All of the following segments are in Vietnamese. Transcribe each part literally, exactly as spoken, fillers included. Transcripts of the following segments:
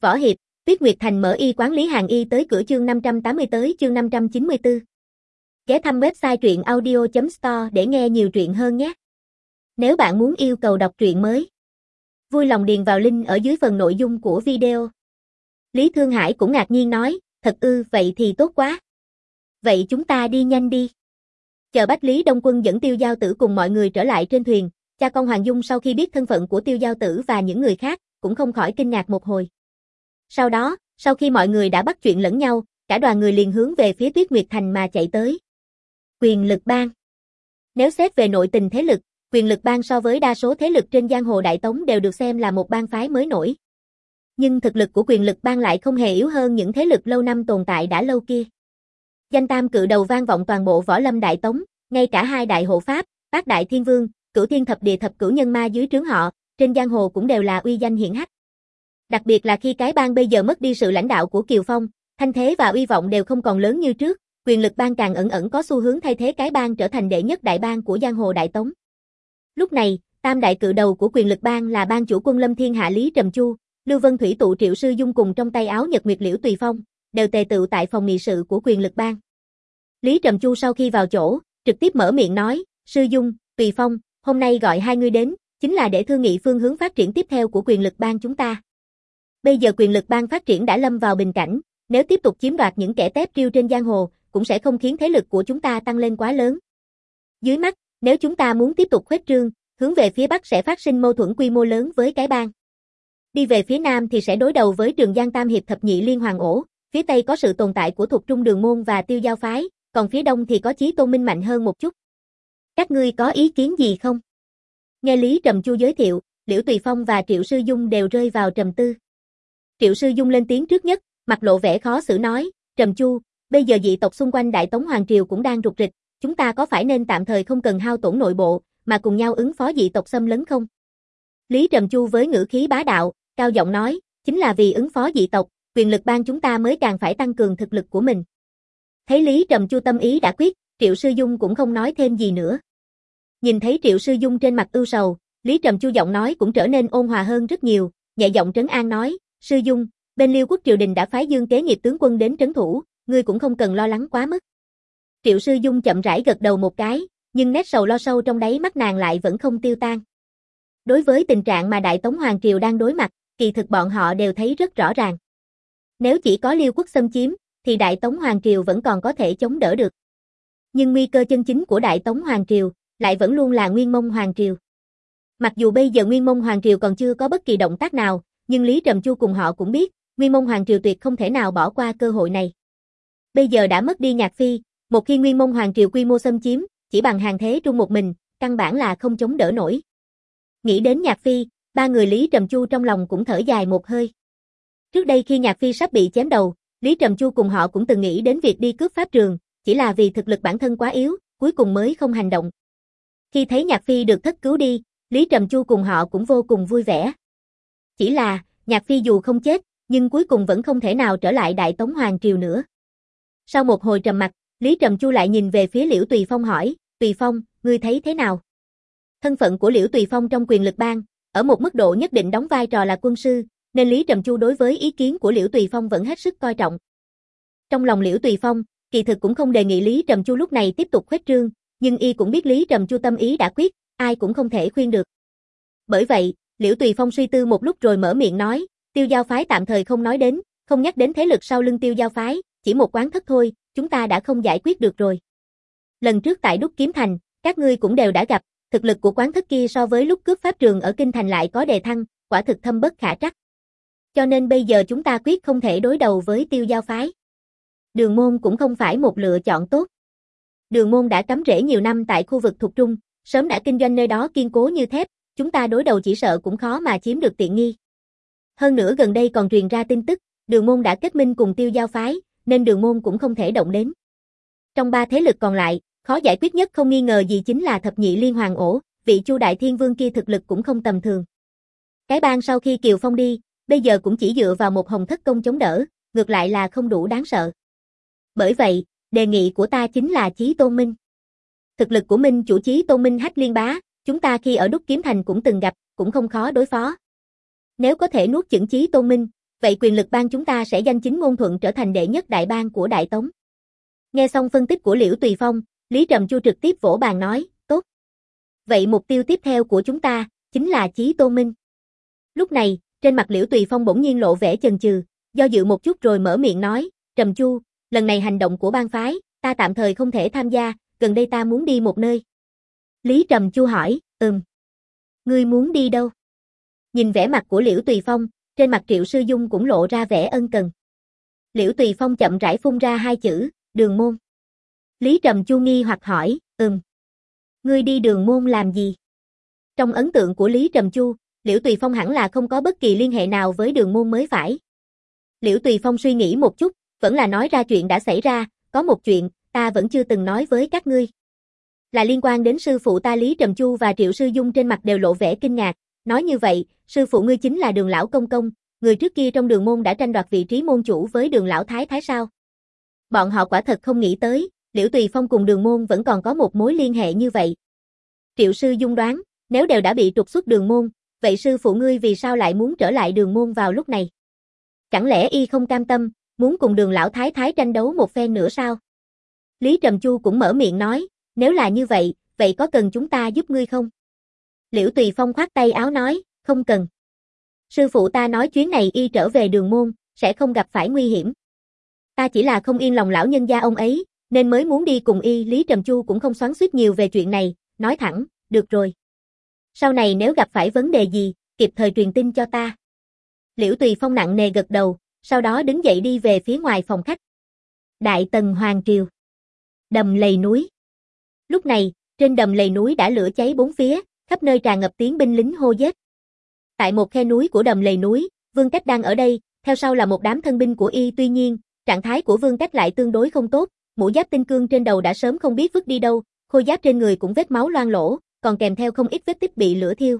Võ Hiệp, Tuyết Nguyệt Thành mở y quán Lý Hàng Y tới cửa chương năm trăm tám mươi tới chương năm trăm chín mươi tư. Ghé thăm website truyện audio chấm store để nghe nhiều truyện hơn nhé. Nếu bạn muốn yêu cầu đọc truyện mới, vui lòng điền vào link ở dưới phần nội dung của video. Lý Thương Hải cũng ngạc nhiên nói, thật ư, vậy thì tốt quá. Vậy chúng ta đi nhanh đi. Chờ Bách Lý Đông Quân dẫn Tiêu Giao Tử cùng mọi người trở lại trên thuyền, cha con Hoàng Dung sau khi biết thân phận của Tiêu Giao Tử và những người khác, cũng không khỏi kinh ngạc một hồi. Sau đó, sau khi mọi người đã bắt chuyện lẫn nhau, cả đoàn người liền hướng về phía Tuyết Nguyệt Thành mà chạy tới. Quyền Lực Bang. Nếu xét về nội tình thế lực, Quyền Lực Bang so với đa số thế lực trên giang hồ Đại Tống đều được xem là một bang phái mới nổi. Nhưng thực lực của Quyền Lực Bang lại không hề yếu hơn những thế lực lâu năm tồn tại đã lâu kia. Danh tam cự đầu vang vọng toàn bộ võ lâm Đại Tống, ngay cả hai đại hộ pháp, Bát Đại Thiên Vương, Cửu Thiên Thập Địa Thập Cửu Nhân Ma dưới trướng họ, trên giang hồ cũng đều là uy danh hiển hách. Đặc biệt là khi cái bang bây giờ mất đi sự lãnh đạo của Kiều Phong, thanh thế và uy vọng đều không còn lớn như trước, Quyền Lực Bang càng ẩn ẩn có xu hướng thay thế cái bang trở thành đệ nhất đại bang của giang hồ Đại Tống. Lúc này, tam đại cự đầu của Quyền Lực Bang là bang chủ Quân Lâm Thiên Hạ Lý Trầm Chu, Lưu Vân Thủy Tụ Triệu Sư Dung cùng trong tay áo Nhật Nguyệt Liễu Tùy Phong, đều tề tựu tại phòng nghị sự của Quyền Lực Bang. Lý Trầm Chu sau khi vào chỗ, trực tiếp mở miệng nói, Sư Dung, Tùy Phong, hôm nay gọi hai người đến, chính là để thương nghị phương hướng phát triển tiếp theo của Quyền Lực Bang chúng ta. Bây giờ Quyền Lực Bang phát triển đã lâm vào bình cảnh, nếu tiếp tục chiếm đoạt những kẻ tép riêu trên giang hồ, cũng sẽ không khiến thế lực của chúng ta tăng lên quá lớn. Dưới mắt, nếu chúng ta muốn tiếp tục khuếch trương, hướng về phía Bắc sẽ phát sinh mâu thuẫn quy mô lớn với cái bang. Đi về phía Nam thì sẽ đối đầu với Trường Giang Tam Hiệp Thập Nhị Liên Hoàng Ổ, phía Tây có sự tồn tại của Thục Trung Đường Môn và Tiêu Giao Phái, còn phía Đông thì có Chí Tôn Minh mạnh hơn một chút. Các ngươi có ý kiến gì không? Nghe Lý Trầm Chu giới thiệu, Liễu Tùy Phong và Triệu Sư Dung đều rơi vào trầm tư. Triệu Sư Dung lên tiếng trước nhất, mặt lộ vẻ khó xử nói, Trầm Chu, bây giờ dị tộc xung quanh Đại Tống Hoàng Triều cũng đang rục rịch, chúng ta có phải nên tạm thời không cần hao tổn nội bộ, mà cùng nhau ứng phó dị tộc xâm lấn không? Lý Trầm Chu với ngữ khí bá đạo, cao giọng nói, chính là vì ứng phó dị tộc, Quyền Lực Bang chúng ta mới càng phải tăng cường thực lực của mình. Thấy Lý Trầm Chu tâm ý đã quyết, Triệu Sư Dung cũng không nói thêm gì nữa. Nhìn thấy Triệu Sư Dung trên mặt ưu sầu, Lý Trầm Chu giọng nói cũng trở nên ôn hòa hơn rất nhiều, nhẹ giọng trấn an nói, Sư Dung, bên Liêu quốc triều đình đã phái Dương Kế Nghiệp tướng quân đến trấn thủ, ngươi cũng không cần lo lắng quá mức. Triệu Sư Dung chậm rãi gật đầu một cái, nhưng nét sầu lo sâu trong đáy mắt nàng lại vẫn không tiêu tan. Đối với tình trạng mà Đại Tống Hoàng Triều đang đối mặt, kỳ thực bọn họ đều thấy rất rõ ràng. Nếu chỉ có Liêu quốc xâm chiếm, thì Đại Tống Hoàng Triều vẫn còn có thể chống đỡ được. Nhưng nguy cơ chân chính của Đại Tống Hoàng Triều lại vẫn luôn là Nguyên Mông Hoàng Triều. Mặc dù bây giờ Nguyên Mông Hoàng Triều còn chưa có bất kỳ động tác nào, nhưng Lý Trầm Chu cùng họ cũng biết, Nguyên Mông Hoàng Triều tuyệt không thể nào bỏ qua cơ hội này. Bây giờ đã mất đi Nhạc Phi, một khi Nguyên Mông Hoàng Triều quy mô xâm chiếm, chỉ bằng hàng thế trung một mình, căn bản là không chống đỡ nổi. Nghĩ đến Nhạc Phi, ba người Lý Trầm Chu trong lòng cũng thở dài một hơi. Trước đây khi Nhạc Phi sắp bị chém đầu, Lý Trầm Chu cùng họ cũng từng nghĩ đến việc đi cướp pháp trường, chỉ là vì thực lực bản thân quá yếu, cuối cùng mới không hành động. Khi thấy Nhạc Phi được thất cứu đi, Lý Trầm Chu cùng họ cũng vô cùng vui vẻ. Chỉ là, Nhạc Phi dù không chết, nhưng cuối cùng vẫn không thể nào trở lại Đại Tống Hoàng Triều nữa. Sau một hồi trầm mặc, Lý Trầm Chu lại nhìn về phía Liễu Tùy Phong hỏi, Tùy Phong, ngươi thấy thế nào? Thân phận của Liễu Tùy Phong trong Quyền Lực Bang, ở một mức độ nhất định đóng vai trò là quân sư, nên Lý Trầm Chu đối với ý kiến của Liễu Tùy Phong vẫn hết sức coi trọng. Trong lòng Liễu Tùy Phong, kỳ thực cũng không đề nghị Lý Trầm Chu lúc này tiếp tục khuếch trương, nhưng y cũng biết Lý Trầm Chu tâm ý đã quyết, ai cũng không thể khuyên được. Bởi vậy, Liễu Tùy Phong suy tư một lúc rồi mở miệng nói, Tiêu Giao Phái tạm thời không nói đến, không nhắc đến thế lực sau lưng Tiêu Giao Phái, chỉ một quán thất thôi, chúng ta đã không giải quyết được rồi. Lần trước tại Đúc Kiếm Thành, các ngươi cũng đều đã gặp, thực lực của quán thất kia so với lúc cướp pháp trường ở Kinh Thành lại có đề thăng, quả thực thâm bất khả trắc. Cho nên bây giờ chúng ta quyết không thể đối đầu với Tiêu Giao Phái. Đường Môn cũng không phải một lựa chọn tốt. Đường Môn đã cắm rễ nhiều năm tại khu vực Thục Trung, sớm đã kinh doanh nơi đó kiên cố như thép, chúng ta đối đầu chỉ sợ cũng khó mà chiếm được tiện nghi. Hơn nữa gần đây còn truyền ra tin tức, Đường Môn đã kết minh cùng Tiêu Giao Phái, nên Đường Môn cũng không thể động đến. Trong ba thế lực còn lại, khó giải quyết nhất không nghi ngờ gì chính là Thập Nhị Liên Hoàng Ổ, vị Chu Đại Thiên Vương kia thực lực cũng không tầm thường. Cái bang sau khi Kiều Phong đi, bây giờ cũng chỉ dựa vào một Hồng Thất Công chống đỡ, ngược lại là không đủ đáng sợ. Bởi vậy, đề nghị của ta chính là Chí Tôn Minh. Thực lực của Minh chủ Chí Tôn Minh Hách Liên Bá, chúng ta khi ở Đúc Kiếm Thành cũng từng gặp, cũng không khó đối phó. Nếu có thể nuốt chửng Chí Tôn Minh, Vậy quyền lực bang chúng ta sẽ danh chính ngôn thuận trở thành đệ nhất đại bang của Đại Tống. Nghe xong phân tích của Liễu Tùy Phong, Lý Trầm Chu trực tiếp vỗ bàn nói, tốt. Vậy mục tiêu tiếp theo của chúng ta, chính là Chí Tôn Minh. Lúc này, trên mặt Liễu Tùy Phong bỗng nhiên lộ vẻ chần chừ, do dự một chút rồi mở miệng nói, Trầm Chu, lần này hành động của bang phái, ta tạm thời không thể tham gia, gần đây ta muốn đi một nơi. Lý Trầm Chu hỏi, ừm. Ngươi muốn đi đâu? Nhìn vẻ mặt của Liễu Tùy Phong, trên mặt Triệu Sư Dung cũng lộ ra vẻ ân cần. Liễu Tùy Phong chậm rãi phun ra hai chữ, Đường Môn. Lý Trầm Chu nghi hoặc hỏi, ừm. Ngươi đi Đường Môn làm gì? Trong ấn tượng của Lý Trầm Chu, Liễu Tùy Phong hẳn là không có bất kỳ liên hệ nào với Đường Môn mới phải. Liễu Tùy Phong suy nghĩ một chút, vẫn là nói ra chuyện đã xảy ra, có một chuyện, ta vẫn chưa từng nói với các ngươi. Là liên quan đến sư phụ ta Lý Trầm Chu và Triệu Sư Dung trên mặt đều lộ vẻ kinh ngạc, nói như vậy, sư phụ ngươi chính là Đường lão công công, người trước kia trong Đường môn đã tranh đoạt vị trí môn chủ với Đường lão thái thái sao? Bọn họ quả thật không nghĩ tới, Liễu Tùy Phong cùng Đường môn vẫn còn có một mối liên hệ như vậy. Triệu Sư Dung đoán, nếu đều đã bị trục xuất Đường môn, vậy sư phụ ngươi vì sao lại muốn trở lại Đường môn vào lúc này? Chẳng lẽ y không cam tâm, muốn cùng Đường lão thái thái tranh đấu một phen nữa sao? Lý Trầm Chu cũng mở miệng nói, nếu là như vậy, vậy có cần chúng ta giúp ngươi không? Liễu Tùy Phong khoát tay áo nói, không cần. Sư phụ ta nói chuyến này y trở về Đường môn, sẽ không gặp phải nguy hiểm. Ta chỉ là không yên lòng lão nhân gia ông ấy, nên mới muốn đi cùng y. Lý Trầm Chu cũng không xoắn xuýt nhiều về chuyện này, nói thẳng, được rồi. Sau này nếu gặp phải vấn đề gì, kịp thời truyền tin cho ta. Liễu Tùy Phong nặng nề gật đầu, sau đó đứng dậy đi về phía ngoài phòng khách. Đại Tần Hoàng Triều. Đầm lầy núi. Lúc này, trên đầm lầy núi đã lửa cháy bốn phía, khắp nơi tràn ngập tiếng binh lính hô giết. Tại một khe núi của đầm lầy núi, Vương Cách đang ở đây, theo sau là một đám thân binh của y. Tuy nhiên, trạng thái của Vương Cách lại tương đối không tốt, mũ giáp tinh cương trên đầu đã sớm không biết vứt đi đâu, khôi giáp trên người cũng vết máu loang lổ, còn kèm theo không ít vết tích bị lửa thiêu.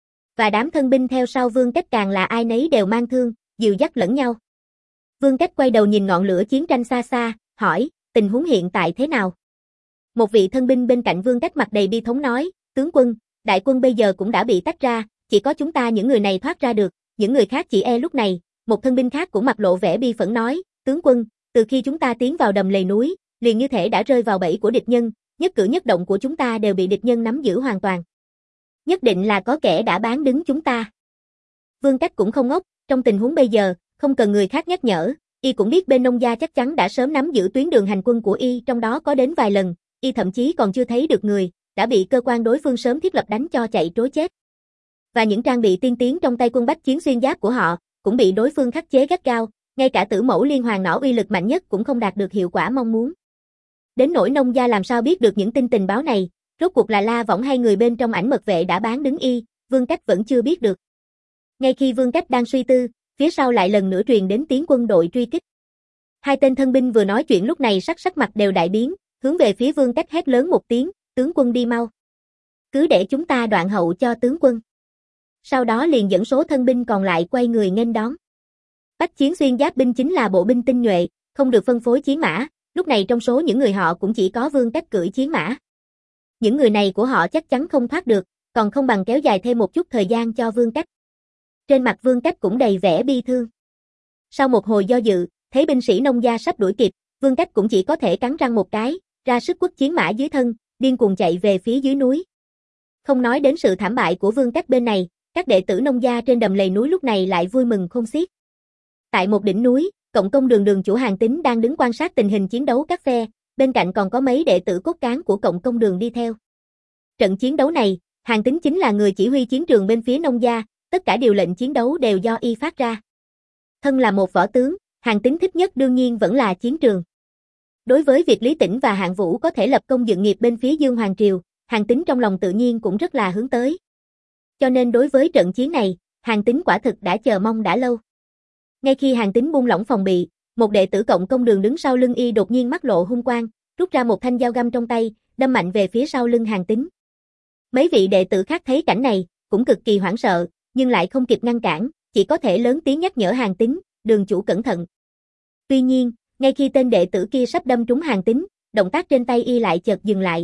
Và đám thân binh theo sau Vương Cách càng là ai nấy đều mang thương, dìu dắt lẫn nhau. Vương Cách quay đầu nhìn ngọn lửa chiến tranh xa xa, hỏi, tình huống hiện tại thế nào? Một vị thân binh bên cạnh Vương Cách mặt đầy bi thống nói, tướng quân, đại quân bây giờ cũng đã bị tách ra, chỉ có chúng ta những người này thoát ra được, những người khác chỉ e lúc này. Một thân binh khác cũng mặt lộ vẻ bi phẫn nói, tướng quân, từ khi chúng ta tiến vào đầm lầy núi, liền như thể đã rơi vào bẫy của địch nhân, nhất cử nhất động của chúng ta đều bị địch nhân nắm giữ hoàn toàn. Nhất định là có kẻ đã bán đứng chúng ta. Vương Cách cũng không ngốc, trong tình huống bây giờ, không cần người khác nhắc nhở, y cũng biết bên Nông gia chắc chắn đã sớm nắm giữ tuyến đường hành quân của y, trong đó có đến vài lần, y thậm chí còn chưa thấy được người, đã bị cơ quan đối phương sớm thiết lập đánh cho chạy trối chết. Và những trang bị tiên tiến trong tay quân bách chiến xuyên giáp của họ, cũng bị đối phương khắc chế gắt gao, ngay cả tử mẫu liên hoàn nỏ uy lực mạnh nhất cũng không đạt được hiệu quả mong muốn. Đến nỗi Nông gia làm sao biết được những tin tình báo này, rốt cuộc là La Võng hay người bên trong ảnh mật vệ đã bán đứng y, Vương Cách vẫn chưa biết được. Ngay khi Vương Cách đang suy tư, phía sau lại lần nữa truyền đến tiếng quân đội truy kích. Hai tên thân binh vừa nói chuyện lúc này sắc sắc mặt đều đại biến, hướng về phía Vương Cách hét lớn một tiếng, tướng quân đi mau. Cứ để chúng ta đoạn hậu cho tướng quân. Sau đó liền dẫn số thân binh còn lại quay người nghênh đón. Bách chiến xuyên giáp binh chính là bộ binh tinh nhuệ, không được phân phối chiến mã, lúc này trong số những người họ cũng chỉ có Vương Cách cưỡi chiến mã. Những người này của họ chắc chắn không thoát được, còn không bằng kéo dài thêm một chút thời gian cho Vương Cách. Trên mặt Vương Cách cũng đầy vẻ bi thương. Sau một hồi do dự, thấy binh sĩ Nông gia sắp đuổi kịp, Vương Cách cũng chỉ có thể cắn răng một cái, ra sức quất chiến mã dưới thân, điên cuồng chạy về phía dưới núi. Không nói đến sự thảm bại của Vương Cách bên này, các đệ tử Nông gia trên đầm lầy núi lúc này lại vui mừng khôn xiết. Tại một đỉnh núi, Cộng công đường đường chủ Hàn Tín đang đứng quan sát tình hình chiến đấu các phe, bên cạnh còn có mấy đệ tử cốt cán của Cộng công đường đi theo. Trận chiến đấu này, Hàn Tín chính là người chỉ huy chiến trường bên phía Nông gia, tất cả điều lệnh chiến đấu đều do y phát ra. Thân là một võ tướng, Hàn Tín thích nhất đương nhiên vẫn là chiến trường. Đối với việc Lý Tĩnh và Hạng Vũ có thể lập công dựng nghiệp bên phía Dương Hoàng Triều, Hàn Tín trong lòng tự nhiên cũng rất là hướng tới. Cho nên đối với trận chiến này, Hàn Tín quả thực đã chờ mong đã lâu. Ngay khi Hàn Tín buông lỏng phòng bị, một đệ tử Cộng công đường đứng sau lưng y đột nhiên mắt lộ hung quang, rút ra một thanh dao găm trong tay, đâm mạnh về phía sau lưng Hàn Tín. Mấy vị đệ tử khác thấy cảnh này, cũng cực kỳ hoảng sợ, nhưng lại không kịp ngăn cản, chỉ có thể lớn tiếng nhắc nhở Hàn Tín, đường chủ cẩn thận. Tuy nhiên, ngay khi tên đệ tử kia sắp đâm trúng Hàn Tín, động tác trên tay y lại chợt dừng lại.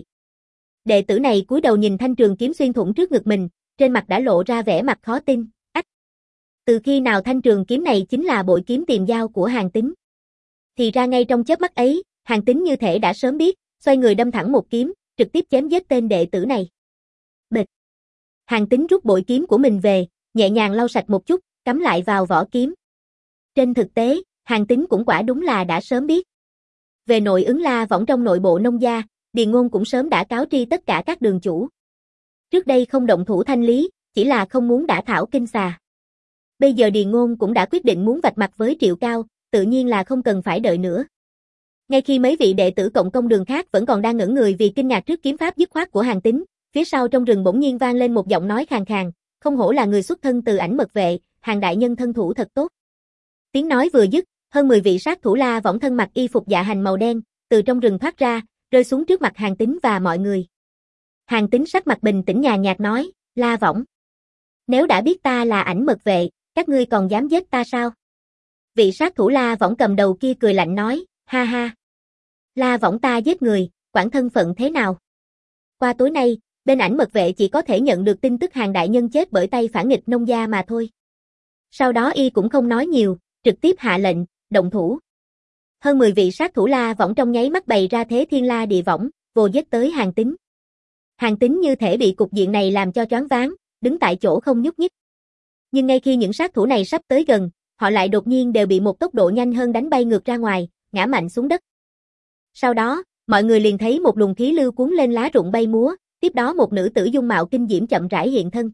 Đệ tử này cúi đầu nhìn thanh trường kiếm xuyên thủng trước ngực mình, trên mặt đã lộ ra vẻ mặt khó tin, ách. Từ khi nào thanh trường kiếm này chính là bội kiếm tiền dao của Hàn Tín? Thì ra ngay trong chớp mắt ấy, Hàn Tín như thể đã sớm biết, xoay người đâm thẳng một kiếm, trực tiếp chém giết tên đệ tử này. Bịch. Hàn Tín rút bội kiếm của mình về, nhẹ nhàng lau sạch một chút, cắm lại vào vỏ kiếm. Trên thực tế, Hàn Tín cũng quả đúng là đã sớm biết. Về nội ứng la võng trong nội bộ nông gia, Điền Ngôn cũng sớm đã cáo tri tất cả các đường chủ. Trước đây không động thủ thanh lý, chỉ là không muốn đả thảo kinh xà. Bây giờ Điền Ngôn cũng đã quyết định muốn vạch mặt với Triệu Cao, tự nhiên là không cần phải đợi nữa. Ngay khi mấy vị đệ tử cộng công đường khác vẫn còn đang ngẩn người vì kinh ngạc trước kiếm pháp dứt khoát của Hàn Tín, phía sau trong rừng bỗng nhiên vang lên một giọng nói khàn khàn, không hổ là người xuất thân từ Ảnh Mật Vệ, Hàn đại nhân thân thủ thật tốt. Tiếng nói vừa dứt, hơn mười vị sát thủ la võng thân mặc y phục dạ hành màu đen, từ trong rừng thoát ra, rơi xuống trước mặt Hàn Tín và mọi người. Hàn Tín sắc mặt bình tĩnh nhàn nhạt nói, La Võng. Nếu đã biết ta là Ảnh Mật Vệ, các ngươi còn dám giết ta sao? Vị sát thủ La Võng cầm đầu kia cười lạnh nói, ha ha. La Võng ta giết người, quản thân phận thế nào? Qua tối nay, bên Ảnh Mật Vệ chỉ có thể nhận được tin tức Hàn đại nhân chết bởi tay phản nghịch nông gia mà thôi. Sau đó y cũng không nói nhiều, trực tiếp hạ lệnh, động thủ. Hơn mười vị sát thủ La Võng trong nháy mắt bày ra thế thiên la địa võng, vồ giết tới Hàn Tín. Hàn Tín như thể bị cục diện này làm cho choáng váng, đứng tại chỗ không nhúc nhích. Nhưng ngay khi những sát thủ này sắp tới gần, họ lại đột nhiên đều bị một tốc độ nhanh hơn đánh bay ngược ra ngoài, ngã mạnh xuống đất. Sau đó, mọi người liền thấy một luồng khí lưu cuốn lên lá rụng bay múa, tiếp đó một nữ tử dung mạo kinh diễm chậm rãi hiện thân.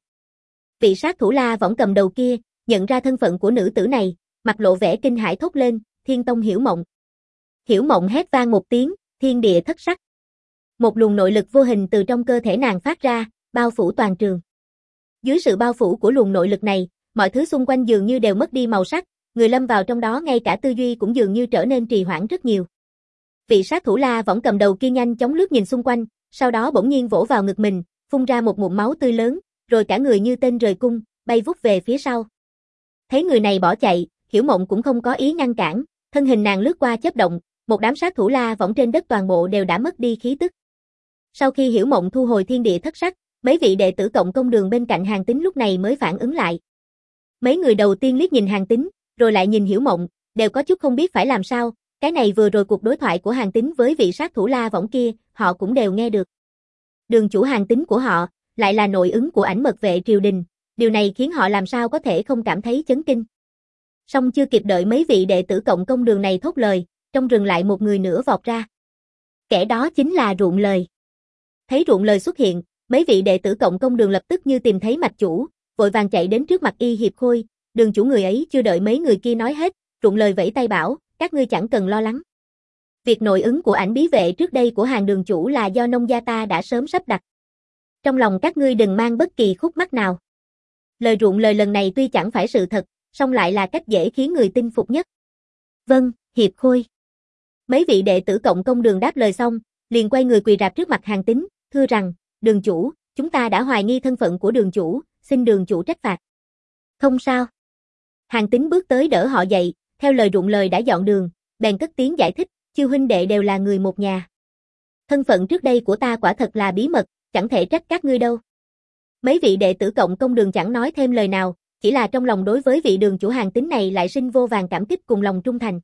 Vị sát thủ La Võng cầm đầu kia, nhận ra thân phận của nữ tử này, mặt lộ vẻ kinh hãi thốt lên, Thiên Tông Hiểu Mộng. Hiểu Mộng hét vang một tiếng, thiên địa thất sắc. Một luồng nội lực vô hình từ trong cơ thể nàng phát ra, bao phủ toàn trường. Dưới sự bao phủ của luồng nội lực này, mọi thứ xung quanh dường như đều mất đi màu sắc, người lâm vào trong đó ngay cả tư duy cũng dường như trở nên trì hoãn rất nhiều. Vị sát thủ La Võng cầm đầu kia nhanh chóng lướt nhìn xung quanh, sau đó bỗng nhiên vỗ vào ngực mình, phun ra một ngụm máu tươi lớn, rồi cả người như tên rời cung, bay vút về phía sau. Thấy người này bỏ chạy, Hiểu Mộng cũng không có ý ngăn cản, thân hình nàng lướt qua chớp động, một đám sát thủ La Võng trên đất toàn bộ đều đã mất đi khí tức. Sau khi Hiểu Mộng thu hồi thiên địa thất sắc, mấy vị đệ tử cộng công đường bên cạnh Hàn Tín lúc này mới phản ứng lại. Mấy người đầu tiên liếc nhìn Hàn Tín, rồi lại nhìn Hiểu Mộng, đều có chút không biết phải làm sao, cái này vừa rồi cuộc đối thoại của Hàn Tín với vị sát thủ La Võng kia, họ cũng đều nghe được. Đường chủ Hàn Tín của họ, lại là nội ứng của Ảnh Mật Vệ triều đình, điều này khiến họ làm sao có thể không cảm thấy chấn kinh. Song chưa kịp đợi mấy vị đệ tử cộng công đường này thốt lời, trong rừng lại một người nữa vọt ra. Kẻ đó chính là Ruộng Lời. Thấy Ruộng Lời xuất hiện, mấy vị đệ tử cộng công đường lập tức như tìm thấy mạch chủ, vội vàng chạy đến trước mặt Y Hiệp Khôi, đường chủ người ấy chưa đợi mấy người kia nói hết, Ruộng Lời vẫy tay bảo, các ngươi chẳng cần lo lắng. Việc nội ứng của Ảnh Bí Vệ trước đây của Hàn đường chủ là do nông gia ta đã sớm sắp đặt. Trong lòng các ngươi đừng mang bất kỳ khúc mắc nào. Lời Ruộng Lời lần này tuy chẳng phải sự thật, song lại là cách dễ khiến người tin phục nhất. Vâng, Hiệp Khôi. Mấy vị đệ tử cộng công đường đáp lời xong, liền quay người quỳ rạp trước mặt Hàn Tín, thưa rằng, đường chủ, chúng ta đã hoài nghi thân phận của đường chủ, xin đường chủ trách phạt. Không sao. Hàn Tín bước tới đỡ họ dậy, theo lời Ruộng Lời đã dọn đường, bèn cất tiếng giải thích, chư huynh đệ đều là người một nhà. Thân phận trước đây của ta quả thật là bí mật, chẳng thể trách các ngươi đâu. Mấy vị đệ tử cộng công đường chẳng nói thêm lời nào, chỉ là trong lòng đối với vị đường chủ Hàn Tín này lại sinh vô vàn cảm kích cùng lòng trung thành.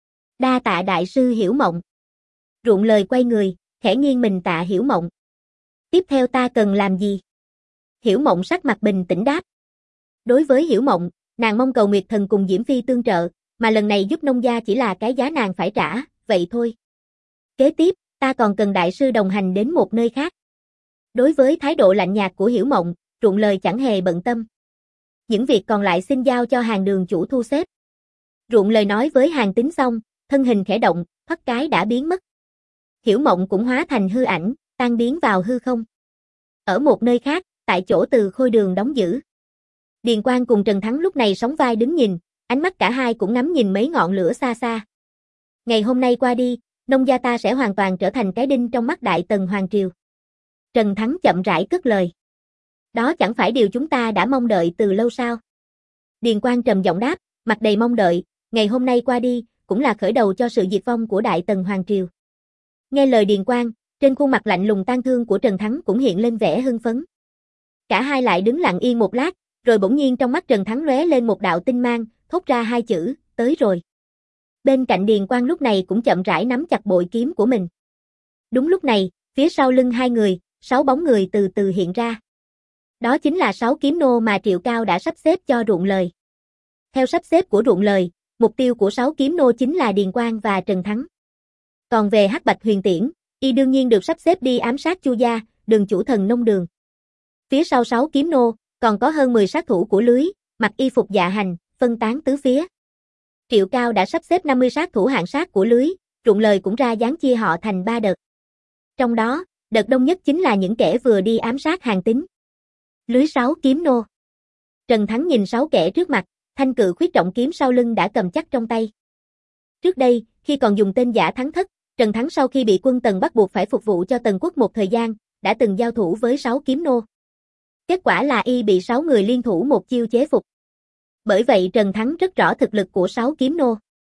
Đa tạ đại sư Hiểu Mộng. Ruộng Lời quay người, khẽ nghiêng mình tạ Hiểu Mộng. Tiếp theo ta cần làm gì? Hiểu Mộng sắc mặt bình tĩnh đáp. Đối với Hiểu Mộng, nàng mong cầu Nguyệt Thần cùng Diễm Phi tương trợ, mà lần này giúp nông gia chỉ là cái giá nàng phải trả, vậy thôi. Kế tiếp, ta còn cần đại sư đồng hành đến một nơi khác. Đối với thái độ lạnh nhạt của Hiểu Mộng, Ruộng Lời chẳng hề bận tâm. Những việc còn lại xin giao cho Hàn đường chủ thu xếp. Ruộng Lời nói với Hàn Tín xong, thân hình khẽ động, thoát cái đã biến mất. Hiểu Mộng cũng hóa thành hư ảnh, tan biến vào hư không. Ở một nơi khác, tại chỗ Từ Khôi đường đóng giữ. Điền Quang cùng Trần Thắng lúc này sóng vai đứng nhìn, ánh mắt cả hai cũng ngắm nhìn mấy ngọn lửa xa xa. Ngày hôm nay qua đi, nông gia ta sẽ hoàn toàn trở thành cái đinh trong mắt Đại Tần Hoàng Triều. Trần Thắng chậm rãi cất lời. Đó chẳng phải điều chúng ta đã mong đợi từ lâu sao? Điền Quang trầm giọng đáp, mặt đầy mong đợi, ngày hôm nay qua đi, cũng là khởi đầu cho sự diệt vong của Đại Tần Hoàng Triều. Nghe lời Điền Quang, trên khuôn mặt lạnh lùng tang thương của Trần Thắng cũng hiện lên vẻ hưng phấn. Cả hai lại đứng lặng yên một lát, rồi bỗng nhiên trong mắt Trần Thắng lóe lên một đạo tinh mang, thốt ra hai chữ, tới rồi. Bên cạnh Điền Quang lúc này cũng chậm rãi nắm chặt bội kiếm của mình. Đúng lúc này, phía sau lưng hai người, sáu bóng người từ từ hiện ra. Đó chính là sáu kiếm nô mà Triệu Cao đã sắp xếp cho Ruộng Lời. Theo sắp xếp của Ruộng Lời, mục tiêu của sáu kiếm nô chính là Điền Quang và Trần Thắng. Còn về Hắc Bạch Huyền Tiễn, y đương nhiên được sắp xếp đi ám sát Chu gia, Đường chủ thần nông đường. Phía sau sáu kiếm nô, còn có hơn mười sát thủ của lưới, mặc y phục dạ hành, phân tán tứ phía. Triệu Cao đã sắp xếp năm mươi sát thủ hạng sát của lưới, Ruộng Lời cũng ra dáng chia họ thành ba đợt. Trong đó, đợt đông nhất chính là những kẻ vừa đi ám sát Hàn Tín. Lưới sáu kiếm nô. Trần Thắng nhìn sáu kẻ trước mặt, thanh cự khuyết trọng kiếm sau lưng đã cầm chắc trong tay. Trước đây, khi còn dùng tên giả Thắng Thất, Trần Thắng sau khi bị quân Tần bắt buộc phải phục vụ cho Tần quốc một thời gian, đã từng giao thủ với sáu kiếm nô. Kết quả là y bị sáu người liên thủ một chiêu chế phục. Bởi vậy Trần Thắng rất rõ thực lực của sáu kiếm nô.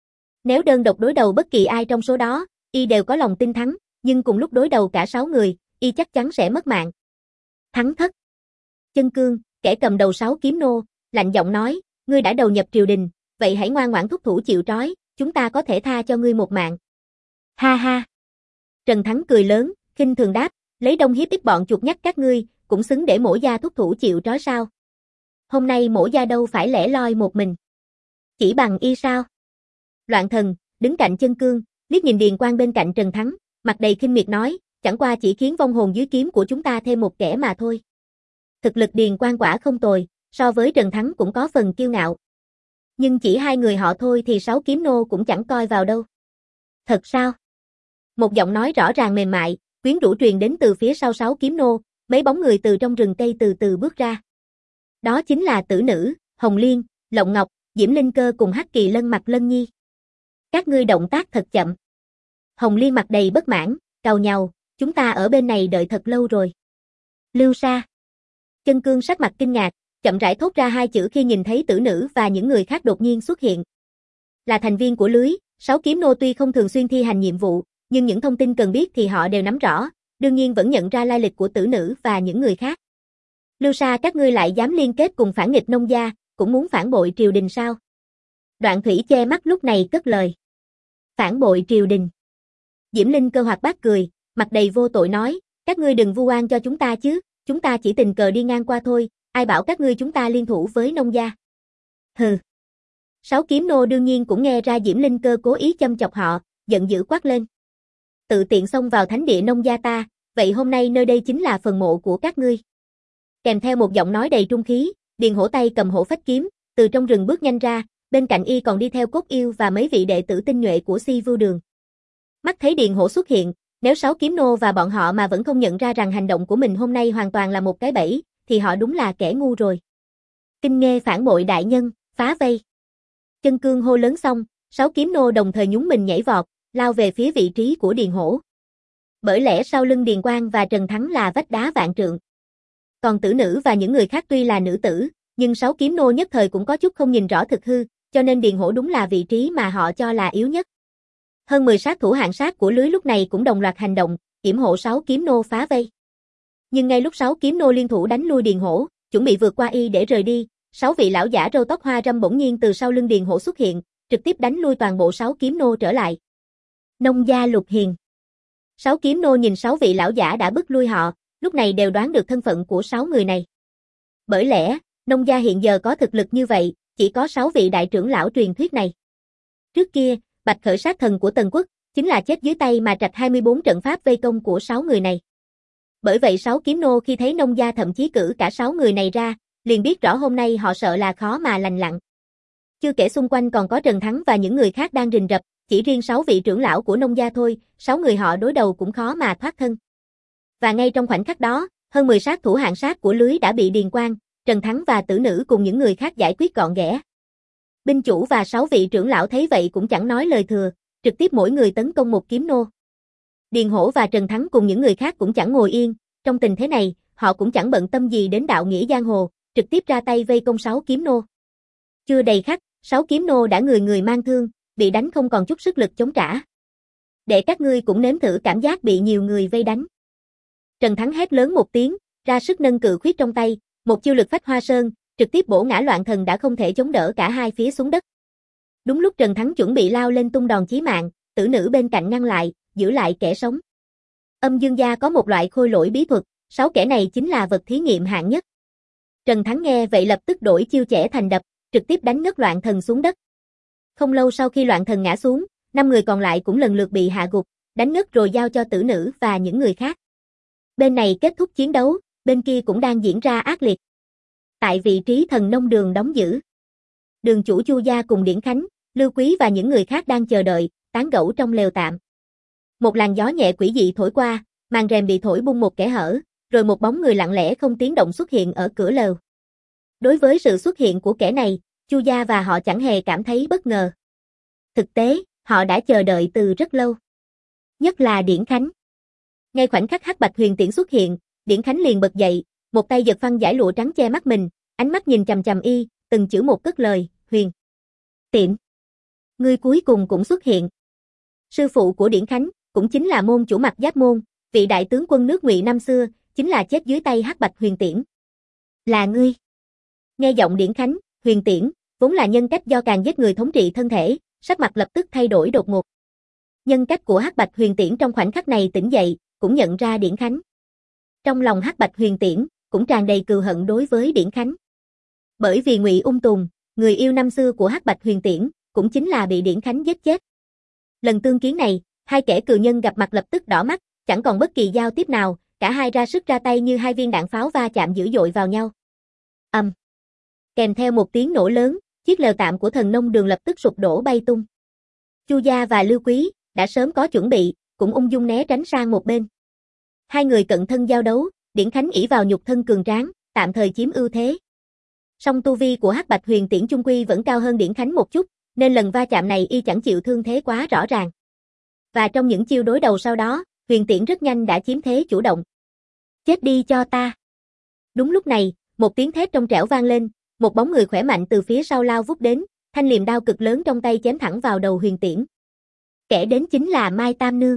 Nếu đơn độc đối đầu bất kỳ ai trong số đó, y đều có lòng tin thắng, nhưng cùng lúc đối đầu cả sáu người, y chắc chắn sẽ mất mạng. Thắng Thất. Chân Cương, kẻ cầm đầu sáu kiếm nô, lạnh giọng nói, ngươi đã đầu nhập triều đình, vậy hãy ngoan ngoãn thúc thủ chịu trói, chúng ta có thể tha cho ngươi một mạng. Ha ha. Trần Thắng cười lớn, khinh thường đáp, lấy đông hiếp ít bọn chuột nhắt các ngươi, cũng xứng để mổ gia thúc thủ chịu trói sao? Hôm nay mổ gia đâu phải lẻ loi một mình. Chỉ bằng y sao? Loạn Thần, đứng cạnh Chân Cương, liếc nhìn Điền Quang bên cạnh Trần Thắng, mặt đầy khinh miệt nói, chẳng qua chỉ khiến vong hồn dưới kiếm của chúng ta thêm một kẻ mà thôi. Thực lực Điền Quang quả không tồi, so với Trần Thắng cũng có phần kiêu ngạo. Nhưng chỉ hai người họ thôi thì sáu kiếm nô cũng chẳng coi vào đâu. Thật sao? Một giọng nói rõ ràng mềm mại, quyến rũ truyền đến từ phía sau sáu kiếm nô, mấy bóng người từ trong rừng cây từ từ bước ra. Đó chính là Tử Nữ, Hồng Liên, Lộng Ngọc, Diễm Linh Cơ cùng Hắc Kỳ Lân Mặt Lân Nhi. Các ngươi động tác thật chậm. Hồng Liên mặt đầy bất mãn, càu nhàu, chúng ta ở bên này đợi thật lâu rồi. Lưu Sa. Chân Cương sắc mặt kinh ngạc, chậm rãi thốt ra hai chữ khi nhìn thấy Tử Nữ và những người khác đột nhiên xuất hiện. Là thành viên của lưới, sáu kiếm nô tuy không thường xuyên thi hành nhiệm vụ, nhưng những thông tin cần biết thì họ đều nắm rõ, đương nhiên vẫn nhận ra lai lịch của Tử Nữ và những người khác. Lưu Sa, các ngươi lại dám liên kết cùng phản nghịch nông gia, cũng muốn phản bội triều đình sao? Đoạn Thủy che mắt lúc này cất lời. Phản bội triều đình. Diễm Linh Cơ hoạt bát cười, mặt đầy vô tội nói, các ngươi đừng vu oan cho chúng ta chứ, chúng ta chỉ tình cờ đi ngang qua thôi, ai bảo các ngươi chúng ta liên thủ với nông gia. Hừ. Sáu kiếm nô đương nhiên cũng nghe ra Diễm Linh Cơ cố ý châm chọc họ, giận dữ quát lên. Tự tiện xông vào thánh địa nông gia ta, vậy hôm nay nơi đây chính là phần mộ của các ngươi. Kèm theo một giọng nói đầy trung khí, Điền Hổ tay cầm hổ phách kiếm, từ trong rừng bước nhanh ra, bên cạnh y còn đi theo Cốt Yêu và mấy vị đệ tử tinh nhuệ của Si Vưu Đường. Mắt thấy Điền Hổ xuất hiện, nếu sáu kiếm nô và bọn họ mà vẫn không nhận ra rằng hành động của mình hôm nay hoàn toàn là một cái bẫy, thì họ đúng là kẻ ngu rồi. Kinh Nghê phản bội đại nhân, phá vây. Chân Cương hô lớn xong, sáu kiếm nô đồng thời nhún mình nhảy vọt, lao về phía vị trí của Điền Hổ. Bởi lẽ sau lưng Điền Quang và Trần Thắng là vách đá vạn trượng. Còn Tử Nữ và những người khác tuy là nữ tử, nhưng sáu kiếm nô nhất thời cũng có chút không nhìn rõ thực hư, cho nên Điền Hổ đúng là vị trí mà họ cho là yếu nhất. Hơn mười sát thủ hạng sát của lưới lúc này cũng đồng loạt hành động, yểm hộ sáu kiếm nô phá vây. Nhưng ngay lúc sáu kiếm nô liên thủ đánh lui Điền Hổ, chuẩn bị vượt qua y để rời đi, sáu vị lão giả râu tóc hoa râm bỗng nhiên từ sau lưng Điền Hổ xuất hiện, trực tiếp đánh lui toàn bộ sáu kiếm nô trở lại. Nông gia Lục Hiền. Sáu kiếm nô nhìn sáu vị lão giả đã bức lui họ, lúc này đều đoán được thân phận của sáu người này. Bởi lẽ, nông gia hiện giờ có thực lực như vậy, chỉ có sáu vị đại trưởng lão truyền thuyết này. Trước kia, Bạch Khởi sát thần của Tần quốc, chính là chết dưới tay mà trạch hai mươi bốn trận pháp vây công của sáu người này. Bởi vậy sáu kiếm nô khi thấy nông gia thậm chí cử cả sáu người này ra, liền biết rõ hôm nay họ sợ là khó mà lành lặn. Chưa kể xung quanh còn có Trần Thắng và những người khác đang rình rập, chỉ riêng sáu vị trưởng lão của nông gia thôi, sáu người họ đối đầu cũng khó mà thoát thân. Và ngay trong khoảnh khắc đó, hơn mười sát thủ hạng sát của lưới đã bị Điền Quang, Trần Thắng và Tử Nữ cùng những người khác giải quyết gọn ghẽ. Binh chủ và sáu vị trưởng lão thấy vậy cũng chẳng nói lời thừa, trực tiếp mỗi người tấn công một kiếm nô. Điền Hổ và Trần Thắng cùng những người khác cũng chẳng ngồi yên, trong tình thế này, họ cũng chẳng bận tâm gì đến đạo nghĩa giang hồ, trực tiếp ra tay vây công sáu kiếm nô. Chưa đầy khắc, sáu kiếm nô đã người người mang thương, bị đánh không còn chút sức lực chống trả. Để các ngươi cũng nếm thử cảm giác bị nhiều người vây đánh. Trần Thắng hét lớn một tiếng, ra sức nâng cự khuyết trong tay, một chiêu lực phách hoa sơn, trực tiếp bổ ngã Loạn Thần đã không thể chống đỡ cả hai phía xuống đất. Đúng lúc Trần Thắng chuẩn bị lao lên tung đòn chí mạng, tử nữ bên cạnh ngăn lại, giữ lại kẻ sống. Âm Dương gia có một loại khôi lỗi bí thuật, sáu kẻ này chính là vật thí nghiệm hạng nhất. Trần Thắng nghe vậy lập tức đổi chiêu chẻ thành đập, trực tiếp đánh ngất Loạn Thần xuống đất. Không lâu sau khi Loạn Thần ngã xuống, năm người còn lại cũng lần lượt bị hạ gục, đánh ngất rồi giao cho tử nữ và những người khác. Bên này kết thúc chiến đấu, bên kia cũng đang diễn ra ác liệt. Tại vị trí Thần Nông Đường đóng giữ, đường chủ Chu gia cùng Điển Khánh, Lưu Quý và những người khác đang chờ đợi, tán gẫu trong lều tạm. Một làn gió nhẹ quỷ dị thổi qua, màn rèm bị thổi bung một kẽ hở, rồi một bóng người lặng lẽ không tiếng động xuất hiện ở cửa lều. Đối với sự xuất hiện của kẻ này, Chu gia và họ chẳng hề cảm thấy bất ngờ. Thực tế, họ đã chờ đợi từ rất lâu. Nhất là Điển Khánh. Ngay khoảnh khắc Hắc Bạch Huyền Tiễn xuất hiện, Điển Khánh liền bật dậy, một tay giật phăng dải lụa trắng che mắt mình, ánh mắt nhìn chằm chằm y, từng chữ một cất lời, "Huyền Tiễn, ngươi cuối cùng cũng xuất hiện." Sư phụ của Điển Khánh, cũng chính là môn chủ Mặc Giáp môn, vị đại tướng quân nước Ngụy năm xưa, chính là chết dưới tay Hắc Bạch Huyền Tiễn. "Là ngươi?" Nghe giọng Điển Khánh, Huyền Tiễn, vốn là nhân cách do càng giết người thống trị thân thể, sắc mặt lập tức thay đổi đột ngột. Nhân cách của Hắc Bạch Huyền Tiễn trong khoảnh khắc này tỉnh dậy, cũng nhận ra Điển Khánh. Trong lòng Hắc Bạch Huyền Tiễn cũng tràn đầy cừu hận đối với Điển Khánh. Bởi vì Ngụy Ung Tùng, người yêu năm xưa của Hắc Bạch Huyền Tiễn, cũng chính là bị Điển Khánh giết chết. Lần tương kiến này, hai kẻ cừu nhân gặp mặt lập tức đỏ mắt, chẳng còn bất kỳ giao tiếp nào, cả hai ra sức ra tay như hai viên đạn pháo va chạm dữ dội vào nhau. Ầm. Um. Kèm theo một tiếng nổ lớn, chiếc lều tạm của Thần Nông Đường lập tức sụp đổ bay tung. Chu gia và Lưu Quý đã sớm có chuẩn bị, cũng ung dung né tránh sang một bên. Hai người cận thân giao đấu, Điển Khánh ỷ vào nhục thân cường tráng, tạm thời chiếm ưu thế. Song tu vi của Hắc Bạch Huyền Tiễn chung quy vẫn cao hơn Điển Khánh một chút, nên lần va chạm này y chẳng chịu thương thế quá rõ ràng. Và trong những chiêu đối đầu sau đó, Huyền Tiễn rất nhanh đã chiếm thế chủ động. "Chết đi cho ta." Đúng lúc này, một tiếng thét trong trẻo vang lên, một bóng người khỏe mạnh từ phía sau lao vút đến, thanh liềm đao cực lớn trong tay chém thẳng vào đầu Huyền Tiễn. Kẻ đến chính là Mai Tam Nương.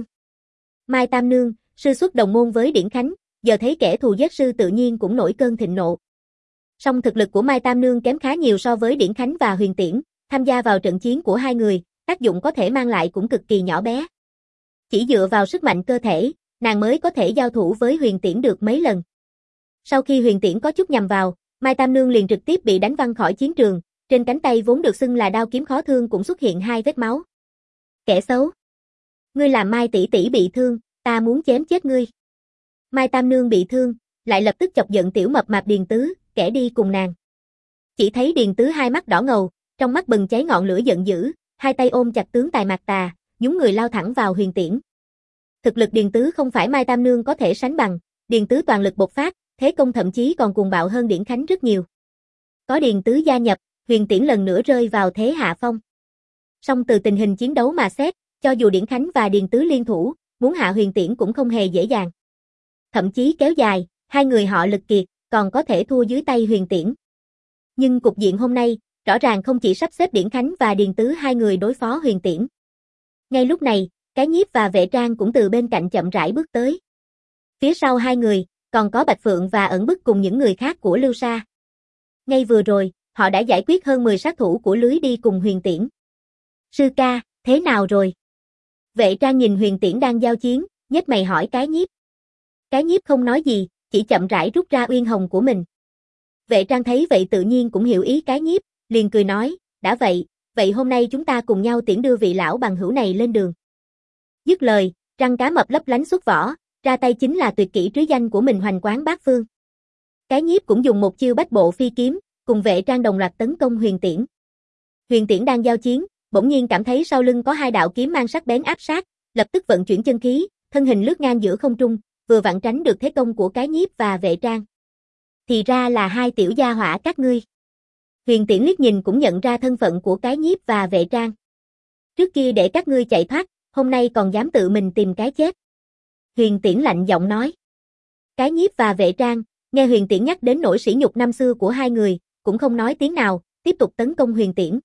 Mai Tam Nương, sư xuất đồng môn với Điển Khánh, giờ thấy kẻ thù giết sư tự nhiên cũng nổi cơn thịnh nộ. Song thực lực của Mai Tam Nương kém khá nhiều so với Điển Khánh và Huyền Tiễn, tham gia vào trận chiến của hai người, tác dụng có thể mang lại cũng cực kỳ nhỏ bé. Chỉ dựa vào sức mạnh cơ thể, nàng mới có thể giao thủ với Huyền Tiễn được mấy lần. Sau khi Huyền Tiễn có chút nhầm vào, Mai Tam Nương liền trực tiếp bị đánh văng khỏi chiến trường, trên cánh tay vốn được xưng là đao kiếm khó thương cũng xuất hiện hai vết máu. "Kẻ xấu, ngươi làm Mai tỷ tỷ bị thương, ta muốn chém chết ngươi." Mai Tam Nương bị thương, lại lập tức chọc giận tiểu mập mạp Điền Tứ, kẻ đi cùng nàng. Chỉ thấy Điền Tứ hai mắt đỏ ngầu, trong mắt bừng cháy ngọn lửa giận dữ, hai tay ôm chặt tướng tài Mạc Tà, nhúng người lao thẳng vào Huyền Tiễn. Thực lực Điền Tứ không phải Mai Tam Nương có thể sánh bằng, Điền Tứ toàn lực bộc phát, thế công thậm chí còn cuồng bạo hơn Điển Khánh rất nhiều. Có Điền Tứ gia nhập, Huyền Tiễn lần nữa rơi vào thế hạ phong. Song từ tình hình chiến đấu mà xét, cho dù Điển Khánh và Điền Tứ liên thủ, muốn hạ Huyền Tiễn cũng không hề dễ dàng. Thậm chí kéo dài, hai người họ lực kiệt, còn có thể thua dưới tay Huyền Tiễn. Nhưng cục diện hôm nay, rõ ràng không chỉ sắp xếp Điển Khánh và Điền Tứ hai người đối phó Huyền Tiễn. Ngay lúc này, Cái Nhiếp và Vệ Trang cũng từ bên cạnh chậm rãi bước tới. Phía sau hai người, còn có Bạch Phượng và Ẩn Bức cùng những người khác của Lưu Sa. Ngay vừa rồi, họ đã giải quyết hơn mười sát thủ của lưới đi cùng Huyền Tiễn. "Sư ca, thế nào rồi?" Vệ Trang nhìn Huyền Tiễn đang giao chiến, nhếch mày hỏi Cái Nhiếp. Cái Nhiếp không nói gì, chỉ chậm rãi rút ra uyên hồng của mình. Vệ Trang thấy vậy tự nhiên cũng hiểu ý Cái Nhiếp, liền cười nói, "Đã vậy, vậy hôm nay chúng ta cùng nhau tiễn đưa vị lão bằng hữu này lên đường." Dứt lời, răng cá mập lấp lánh xuất vỏ, ra tay chính là tuyệt kỹ trứ danh của mình Hoành Quán Bát Phương. Cái Nhiếp cũng dùng một chiêu Bách Bộ Phi Kiếm, cùng Vệ Trang đồng loạt tấn công Huyền Tiễn. Huyền Tiễn đang giao chiến, bỗng nhiên cảm thấy sau lưng có hai đạo kiếm mang sắc bén áp sát, lập tức vận chuyển chân khí, thân hình lướt ngang giữa không trung, vừa vặn tránh được thế công của Cái Nhiếp và Vệ Trang. "Thì ra là hai tiểu gia hỏa các ngươi." Huyền Tiễn liếc nhìn cũng nhận ra thân phận của Cái Nhiếp và Vệ Trang. "Trước kia để các ngươi chạy thoát, hôm nay còn dám tự mình tìm cái chết." Huyền Tiễn lạnh giọng nói. Cái Nhiếp và Vệ Trang, nghe Huyền Tiễn nhắc đến nỗi sỉ nhục năm xưa của hai người, cũng không nói tiếng nào, tiếp tục tấn công Huyền Tiễn.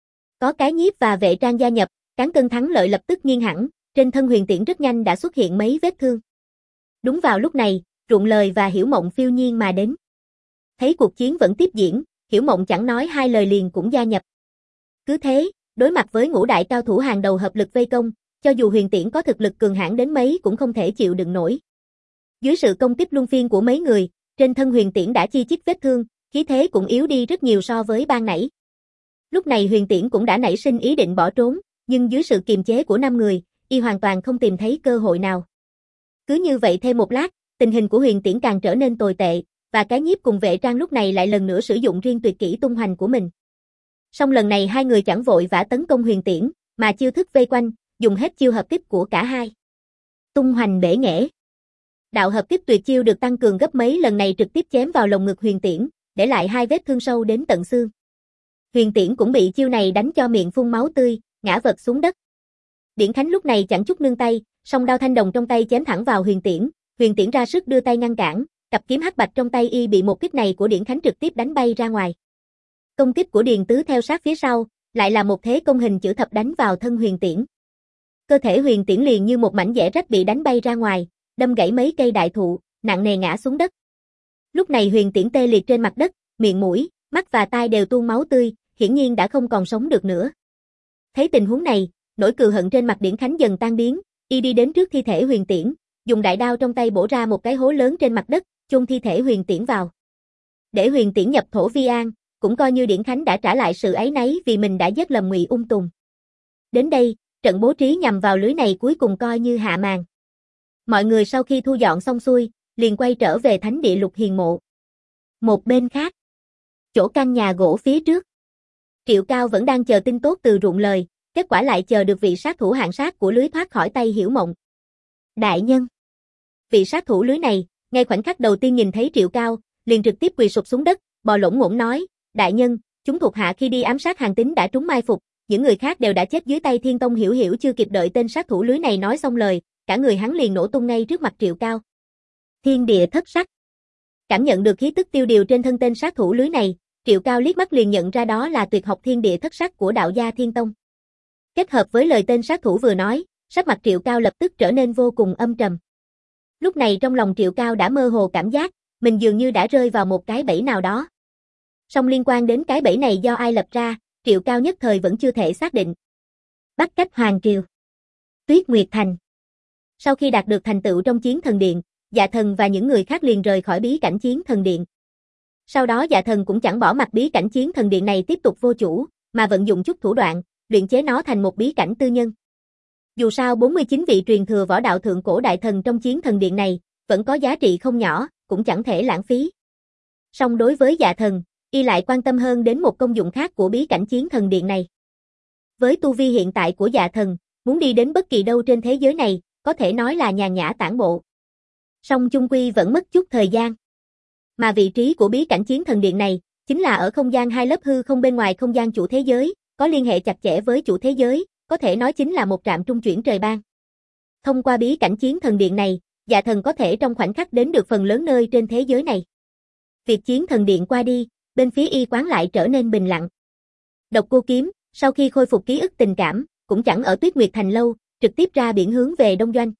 Có Cái Nhiếp và Vệ Trang gia nhập, cán cân thắng lợi lập tức nghiêng hẳn, trên thân Huyền Tiễn rất nhanh đã xuất hiện mấy vết thương. Đúng vào lúc này, Ruộng Lời và Hiểu Mộng phiêu nhiên mà đến. Thấy cuộc chiến vẫn tiếp diễn, Hiểu Mộng chẳng nói hai lời liền cũng gia nhập. Cứ thế, đối mặt với ngũ đại cao thủ hàng đầu hợp lực vây công, cho dù Huyền Tiễn có thực lực cường hãn đến mấy cũng không thể chịu đựng nổi. Dưới sự công kích luân phiên của mấy người, trên thân Huyền Tiễn đã chi chít vết thương, khí thế cũng yếu đi rất nhiều so với ban nãy. Lúc này Huyền Tiễn cũng đã nảy sinh ý định bỏ trốn, nhưng dưới sự kiềm chế của năm người, y hoàn toàn không tìm thấy cơ hội nào. Cứ như vậy thêm một lát, tình hình của Huyền Tiễn càng trở nên tồi tệ, và cái nhiếp cùng Vệ Trang lúc này lại lần nữa sử dụng riêng tuyệt kỹ tung hoành của mình. Song lần này hai người chẳng vội vã tấn công Huyền Tiễn, mà chiêu thức vây quanh, dùng hết chiêu hợp kích của cả hai. Tung hoành bể nghễ. Đạo hợp kích tuyệt chiêu được tăng cường gấp mấy lần này trực tiếp chém vào lồng ngực Huyền Tiễn, để lại hai vết thương sâu đến tận xương. Huyền Tiễn cũng bị chiêu này đánh cho miệng phun máu tươi, ngã vật xuống đất. Điển Khánh lúc này chẳng chút nương tay, song đao thanh đồng trong tay chém thẳng vào Huyền Tiễn, Huyền Tiễn ra sức đưa tay ngăn cản, cặp kiếm hắc bạch trong tay y bị một kích này của Điển Khánh trực tiếp đánh bay ra ngoài. Công kích của Điền Tứ theo sát phía sau, lại là một thế công hình chữ thập đánh vào thân Huyền Tiễn. Cơ thể Huyền Tiễn liền như một mảnh dẻ rách bị đánh bay ra ngoài, đâm gãy mấy cây đại thụ, nặng nề ngã xuống đất. Lúc này Huyền Tiễn tê liệt trên mặt đất, miệng mũi, mắt và tai đều tuôn máu tươi, hiển nhiên đã không còn sống được nữa. Thấy tình huống này, nỗi cừu hận trên mặt Điển Khánh dần tan biến, y đi đến trước thi thể Huyền Tiễn, dùng đại đao trong tay bổ ra một cái hố lớn trên mặt đất, chôn thi thể Huyền Tiễn vào. Để Huyền Tiễn nhập thổ vi an, cũng coi như Điển Khánh đã trả lại sự áy náy vì mình đã giết lầm Ngụy Ung Tùng. Đến đây, trận bố trí nhằm vào lưới này cuối cùng coi như hạ màn. Mọi người sau khi thu dọn xong xuôi, liền quay trở về thánh địa Lục Hiền Mộ. Một bên khác, chỗ căn nhà gỗ phía trước, Triệu Cao vẫn đang chờ tin tốt từ ruộng lời, kết quả lại chờ được vị sát thủ hạng sát của lưới thoát khỏi tay Hiểu Mộng. Đại nhân, vị sát thủ lưới này, ngay khoảnh khắc đầu tiên nhìn thấy Triệu Cao, liền trực tiếp quỳ sụp xuống đất, bò lổn ngổn nói, đại nhân, chúng thuộc hạ khi đi ám sát Hàn Tín đã trúng mai phục, những người khác đều đã chết dưới tay Thiên Tông Hiểu Hiểu. Chưa kịp đợi tên sát thủ lưới này nói xong lời, cả người hắn liền nổ tung ngay trước mặt Triệu Cao. Thiên địa thất sắc. Cảm nhận được khí tức tiêu điều trên thân tên sát thủ lưới này, Triệu Cao liếc mắt liền nhận ra đó là tuyệt học thiên địa thất sắc của đạo gia Thiên Tông. Kết hợp với lời tên sát thủ vừa nói, sắc mặt Triệu Cao lập tức trở nên vô cùng âm trầm. Lúc này trong lòng Triệu Cao đã mơ hồ cảm giác, mình dường như đã rơi vào một cái bẫy nào đó. Song liên quan đến cái bẫy này do ai lập ra, Triệu Cao nhất thời vẫn chưa thể xác định. Bắt cách Hoàng Triều. Tuyết Nguyệt Thành. Sau khi đạt được thành tựu trong Chiến Thần Điện, Dạ Thần và những người khác liền rời khỏi bí cảnh Chiến Thần Điện. Sau đó Dạ Thần cũng chẳng bỏ mặc bí cảnh Chiến Thần Điện này tiếp tục vô chủ, mà vận dụng chút thủ đoạn, luyện chế nó thành một bí cảnh tư nhân. Dù sao bốn mươi chín vị truyền thừa võ đạo thượng cổ đại thần trong Chiến Thần Điện này, vẫn có giá trị không nhỏ, cũng chẳng thể lãng phí. Song đối với Dạ Thần, y lại quan tâm hơn đến một công dụng khác của bí cảnh Chiến Thần Điện này. Với tu vi hiện tại của Dạ Thần, muốn đi đến bất kỳ đâu trên thế giới này, có thể nói là nhàn nhã tản bộ. Song chung quy vẫn mất chút thời gian. Mà vị trí của bí cảnh Chiến Thần Điện này, chính là ở không gian hai lớp hư không bên ngoài không gian chủ thế giới, có liên hệ chặt chẽ với chủ thế giới, có thể nói chính là một trạm trung chuyển trời ban. Thông qua bí cảnh Chiến Thần Điện này, Dạ Thần có thể trong khoảnh khắc đến được phần lớn nơi trên thế giới này. Việc Chiến Thần Điện qua đi, bên phía y quán lại trở nên bình lặng. Độc Cô Kiếm, sau khi khôi phục ký ức tình cảm, cũng chẳng ở Tuyết Nguyệt Thành lâu, trực tiếp ra biển hướng về Đông Doanh.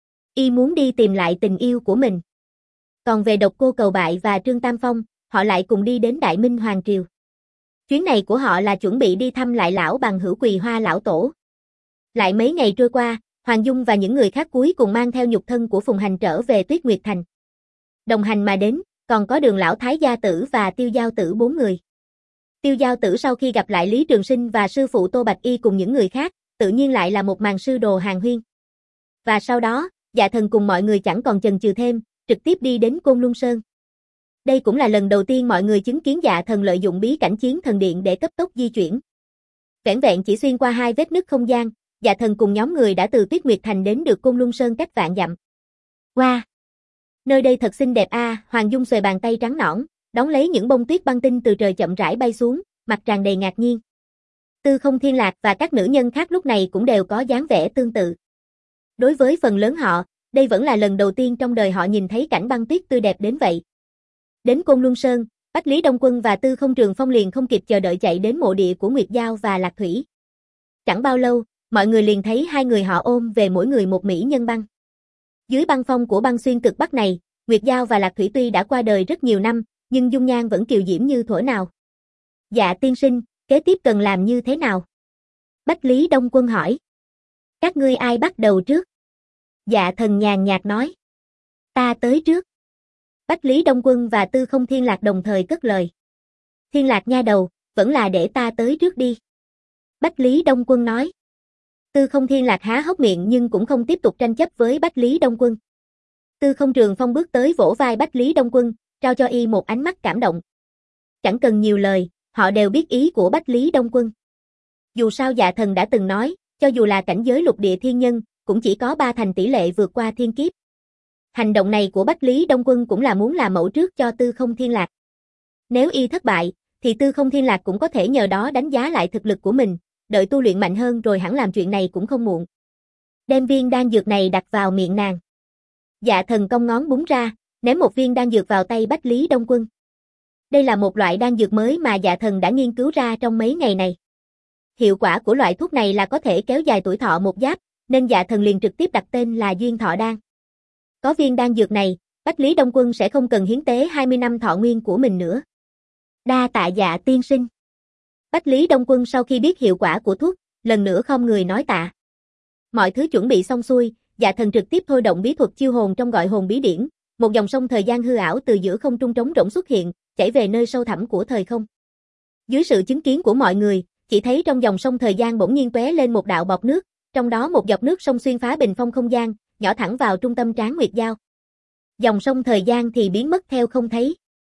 Y muốn đi tìm lại tình yêu của mình. Còn về Độc Cô Cầu Bại và Trương Tam Phong, họ lại cùng đi đến Đại Minh Hoàng Triều. Chuyến này của họ là chuẩn bị đi thăm lại lão bằng hữu Quỳ Hoa lão tổ. Lại mấy ngày trôi qua, Hoàng Dung và những người khác cuối cùng mang theo nhục thân của Phùng Hành trở về Tuyết Nguyệt Thành. Đồng hành mà đến, còn có Đường lão thái gia tử và Tiêu Giao tử bốn người. Tiêu Giao tử sau khi gặp lại Lý Trường Sinh và sư phụ Tô Bạch Y cùng những người khác, tự nhiên lại là một màn sư đồ hàn huyên. Và sau đó, Dạ Thần cùng mọi người chẳng còn chần chừ thêm, trực tiếp đi đến Côn Luân Sơn. Đây cũng là lần đầu tiên mọi người chứng kiến Dạ Thần lợi dụng bí cảnh Chiến Thần Điện để cấp tốc di chuyển. Vẻn vẹn chỉ xuyên qua hai vết nứt không gian, Dạ Thần cùng nhóm người đã từ Tuyết Nguyệt Thành đến được Côn Luân Sơn cách vạn dặm. Wow! Nơi đây thật xinh đẹp a, à, Hoàng Dung xuề bàn tay trắng nõn, đón lấy những bông tuyết băng tinh từ trời chậm rãi bay xuống, mặt tràn đầy ngạc nhiên. Tư Không Thiên Lạc và các nữ nhân khác lúc này cũng đều có dáng vẻ tương tự. Đối với phần lớn họ, đây vẫn là lần đầu tiên trong đời họ nhìn thấy cảnh băng tuyết tươi đẹp đến vậy. Đến Côn Luân Sơn, Bách Lý Đông Quân và Tư Không Trường Phong liền không kịp chờ đợi chạy đến mộ địa của Nguyệt Giao và Lạc Thủy. Chẳng bao lâu, mọi người liền thấy hai người họ ôm về mỗi người một mỹ nhân băng. Dưới băng phong của băng xuyên cực Bắc này, Nguyệt Giao và Lạc Thủy tuy đã qua đời rất nhiều năm, nhưng dung nhan vẫn kiều diễm như thuở nào. Dạ tiên sinh, kế tiếp cần làm như thế nào? Bách Lý Đông Quân hỏi. Các ngươi ai bắt đầu trước? Dạ thần nhàn nhạt nói. Ta tới trước. Bách Lý Đông Quân và Tư Không Thiên Lạc đồng thời cất lời. Thiên Lạc nha đầu, vẫn là để ta tới trước đi. Bách Lý Đông Quân nói. Tư Không Thiên Lạc há hốc miệng nhưng cũng không tiếp tục tranh chấp với Bách Lý Đông Quân. Tư Không Trường Phong bước tới vỗ vai Bách Lý Đông Quân, trao cho y một ánh mắt cảm động. Chẳng cần nhiều lời, họ đều biết ý của Bách Lý Đông Quân. Dù sao Dạ Thần đã từng nói, cho dù là cảnh giới lục địa thiên nhân, cũng chỉ có ba thành tỷ lệ vượt qua thiên kiếp. Hành động này của Bách Lý Đông Quân cũng là muốn làm mẫu trước cho Tư Không Thiên Lạc. Nếu y thất bại, thì Tư Không Thiên Lạc cũng có thể nhờ đó đánh giá lại thực lực của mình, đợi tu luyện mạnh hơn rồi hẳn làm chuyện này cũng không muộn. Đem viên đan dược này đặt vào miệng nàng. Dạ Thần cong ngón búng ra, ném một viên đan dược vào tay Bách Lý Đông Quân. Đây là một loại đan dược mới mà Dạ Thần đã nghiên cứu ra trong mấy ngày này. Hiệu quả của loại thuốc này là có thể kéo dài tuổi thọ một giáp, nên Dạ Thần liền trực tiếp đặt tên là Duyên Thọ Đan. Có viên đan dược này, Bách Lý Đông Quân sẽ không cần hiến tế hai mươi năm thọ nguyên của mình nữa. Đa tạ Dạ tiên sinh. Bách Lý Đông Quân sau khi biết hiệu quả của thuốc, lần nữa khom người nói tạ. Mọi thứ chuẩn bị xong xuôi, Dạ Thần trực tiếp thôi động bí thuật chiêu hồn trong gọi hồn bí điển, một dòng sông thời gian hư ảo từ giữa không trung trống rỗng xuất hiện, chảy về nơi sâu thẳm của thời không. Dưới sự chứng kiến của mọi người, chỉ thấy trong dòng sông thời gian bỗng nhiên tóe lên một đạo bọt nước, trong đó một giọt nước sông xuyên phá bình phong không gian, nhỏ thẳng vào trung tâm Tráng Nguyệt Giao. Dòng sông thời gian thì biến mất theo không thấy.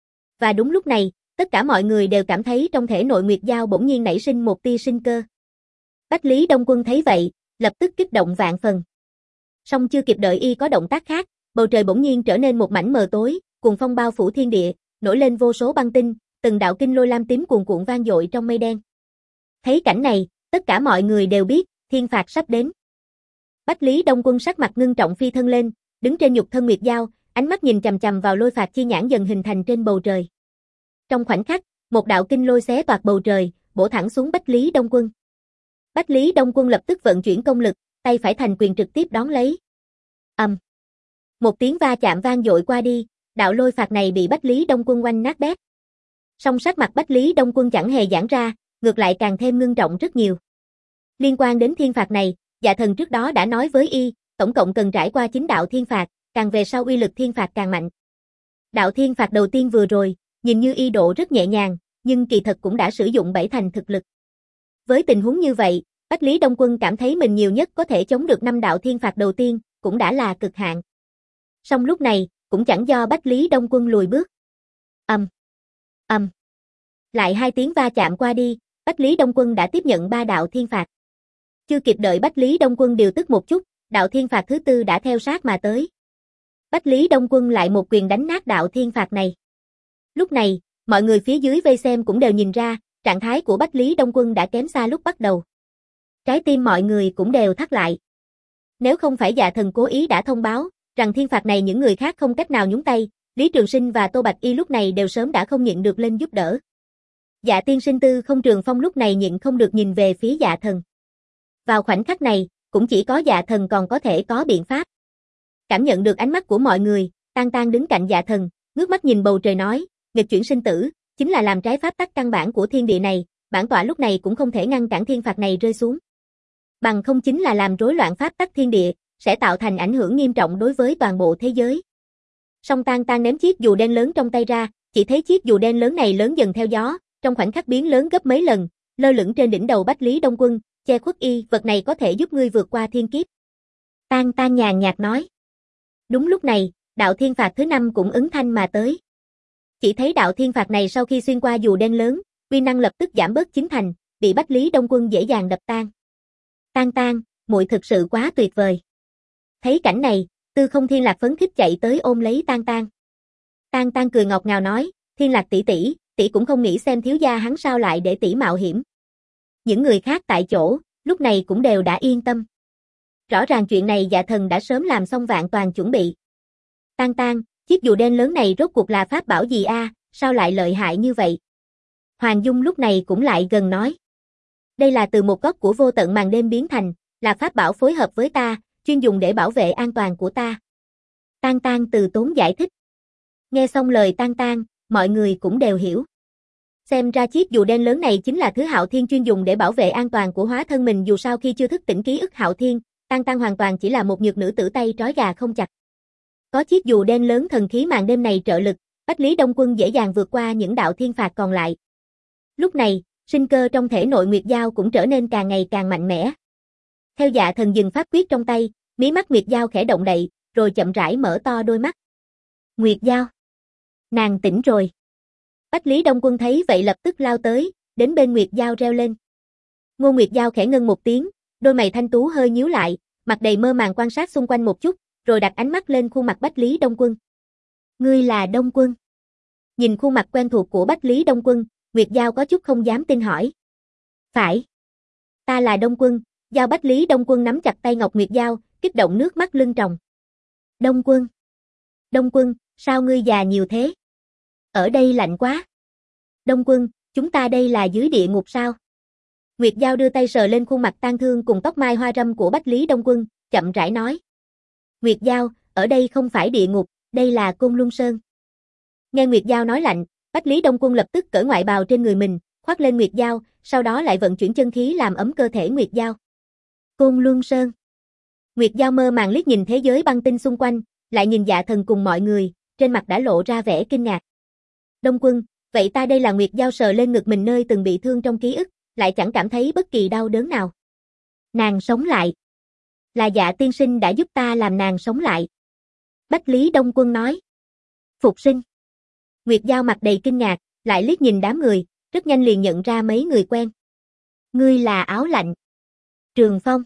Và đúng lúc này, tất cả mọi người đều cảm thấy trong thể nội Nguyệt Giao bỗng nhiên nảy sinh một tia sinh cơ. Bách Lý Đông Quân thấy vậy, lập tức kích động vạn phần. Song chưa kịp đợi y có động tác khác, bầu trời bỗng nhiên trở nên một mảnh mờ tối, cuồng phong bao phủ thiên địa, nổi lên vô số băng tinh, từng đạo kinh lôi lam tím cuồn cuộn vang dội trong mây đen. Thấy cảnh này, tất cả mọi người đều biết, thiên phạt sắp đến. Bách Lý Đông Quân sắc mặt ngưng trọng phi thân lên, đứng trên nhục thân Nguyệt Giao, ánh mắt nhìn chằm chằm vào lôi phạt chi nhãn dần hình thành trên bầu trời. Trong khoảnh khắc, một đạo kinh lôi xé toạc bầu trời, bổ thẳng xuống Bách Lý Đông Quân. Bách Lý Đông Quân lập tức vận chuyển công lực, tay phải thành quyền trực tiếp đón lấy. Ầm. Um. Một tiếng va chạm vang dội qua đi, đạo lôi phạt này bị Bách Lý Đông Quân oanh nát bét. Song sắc mặt Bách Lý Đông Quân chẳng hề giãn ra, ngược lại càng thêm ngưng trọng rất nhiều. Liên quan đến thiên phạt này, Dạ Thần trước đó đã nói với y, tổng cộng cần trải qua chín đạo thiên phạt, càng về sau uy lực thiên phạt càng mạnh. Đạo thiên phạt đầu tiên vừa rồi, nhìn như y độ rất nhẹ nhàng, nhưng kỳ thật cũng đã sử dụng bảy thành thực lực. Với tình huống như vậy, Bách Lý Đông Quân cảm thấy mình nhiều nhất có thể chống được năm đạo thiên phạt đầu tiên, cũng đã là cực hạn. Song lúc này, cũng chẳng do Bách Lý Đông Quân lùi bước. Ầm. Um. Ầm. Um. Lại hai tiếng va chạm qua đi, Bách Lý Đông Quân đã tiếp nhận ba đạo thiên phạt. Chưa kịp đợi Bách Lý Đông Quân điều tức một chút, đạo thiên phạt thứ tư đã theo sát mà tới. Bách Lý Đông Quân lại một quyền đánh nát đạo thiên phạt này. Lúc này, mọi người phía dưới vây xem cũng đều nhìn ra, trạng thái của Bách Lý Đông Quân đã kém xa lúc bắt đầu. Trái tim mọi người cũng đều thắt lại. Nếu không phải Dạ Thần cố ý đã thông báo, rằng thiên phạt này những người khác không cách nào nhúng tay, Lý Trường Sinh và Tô Bạch Y lúc này đều sớm đã không nhịn được lên giúp đỡ. Dạ tiên sinh Tư Không Trường Phong lúc này nhịn không được nhìn về phía Dạ Thần. Vào khoảnh khắc này, cũng chỉ có Dạ Thần còn có thể có biện pháp. Cảm nhận được ánh mắt của mọi người, Tang Tang đứng cạnh Dạ Thần, ngước mắt nhìn bầu trời nói, nghịch chuyển sinh tử, chính là làm trái pháp tắc căn bản của thiên địa này, bản tọa lúc này cũng không thể ngăn cản thiên phạt này rơi xuống. Bằng không chính là làm rối loạn pháp tắc thiên địa, sẽ tạo thành ảnh hưởng nghiêm trọng đối với toàn bộ thế giới. Song Tang Tang ném chiếc dù đen lớn trong tay ra, chỉ thấy chiếc dù đen lớn này lớn dần theo gió, trong khoảnh khắc biến lớn gấp mấy lần, lơ lửng trên đỉnh đầu Bách Lý Đông Quân, che khuất y, vật này có thể giúp ngươi vượt qua thiên kiếp. Tang Tang nhàn nhạt nói. Đúng lúc này, đạo thiên phạt thứ năm cũng ứng thanh mà tới. Chỉ thấy đạo thiên phạt này sau khi xuyên qua dù đen lớn, uy năng lập tức giảm bớt chín thành, bị Bách Lý Đông Quân dễ dàng đập tan. Tang Tang, muội thực sự quá tuyệt vời. Thấy cảnh này, Tư Không Thiên Lạc phấn khích chạy tới ôm lấy Tang Tang. Tang Tang cười ngọt ngào nói, Thiên Lạc tỷ tỷ, tỷ cũng không nghĩ xem thiếu gia hắn sao lại để tỷ mạo hiểm. Những người khác tại chỗ, lúc này cũng đều đã yên tâm. Rõ ràng chuyện này Dạ Thần đã sớm làm xong vạn toàn chuẩn bị. Tang Tang, chiếc dù đen lớn này rốt cuộc là pháp bảo gì a, à, sao lại lợi hại như vậy? Hoàng Dung lúc này cũng lại gần nói. Đây là từ một góc của vô tận màn đêm biến thành, là pháp bảo phối hợp với ta, chuyên dùng để bảo vệ an toàn của ta. Tang Tang từ tốn giải thích. Nghe xong lời Tang Tang, mọi người cũng đều hiểu. Xem ra chiếc dù đen lớn này chính là thứ Hạo Thiên chuyên dùng để bảo vệ an toàn của hóa thân mình, dù sao khi chưa thức tỉnh ký ức Hạo Thiên, Tăng Tăng hoàn toàn chỉ là một nhược nữ tử tay trói gà không chặt. Có chiếc dù đen lớn thần khí màn đêm này trợ lực, Bách Lý Đông Quân dễ dàng vượt qua những đạo thiên phạt còn lại. Lúc này, sinh cơ trong thể nội Nguyệt Giao cũng trở nên càng ngày càng mạnh mẽ. Theo Dạ Thần dừng pháp quyết trong tay, mí mắt Nguyệt Giao khẽ động đậy, rồi chậm rãi mở to đôi mắt. Nguyệt Giao, nàng tỉnh rồi. Bách Lý Đông Quân thấy vậy lập tức lao tới, đến bên Nguyệt Giao reo lên. Ngô Nguyệt Giao khẽ ngân một tiếng, đôi mày thanh tú hơi nhíu lại, mặt đầy mơ màng quan sát xung quanh một chút, rồi đặt ánh mắt lên khuôn mặt Bách Lý Đông Quân. Ngươi là Đông Quân? Nhìn khuôn mặt quen thuộc của Bách Lý Đông Quân, Nguyệt Giao có chút không dám tin hỏi. Phải. Ta là Đông Quân. Giao Bách Lý Đông Quân nắm chặt tay Ngọc Nguyệt Giao, kích động nước mắt lưng tròng. Đông Quân. Đông Quân, sao ngươi già nhiều thế? Ở đây lạnh quá. Đông Quân, chúng ta đây là dưới địa ngục sao? Nguyệt Giao đưa tay sờ lên khuôn mặt tang thương cùng tóc mai hoa râm của Bách Lý Đông Quân, chậm rãi nói. Nguyệt Giao, ở đây không phải địa ngục, đây là Côn Luân Sơn. Nghe Nguyệt Giao nói lạnh, Bách Lý Đông Quân lập tức cởi ngoại bào trên người mình, khoác lên Nguyệt Giao, sau đó lại vận chuyển chân khí làm ấm cơ thể Nguyệt Giao. Côn Luân Sơn. Nguyệt Giao mơ màng liếc nhìn thế giới băng tinh xung quanh, lại nhìn Dạ Thần cùng mọi người, trên mặt đã lộ ra vẻ kinh ngạc. Đông Quân, vậy ta đây là Nguyệt Giao sờ lên ngực mình nơi từng bị thương trong ký ức, lại chẳng cảm thấy bất kỳ đau đớn nào. Nàng sống lại. Là Dạ tiên sinh đã giúp ta làm nàng sống lại. Bách Lý Đông Quân nói. Phục sinh. Nguyệt Giao mặt đầy kinh ngạc, lại liếc nhìn đám người, rất nhanh liền nhận ra mấy người quen. Ngươi là Áo Lạnh, Trường Phong,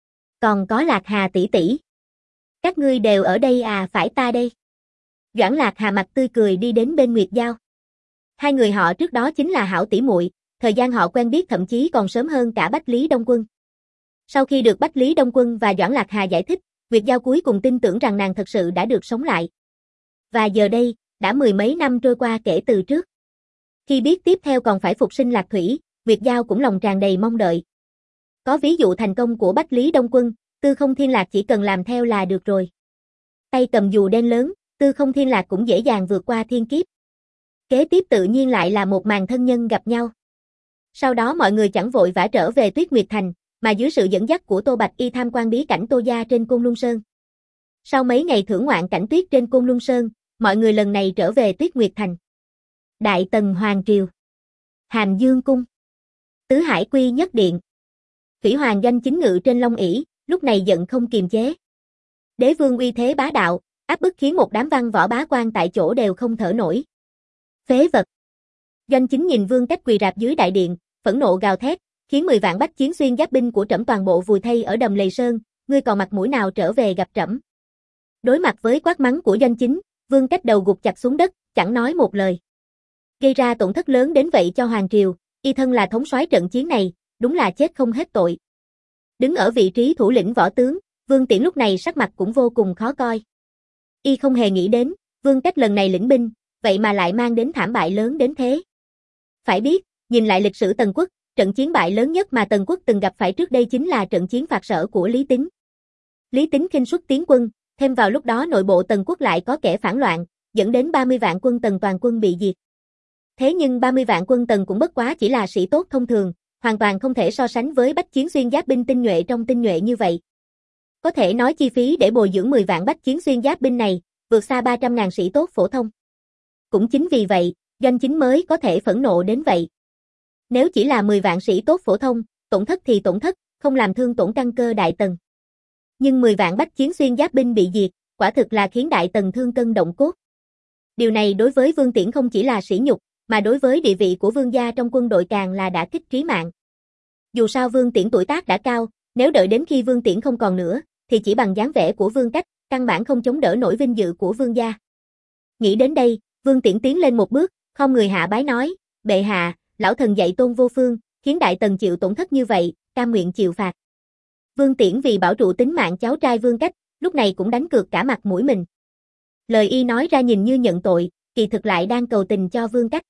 còn có Lạc Hà tỷ tỷ. Các ngươi đều ở đây à? Phải ta đây. Doãn Lạc Hà mặt tươi cười đi đến bên Nguyệt Giao. Hai người họ trước đó chính là hảo tỷ muội, thời gian họ quen biết thậm chí còn sớm hơn cả Bách Lý Đông Quân. Sau khi được Bách Lý Đông Quân và Doãn Lạc Hà giải thích, Nguyệt Giao cuối cùng tin tưởng rằng nàng thật sự đã được sống lại. Và giờ đây, đã mười mấy năm trôi qua kể từ trước. Khi biết tiếp theo còn phải phục sinh Lạc Thủy, Nguyệt Giao cũng lòng tràn đầy mong đợi. Có ví dụ thành công của Bách Lý Đông Quân, Tư Không Thiên Lạc chỉ cần làm theo là được rồi. Tay cầm dù đen lớn, Tư Không Thiên Lạc cũng dễ dàng vượt qua thiên kiếp. Kế tiếp tự nhiên lại là một màn thân nhân gặp nhau. Sau đó mọi người chẳng vội vã trở về Tuyết Nguyệt Thành, mà dưới sự dẫn dắt của Tô Bạch Y tham quan bí cảnh Tô Gia trên Côn Luân Sơn. Sau mấy ngày thưởng ngoạn cảnh tuyết trên Côn Luân Sơn, mọi người lần này trở về Tuyết Nguyệt Thành. Đại Tần Hoàng Triều, Hàm Dương Cung, Tứ Hải Quy Nhất Điện. Thủy Hoàng Doanh chính ngự trên long ỷ, lúc này giận không kiềm chế. Đế vương uy thế bá đạo, áp bức khiến một đám văn võ bá quan tại chỗ đều không thở nổi. Phế vật. Doanh chính nhìn Vương Cách quỳ rạp dưới đại điện, phẫn nộ gào thét, khiến mười vạn bách chiến xuyên giáp binh của trẫm toàn bộ vùi thây ở đầm lầy sơn, ngươi còn mặt mũi nào trở về gặp trẫm? Đối mặt với quát mắng của Doanh chính, Vương Cách đầu gục chặt xuống đất, chẳng nói một lời. Gây ra tổn thất lớn đến vậy cho Hoàng Triều, y thân là thống soái trận chiến này, đúng là chết không hết tội. Đứng ở vị trí thủ lĩnh võ tướng, Vương Tiễn lúc này sắc mặt cũng vô cùng khó coi. Y không hề nghĩ đến, Vương Cách lần này lĩnh binh, vậy mà lại mang đến thảm bại lớn đến thế. Phải biết, nhìn lại lịch sử Tần Quốc, trận chiến bại lớn nhất mà Tần Quốc từng gặp phải trước đây chính là trận chiến phạt sở của Lý Tín. Lý Tín khinh suất tiến quân, thêm vào lúc đó nội bộ Tần Quốc lại có kẻ phản loạn, dẫn đến ba mươi vạn quân Tần toàn quân bị diệt. Thế nhưng ba mươi vạn quân Tần cũng bất quá chỉ là sĩ tốt thông thường, hoàn toàn không thể so sánh với bách chiến xuyên giáp binh tinh nhuệ trong tinh nhuệ như vậy. Có thể nói chi phí để bồi dưỡng mười vạn bách chiến xuyên giáp binh này, vượt xa ba trăm ngàn sĩ tốt phổ thông. Cũng chính vì vậy, Doanh chính mới có thể phẫn nộ đến vậy. Nếu chỉ là mười vạn sĩ tốt phổ thông, tổn thất thì tổn thất, không làm thương tổn căn cơ Đại Tần. Nhưng mười vạn bách chiến xuyên giáp binh bị diệt, quả thực là khiến Đại Tần thương cân động cốt. Điều này đối với Vương Tiễn không chỉ là sỉ nhục, mà đối với địa vị của Vương gia trong quân đội càng là đả kích trí mạng. Dù sao Vương Tiễn tuổi tác đã cao, nếu đợi đến khi Vương Tiễn không còn nữa, thì chỉ bằng dáng vẻ của Vương Cách, căn bản không chống đỡ nổi vinh dự của Vương gia. Nghĩ đến đây, Vương Tiễn tiến lên một bước, không người hạ bái nói, bệ hạ, lão thần dạy tôn vô phương, khiến Đại Tần chịu tổn thất như vậy, cam nguyện chịu phạt. Vương Tiễn vì bảo trụ tính mạng cháu trai Vương Cách, lúc này cũng đánh cược cả mặt mũi mình. Lời y nói ra nhìn như nhận tội, kỳ thực lại đang cầu tình cho Vương Cách.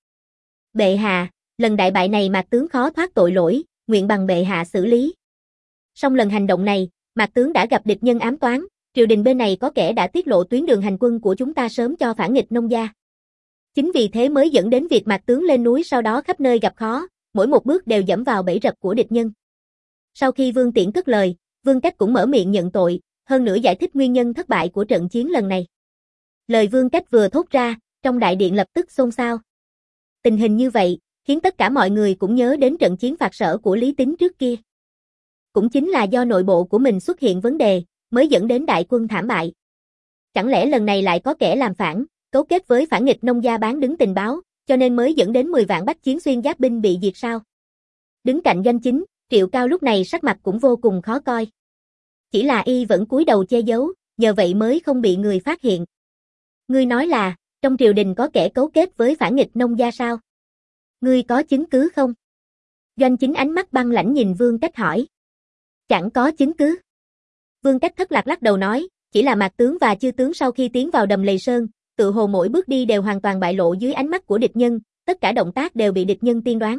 Bệ hạ, lần đại bại này Mạc tướng khó thoát tội lỗi, nguyện bằng bệ hạ xử lý. Song lần hành động này, Mạc tướng đã gặp địch nhân ám toán, triều đình bên này có kẻ đã tiết lộ tuyến đường hành quân của chúng ta sớm cho phản nghịch nông gia. Chính vì thế mới dẫn đến việc Mạc tướng lên núi sau đó khắp nơi gặp khó, mỗi một bước đều dẫm vào bẫy rập của địch nhân. Sau khi Vương Tiễn cất lời, Vương Cách cũng mở miệng nhận tội, hơn nữa giải thích nguyên nhân thất bại của trận chiến lần này. Lời Vương Cách vừa thốt ra, trong đại điện lập tức xôn xao. Tình hình như vậy, khiến tất cả mọi người cũng nhớ đến trận chiến phạt sở của Lý Tín trước kia. Cũng chính là do nội bộ của mình xuất hiện vấn đề, mới dẫn đến đại quân thảm bại. Chẳng lẽ lần này lại có kẻ làm phản, cấu kết với phản nghịch nông gia bán đứng tình báo, cho nên mới dẫn đến mười vạn bách chiến xuyên giáp binh bị diệt sao? Đứng cạnh Doanh Chính, Triệu Cao lúc này sắc mặt cũng vô cùng khó coi. Chỉ là y vẫn cúi đầu che giấu, nhờ vậy mới không bị người phát hiện. Ngươi nói là, trong triều đình có kẻ cấu kết với phản nghịch nông gia sao? Ngươi có chứng cứ không? Doanh Chính ánh mắt băng lãnh nhìn Vương Cách hỏi. Chẳng có chứng cứ. Vương Cách thất lạc lắc đầu nói, chỉ là Mạc tướng và Chư tướng sau khi tiến vào đầm Lầy Sơn, tự hồ mỗi bước đi đều hoàn toàn bại lộ dưới ánh mắt của địch nhân, tất cả động tác đều bị địch nhân tiên đoán.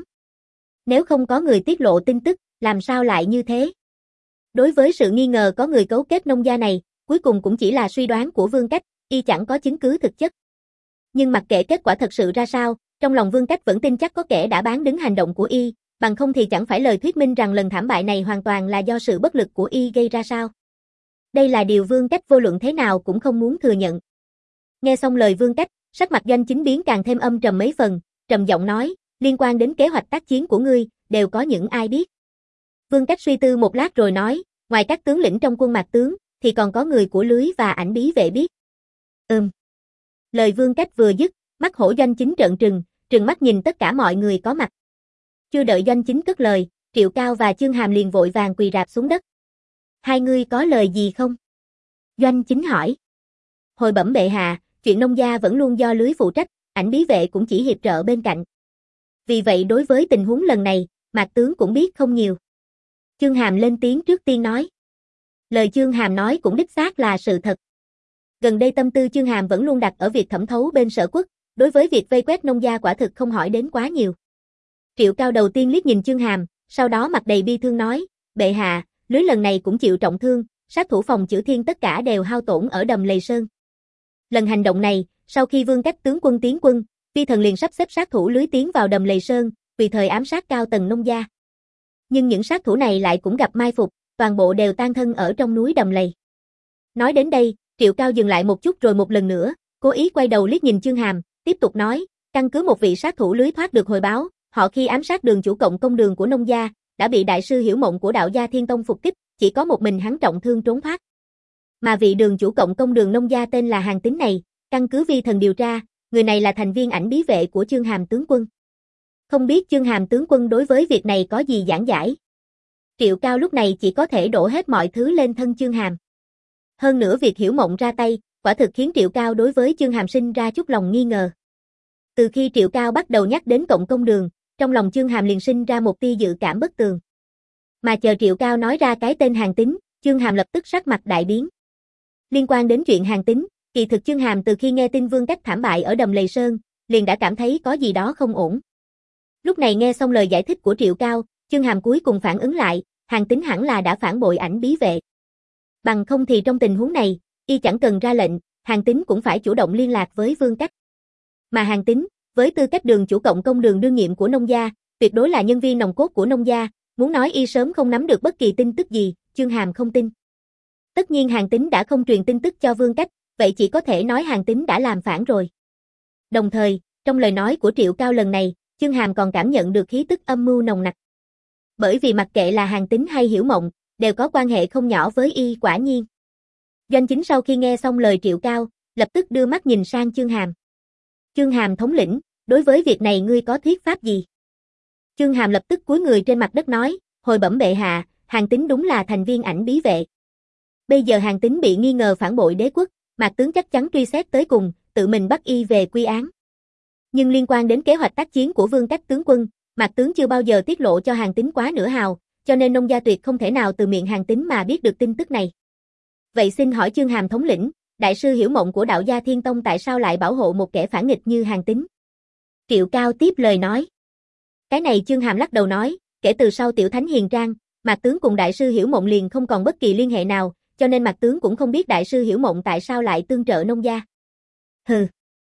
Nếu không có người tiết lộ tin tức, làm sao lại như thế? Đối với sự nghi ngờ có người cấu kết nông gia này, cuối cùng cũng chỉ là suy đoán của Vương Cách, y chẳng có chứng cứ thực chất. Nhưng mặc kệ kết quả thật sự ra sao, trong lòng Vương Cách vẫn tin chắc có kẻ đã bán đứng hành động của y, bằng không thì chẳng phải lời thuyết minh rằng lần thảm bại này hoàn toàn là do sự bất lực của y gây ra sao. Đây là điều Vương Cách vô luận thế nào cũng không muốn thừa nhận. Nghe xong lời Vương Cách, sắc mặt Doanh Chính biến càng thêm âm trầm mấy phần, trầm giọng nói, liên quan đến kế hoạch tác chiến của ngươi, đều có những ai biết. Vương Cách suy tư một lát rồi nói, ngoài các tướng lĩnh trong quân Mạc tướng, thì còn có người của lưới và ảnh bí vệ biết. Ừm. Lời Vương Cách vừa dứt, mắt hổ Doanh Chính trợn trừng, trừng mắt nhìn tất cả mọi người có mặt. Chưa đợi Doanh Chính cất lời, Triệu Cao và Chương Hàm liền vội vàng quỳ rạp xuống đất. Hai ngươi có lời gì không? Doanh Chính hỏi. Hồi bẩm bệ hạ, chuyện nông gia vẫn luôn do lưới phụ trách, ảnh bí vệ cũng chỉ hiệp trợ bên cạnh. Vì vậy đối với tình huống lần này, Mạc tướng cũng biết không nhiều. Chương Hàm lên tiếng trước tiên nói. Lời Chương Hàm nói cũng đích xác là sự thật. Gần đây tâm tư Chương Hàm vẫn luôn đặt ở việc thẩm thấu bên Sở Quốc, đối với việc vây quét nông gia quả thực không hỏi đến quá nhiều. Triệu Cao đầu tiên liếc nhìn Chương Hàm, sau đó mặt đầy bi thương nói, bệ hạ, lưới lần này cũng chịu trọng thương, sát thủ phòng Chữ Thiên tất cả đều hao tổn ở đầm Lầy Sơn. Lần hành động này, sau khi Vương Cách tướng quân tiến quân, vi thần liền sắp xếp sát thủ lưới tiến vào đầm Lầy Sơn, tùy thời ám sát cao tầng nông gia. Nhưng những sát thủ này lại cũng gặp mai phục, toàn bộ đều tan thân ở trong núi đầm lầy. Nói đến đây, Triệu Cao dừng lại một chút rồi một lần nữa, cố ý quay đầu liếc nhìn Chương Hàm, tiếp tục nói, căn cứ một vị sát thủ lưới thoát được hồi báo, họ khi ám sát Đường chủ cộng công Đường của nông gia, đã bị đại sư Hiểu Mộng của Đạo gia Thiên Tông phục kích, chỉ có một mình hắn trọng thương trốn thoát. Mà vị Đường chủ cộng công Đường nông gia tên là Hàn Tín này, căn cứ vi thần điều tra, người này là thành viên ảnh bí vệ của Chương Hàm tướng quân. Không biết Chương Hàm tướng quân đối với việc này có gì giảng giải? Triệu Cao lúc này chỉ có thể đổ hết mọi thứ lên thân Chương Hàm. Hơn nữa việc Hiểu Mộng ra tay, quả thực khiến Triệu Cao đối với Chương Hàm sinh ra chút lòng nghi ngờ. Từ khi Triệu Cao bắt đầu nhắc đến cộng công Đường, trong lòng Chương Hàm liền sinh ra một tia dự cảm bất tường. Mà chờ Triệu Cao nói ra cái tên Hàn Tín, Chương Hàm lập tức sắc mặt đại biến. Liên quan đến chuyện Hàn Tín, kỳ thực Chương Hàm từ khi nghe tin Vương Cách thảm bại ở đầm Lầy Sơn, liền đã cảm thấy có gì đó không ổn. Lúc này nghe xong lời giải thích của Triệu Cao, Chương Hàm cuối cùng phản ứng lại, Hàn Tín hẳn là đã phản bội ảnh bí vệ. Bằng không thì trong tình huống này, y chẳng cần ra lệnh, Hàn Tín cũng phải chủ động liên lạc với Vương Cách. Mà Hàn Tín, với tư cách Đường chủ cộng công Đường đương nhiệm của nông gia, tuyệt đối là nhân viên nòng cốt của nông gia, muốn nói y sớm không nắm được bất kỳ tin tức gì, Chương Hàm không tin. Tất nhiên Hàn Tín đã không truyền tin tức cho Vương Cách, vậy chỉ có thể nói Hàn Tín đã làm phản rồi. Đồng thời, trong lời nói của Triệu Cao lần này, Chương Hàm còn cảm nhận được khí tức âm mưu nồng nặc. Bởi vì mặc kệ là Hàn Tín hay Hiểu Mộng, đều có quan hệ không nhỏ với y quả nhiên. Doanh Chính sau khi nghe xong lời Triệu Cao, lập tức đưa mắt nhìn sang Chương Hàm. Chương Hàm thống lĩnh, đối với việc này ngươi có thuyết pháp gì? Chương Hàm lập tức cúi người trên mặt đất nói, hồi bẩm bệ hạ, Hàn Tín đúng là thành viên ảnh bí vệ. Bây giờ Hàn Tín bị nghi ngờ phản bội đế quốc, Mạc tướng chắc chắn truy xét tới cùng, tự mình bắt y về quy án. Nhưng liên quan đến kế hoạch tác chiến của Vương Cách tướng quân, Mạc tướng chưa bao giờ tiết lộ cho Hàn Tín quá nửa hào, cho nên nông gia tuyệt không thể nào từ miệng Hàn Tín mà biết được tin tức này. Vậy xin hỏi Chương Hàm thống lĩnh, đại sư Hiểu Mộng của Đạo gia Thiên Tông tại sao lại bảo hộ một kẻ phản nghịch như Hàn Tín? Triệu Cao tiếp lời nói. Cái này Chương Hàm lắc đầu nói, kể từ sau Tiểu Thánh Hiền Trang, Mạc tướng cùng đại sư Hiểu Mộng liền không còn bất kỳ liên hệ nào, cho nên Mạc tướng cũng không biết đại sư Hiểu Mộng tại sao lại tương trợ nông gia. Hừ.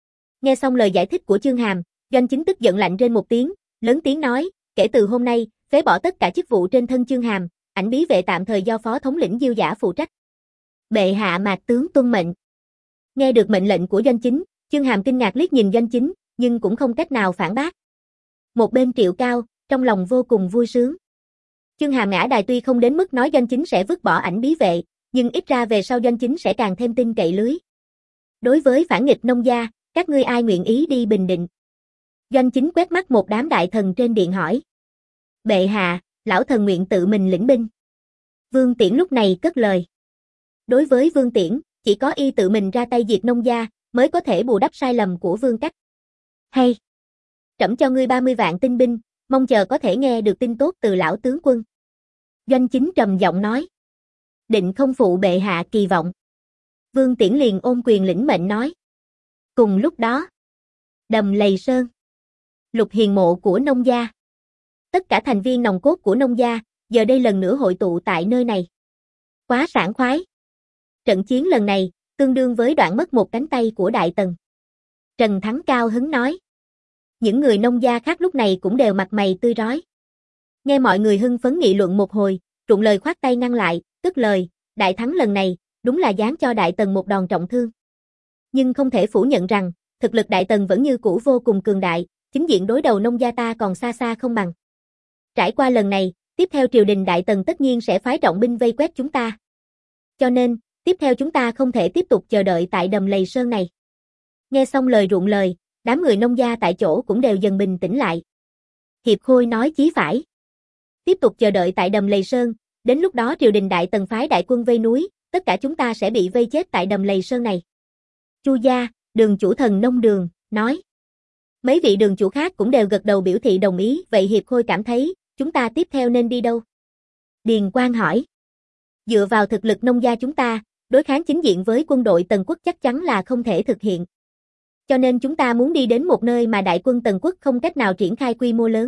Nghe xong lời giải thích của Chương Hàm, Doanh Chính tức giận lạnh trên một tiếng, lớn tiếng nói, kể từ hôm nay, phế bỏ tất cả chức vụ trên thân Chương Hàm, ảnh bí vệ tạm thời do phó thống lĩnh Diêu Giả phụ trách. Bệ hạ mạc tướng tuân mệnh. Nghe được mệnh lệnh của Doanh Chính, Chương Hàm kinh ngạc liếc nhìn Doanh Chính, nhưng cũng không cách nào phản bác. Một bên Triệu Cao, trong lòng vô cùng vui sướng. Chương Hàm ngã đài tuy không đến mức nói Doanh Chính sẽ vứt bỏ ảnh bí vệ, nhưng ít ra về sau Doanh Chính sẽ càng thêm tin cậy lưới. Đối với phản nghịch nông gia, các ngươi ai nguyện ý đi Bình Định? Doanh Chính quét mắt một đám đại thần trên điện hỏi. Bệ hạ, lão thần nguyện tự mình lĩnh binh. Vương Tiễn lúc này cất lời. Đối với Vương Tiễn, chỉ có y tự mình ra tay diệt nông gia, mới có thể bù đắp sai lầm của Vương Cách. Hay! Trẫm cho ngươi ba mươi vạn tinh binh, mong chờ có thể nghe được tin tốt từ lão tướng quân. Doanh Chính trầm giọng nói. Định không phụ bệ hạ kỳ vọng. Vương Tiễn liền ôm quyền lĩnh mệnh nói. Cùng lúc đó, Đầm Lầy Sơn, Lục Hiền mộ của nông gia. Tất cả thành viên nòng cốt của nông gia, giờ đây lần nữa hội tụ tại nơi này. Quá sảng khoái. Trận chiến lần này, tương đương với đoạn mất một cánh tay của Đại Tần. Trần Thắng cao hứng nói. Những người nông gia khác lúc này cũng đều mặt mày tươi rói. Nghe mọi người hưng phấn nghị luận một hồi, Rụng Lời khoát tay ngăn lại, tức lời, đại thắng lần này, đúng là giáng cho Đại Tần một đòn trọng thương. Nhưng không thể phủ nhận rằng, thực lực Đại Tần vẫn như cũ vô cùng cường đại, chính diện đối đầu nông gia ta còn xa xa không bằng. Trải qua lần này, tiếp theo triều đình Đại Tần tất nhiên sẽ phái trọng binh vây quét chúng ta. Cho nên, tiếp theo chúng ta không thể tiếp tục chờ đợi tại Đầm Lầy Sơn này. Nghe xong lời Rụng Lời, đám người nông gia tại chỗ cũng đều dần bình tĩnh lại. Hiệp Khôi nói chí phải. Tiếp tục chờ đợi tại Đầm Lầy Sơn, đến lúc đó triều đình Đại Tần phái đại quân vây núi, tất cả chúng ta sẽ bị vây chết tại Đầm Lầy Sơn này. Chu Gia, Đường chủ thần nông Đường, nói. Mấy vị đường chủ khác cũng đều gật đầu biểu thị đồng ý, vậy Hiệp Khôi cảm thấy, chúng ta tiếp theo nên đi đâu? Điền Quang hỏi. Dựa vào thực lực nông gia chúng ta, đối kháng chính diện với quân đội Tần quốc chắc chắn là không thể thực hiện. Cho nên chúng ta muốn đi đến một nơi mà đại quân Tần quốc không cách nào triển khai quy mô lớn.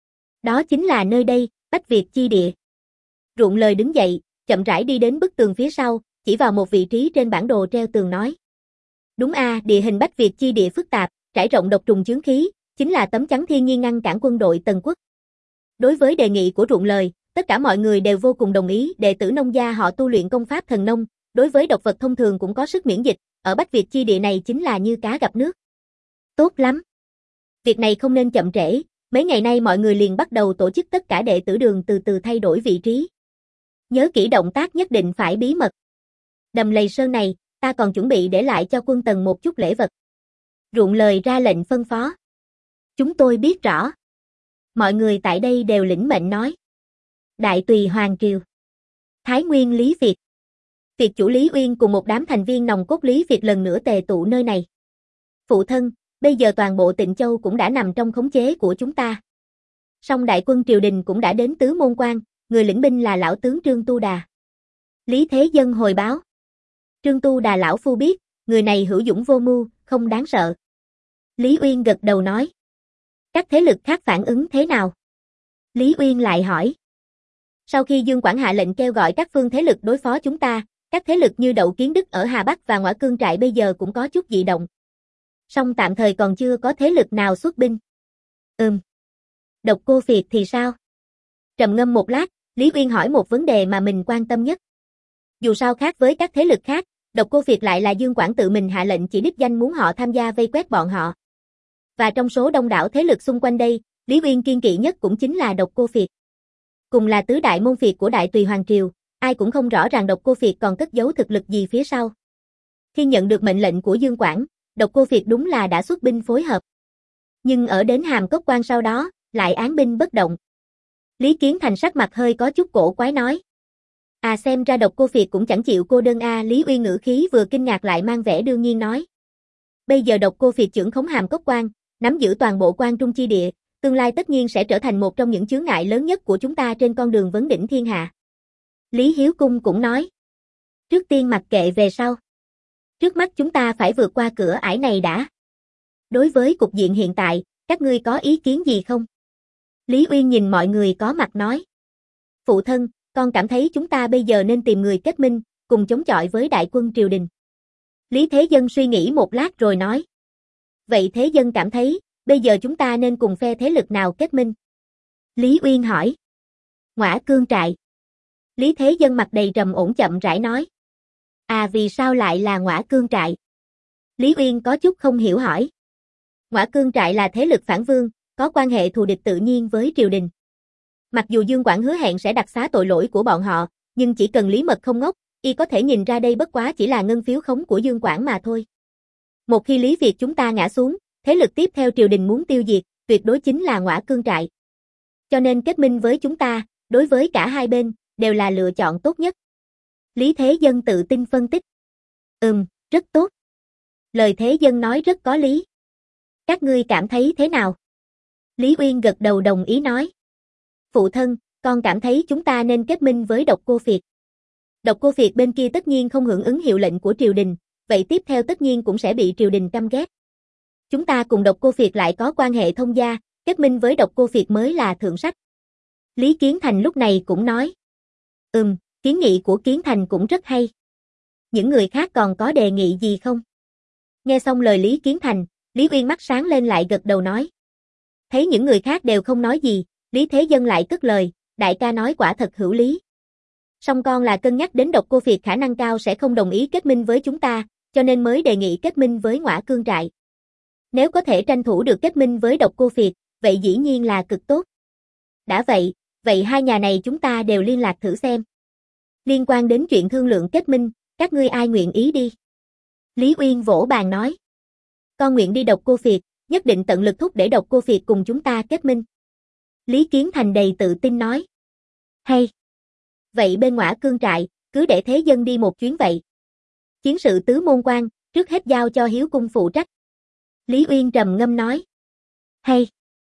Đó chính là nơi đây, Bách Việt chi địa. Rụng Lời đứng dậy, chậm rãi đi đến bức tường phía sau, chỉ vào một vị trí trên bản đồ treo tường nói. Đúng a, à, địa hình Bách Việt chi địa phức tạp, trải rộng độc trùng chướng khí, chính là tấm chắn thiên nhiên ngăn cản quân đội Tần quốc. Đối với đề nghị của Rụng Lời, tất cả mọi người đều vô cùng đồng ý, đệ tử nông gia họ tu luyện công pháp thần nông, đối với độc vật thông thường cũng có sức miễn dịch, ở Bách Việt chi địa này chính là như cá gặp nước. Tốt lắm. Việc này không nên chậm trễ, mấy ngày nay mọi người liền bắt đầu tổ chức tất cả đệ tử đường từ từ thay đổi vị trí. Nhớ kỹ động tác nhất định phải bí mật. Đầm Lầy Sơn này, ta còn chuẩn bị để lại cho quân Tần một chút lễ vật. Rụng Lời ra lệnh phân phó. Chúng tôi biết rõ. Mọi người tại đây đều lĩnh mệnh nói. Đại Tùy Hoàng Triều. Thái Nguyên Lý Việt. Việt chủ Lý Uyên cùng một đám thành viên nòng cốt Lý Việt lần nữa tề tụ nơi này. Phụ thân, bây giờ toàn bộ Tịnh Châu cũng đã nằm trong khống chế của chúng ta. Song đại quân triều đình cũng đã đến Tứ Môn Quan, người lĩnh binh là lão tướng Trương Tu Đà. Lý Thế Dân hồi báo. Trương Tu Đà lão phu biết, người này hữu dũng vô mưu, không đáng sợ. Lý Uyên gật đầu nói. Các thế lực khác phản ứng thế nào? Lý Uyên lại hỏi. Sau khi Dương Quảng hạ lệnh kêu gọi các phương thế lực đối phó chúng ta, các thế lực như Đậu Kiến Đức ở Hà Bắc và Ngõa Cương Trại bây giờ cũng có chút dị động. Song tạm thời còn chưa có thế lực nào xuất binh. Ừm. Độc Cô Phiệt thì sao? Trầm ngâm một lát, Lý Uyên hỏi một vấn đề mà mình quan tâm nhất. Dù sao khác với các thế lực khác, Độc Cô Phiệt lại là Dương Quảng tự mình hạ lệnh chỉ đích danh muốn họ tham gia vây quét bọn họ. Và trong số đông đảo thế lực xung quanh đây, Lý Uyên kiên kỵ nhất cũng chính là Độc Cô Phiệt. Cùng là tứ đại môn phiệt của Đại Tùy Hoàng Triều, ai cũng không rõ ràng Độc Cô Phiệt còn cất giấu thực lực gì phía sau. Khi nhận được mệnh lệnh của Dương Quảng, Độc Cô Phiệt đúng là đã xuất binh phối hợp. Nhưng ở đến Hàm Cốc Quan sau đó, lại án binh bất động. Lý Kiến Thành sắc mặt hơi có chút cổ quái nói. À xem ra Độc Cô Phiệt cũng chẳng chịu cô đơn a. Lý Uyên ngữ khí vừa kinh ngạc lại mang vẻ đương nhiên nói. Bây giờ Độc Cô Phiệt trưởng khống Hàm Cốc Quan, nắm giữ toàn bộ quan trung chi địa, tương lai tất nhiên sẽ trở thành một trong những chướng ngại lớn nhất của chúng ta trên con đường vấn đỉnh thiên hạ. Lý Hiếu Cung cũng nói. Trước tiên mặc kệ về sau. Trước mắt chúng ta phải vượt qua cửa ải này đã. Đối với cục diện hiện tại, các ngươi có ý kiến gì không? Lý Uyên nhìn mọi người có mặt nói. Phụ thân, con cảm thấy chúng ta bây giờ nên tìm người kết minh, cùng chống chọi với đại quân triều đình. Lý Thế Dân suy nghĩ một lát rồi nói. Vậy thế dân cảm thấy, bây giờ chúng ta nên cùng phe thế lực nào kết minh? Lý Uyên hỏi. Ngõa Cương trại. Lý Thế Dân mặt đầy trầm ổn chậm rãi nói. À, vì sao lại là Ngõa Cương trại? Lý Uyên có chút không hiểu hỏi. Ngõa Cương trại là thế lực phản vương, có quan hệ thù địch tự nhiên với triều đình. Mặc dù Dương Quảng hứa hẹn sẽ đặc xá tội lỗi của bọn họ, nhưng chỉ cần Lý Mật không ngốc, y có thể nhìn ra đây bất quá chỉ là ngân phiếu khống của Dương Quảng mà thôi. Một khi Lý Việt chúng ta ngã xuống, thế lực tiếp theo triều đình muốn tiêu diệt, tuyệt đối chính là Ngõa Cương trại. Cho nên kết minh với chúng ta, đối với cả hai bên, đều là lựa chọn tốt nhất. Lý Thế Dân tự tin phân tích. Ừm, rất tốt. Lời Thế Dân nói rất có lý. Các ngươi cảm thấy thế nào? Lý Uyên gật đầu đồng ý nói. Phụ thân, con cảm thấy chúng ta nên kết minh với Độc Cô Phiệt. Độc Cô Phiệt bên kia tất nhiên không hưởng ứng hiệu lệnh của triều đình, vậy tiếp theo tất nhiên cũng sẽ bị triều đình căm ghét. Chúng ta cùng Độc Cô Phiệt lại có quan hệ thông gia, kết minh với Độc Cô Phiệt mới là thượng sách. Lý Kiến Thành lúc này cũng nói. Ừm, kiến nghị của Kiến Thành cũng rất hay. Những người khác còn có đề nghị gì không? Nghe xong lời Lý Kiến Thành, Lý Uyên mắt sáng lên lại gật đầu nói. Thấy những người khác đều không nói gì, Lý Thế Dân lại cất lời, đại ca nói quả thật hữu lý. Song con là cân nhắc đến Độc Cô Phiệt khả năng cao sẽ không đồng ý kết minh với chúng ta, cho nên mới đề nghị kết minh với Ngõa Cương trại. Nếu có thể tranh thủ được kết minh với Độc Cô Phiệt, vậy dĩ nhiên là cực tốt. Đã vậy, vậy hai nhà này chúng ta đều liên lạc thử xem. Liên quan đến chuyện thương lượng kết minh, các ngươi ai nguyện ý đi? Lý Uyên vỗ bàn nói. Con nguyện đi Độc Cô Phiệt, nhất định tận lực thúc để Độc Cô Phiệt cùng chúng ta kết minh. Lý Kiến Thành đầy tự tin nói. Hay. Vậy bên Ngõa Cương trại, cứ để Thế Dân đi một chuyến vậy. Chiến sự tứ môn quan, trước hết giao cho Hiếu Cung phụ trách. Lý Uyên trầm ngâm nói. Hay.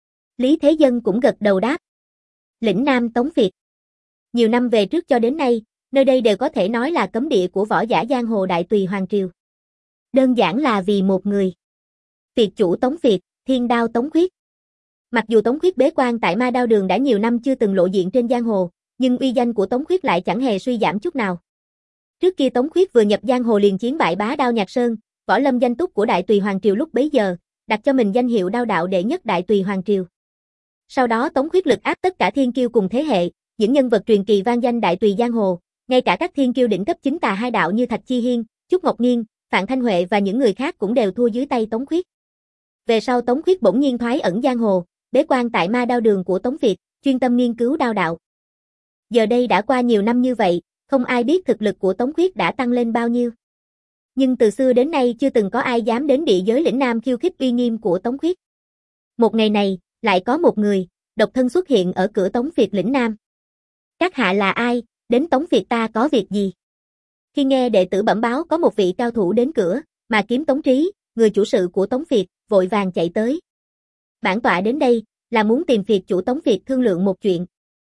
Lý Thế Dân cũng gật đầu đáp. Lĩnh Nam Tống Phiệt. Nhiều năm về trước cho đến nay, nơi đây đều có thể nói là cấm địa của võ giả giang hồ đại tùy hoàng triều. Đơn giản là vì một người. Phiệt chủ Tống Phiệt, Thiên Đao Tống Khuyết. Mặc dù Tống Khuyết bế quan tại Ma Đao Đường đã nhiều năm chưa từng lộ diện trên giang hồ, nhưng uy danh của Tống Khuyết lại chẳng hề suy giảm chút nào. Trước kia Tống Khuyết vừa nhập giang hồ liền chiến bại Bá Đao Nhạc Sơn, võ lâm danh túc của đại tùy hoàng triều lúc bấy giờ, đặt cho mình danh hiệu đao đạo đệ nhất đại tùy hoàng triều. Sau đó Tống Khuyết lực áp tất cả thiên kiêu cùng thế hệ, những nhân vật truyền kỳ vang danh đại tùy giang hồ, ngay cả các thiên kiêu đỉnh cấp chính tà hai đạo như Thạch Chi Hiên, Trúc Ngọc Nghiên, Phạm Thanh Huệ và những người khác cũng đều thua dưới tay Tống Khuyết. Về sau Tống Khuyết bỗng nhiên thoái ẩn giang hồ, bế quan tại Ma Đao Đường của Tống Việt, chuyên tâm nghiên cứu đao đạo. Giờ đây đã qua nhiều năm như vậy, không ai biết thực lực của Tống Khuyết đã tăng lên bao nhiêu. Nhưng từ xưa đến nay chưa từng có ai dám đến địa giới lĩnh Nam khiêu khích uy nghiêm của Tống Khuyết. Một ngày này, lại có một người, độc thân xuất hiện ở cửa Tống Việt lĩnh Nam. Các hạ là ai, đến Tống Việt ta có việc gì? Khi nghe đệ tử bẩm báo có một vị cao thủ đến cửa, mà kiếm Tống Trí, người chủ sự của Tống Việt, vội vàng chạy tới. Bản tọa đến đây, là muốn tìm Việt chủ Tống Việt thương lượng một chuyện.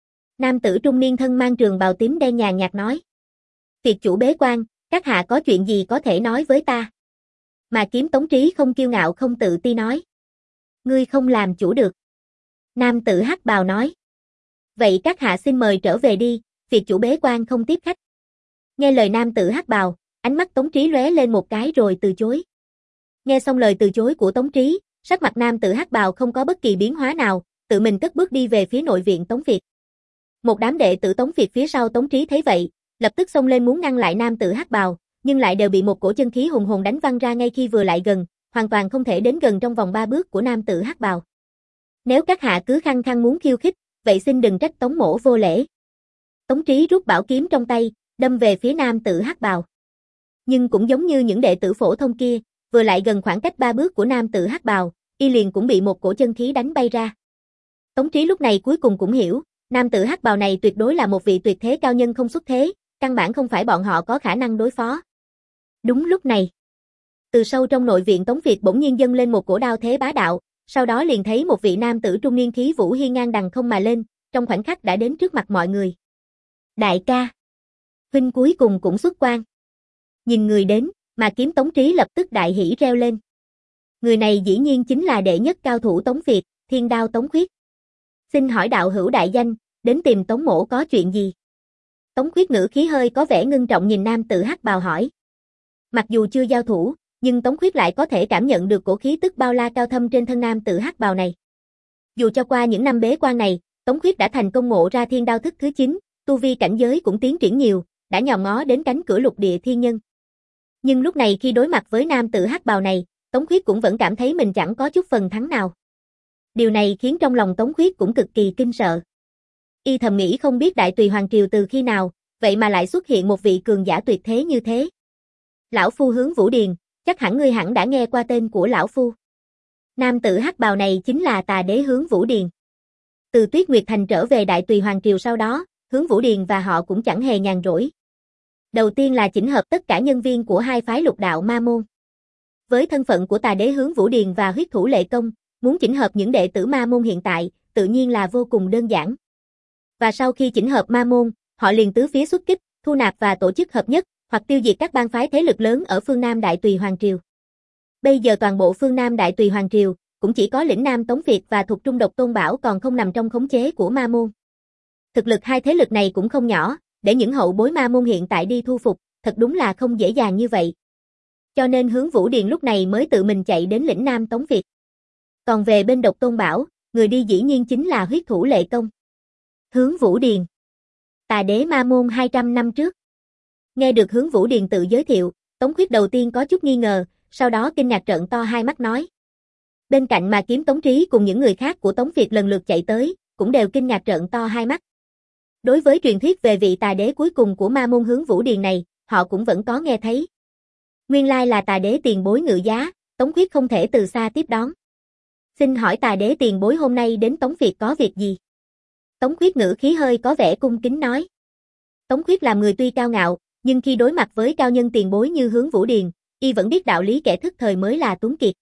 Nam tử trung niên thân mang trường bào tím đen nhàn nhạt nói. Việt chủ bế quan, các hạ có chuyện gì có thể nói với ta? Mà kiếm Tống Trí không kiêu ngạo không tự ti nói. Ngươi không làm chủ được. Nam tử hắc bào nói. Vậy các hạ xin mời trở về đi, Việt chủ bế quan không tiếp khách. Nghe lời nam tử hắc bào, ánh mắt Tống Trí lóe lên một cái rồi từ chối. Nghe xong lời từ chối của Tống Trí, sắc mặt nam tử hắc bào không có bất kỳ biến hóa nào, tự mình cất bước đi về phía nội viện Tống Việt. Một đám đệ tử Tống Việt phía sau Tống Trí thấy vậy, lập tức xông lên muốn ngăn lại nam tử hắc bào, nhưng lại đều bị một cổ chân khí hùng hồn đánh văng ra ngay khi vừa lại gần, hoàn toàn không thể đến gần trong vòng ba bước của nam tử hắc bào. Nếu các hạ cứ khăng khăng muốn khiêu khích, vậy xin đừng trách Tống mỗ vô lễ. Tống Trí rút bảo kiếm trong tay, đâm về phía nam tử hắc bào. Nhưng cũng giống như những đệ tử phổ thông kia, vừa lại gần khoảng cách ba bước của nam tử hắc bào, y liền cũng bị một cổ chân khí đánh bay ra. Tống Trí lúc này cuối cùng cũng hiểu, nam tử hắc bào này tuyệt đối là một vị tuyệt thế cao nhân không xuất thế, căn bản không phải bọn họ có khả năng đối phó. Đúng lúc này, từ sâu trong nội viện Tống Việt bỗng nhiên dâng lên một cổ đao thế bá đạo, sau đó liền thấy một vị nam tử trung niên khí vũ hiên ngang đằng không mà lên, trong khoảnh khắc đã đến trước mặt mọi người. Đại ca, huynh cuối cùng cũng xuất quan. Nhìn người đến, mà kiếm Tống Trí lập tức đại hỉ reo lên. Người này dĩ nhiên chính là đệ nhất cao thủ Tống Việt, Thiên Đao Tống Khuyết. Xin hỏi đạo hữu đại danh, đến tìm Tống mỗ có chuyện gì? Tống Khuyết ngữ khí hơi có vẻ ngưng trọng nhìn nam tử hắc bào hỏi. Mặc dù chưa giao thủ, nhưng Tống Khuyết lại có thể cảm nhận được cổ khí tức bao la cao thâm trên thân nam tử hắc bào này. Dù cho qua những năm bế quan này, Tống Khuyết đã thành công ngộ ra thiên đao thức thứ chín, tu vi cảnh giới cũng tiến triển nhiều, đã nhòm ngó đến cánh cửa lục địa thiên nhân. Nhưng lúc này khi đối mặt với nam tử hắc bào này, Tống Khuyết cũng vẫn cảm thấy mình chẳng có chút phần thắng nào. Điều này khiến trong lòng Tống Khuyết cũng cực kỳ kinh sợ. Y thầm nghĩ không biết Đại Tùy Hoàng Triều từ khi nào, vậy mà lại xuất hiện một vị cường giả tuyệt thế như thế. Lão Phu Hướng Vũ Điền, chắc hẳn ngươi hẳn đã nghe qua tên của Lão Phu. Nam tử hắc bào này chính là Tà Đế Hướng Vũ Điền. Từ Tuyết Nguyệt Thành trở về Đại Tùy Hoàng Triều sau đó, Hướng Vũ Điền và họ cũng chẳng hề nhàn rỗi. Đầu tiên là chỉnh hợp tất cả nhân viên của hai phái lục đạo ma môn. Với thân phận của Tà Đế Hướng Vũ Điền và huyết thủ Lệ Công, muốn chỉnh hợp những đệ tử ma môn hiện tại, tự nhiên là vô cùng đơn giản. Và sau khi chỉnh hợp ma môn, họ liền tứ phía xuất kích, thu nạp và tổ chức hợp nhất, hoặc tiêu diệt các bang phái thế lực lớn ở phương Nam Đại Tùy Hoàng Triều. Bây giờ toàn bộ phương Nam Đại Tùy Hoàng Triều, cũng chỉ có lĩnh Nam Tống Việt và Thục Trung Độc Tôn Bảo còn không nằm trong khống chế của ma môn. Thực lực hai thế lực này cũng không nhỏ, để những hậu bối ma môn hiện tại đi thu phục, thật đúng là không dễ dàng như vậy. Cho nên Hướng Vũ Điền lúc này mới tự mình chạy đến lĩnh Nam Tống Việt. Còn về bên Độc Tôn Bảo, người đi dĩ nhiên chính là huyết thủ Lệ Công. Hướng Vũ Điền, Tà Đế ma môn hai trăm năm trước. Nghe được Hướng Vũ Điền tự giới thiệu, Tống Khuyết đầu tiên có chút nghi ngờ, sau đó kinh ngạc trợn to hai mắt nói. Bên cạnh mà Kiếm Tống Trí cùng những người khác của Tống Việt lần lượt chạy tới, cũng đều kinh ngạc trợn to hai mắt. Đối với truyền thuyết về vị tà đế cuối cùng của ma môn Hướng Vũ Điền này, họ cũng vẫn có nghe thấy. Nguyên lai là tà đế tiền bối ngự giá, Tống Khuyết không thể từ xa tiếp đón. Xin hỏi tà đế tiền bối hôm nay đến Tống Việt có việc gì? Tống Khuyết ngữ khí hơi có vẻ cung kính nói. Tống Khuyết làm người tuy cao ngạo, nhưng khi đối mặt với cao nhân tiền bối như Hướng Vũ Điền, y vẫn biết đạo lý kẻ thức thời mới là tuấn kiệt.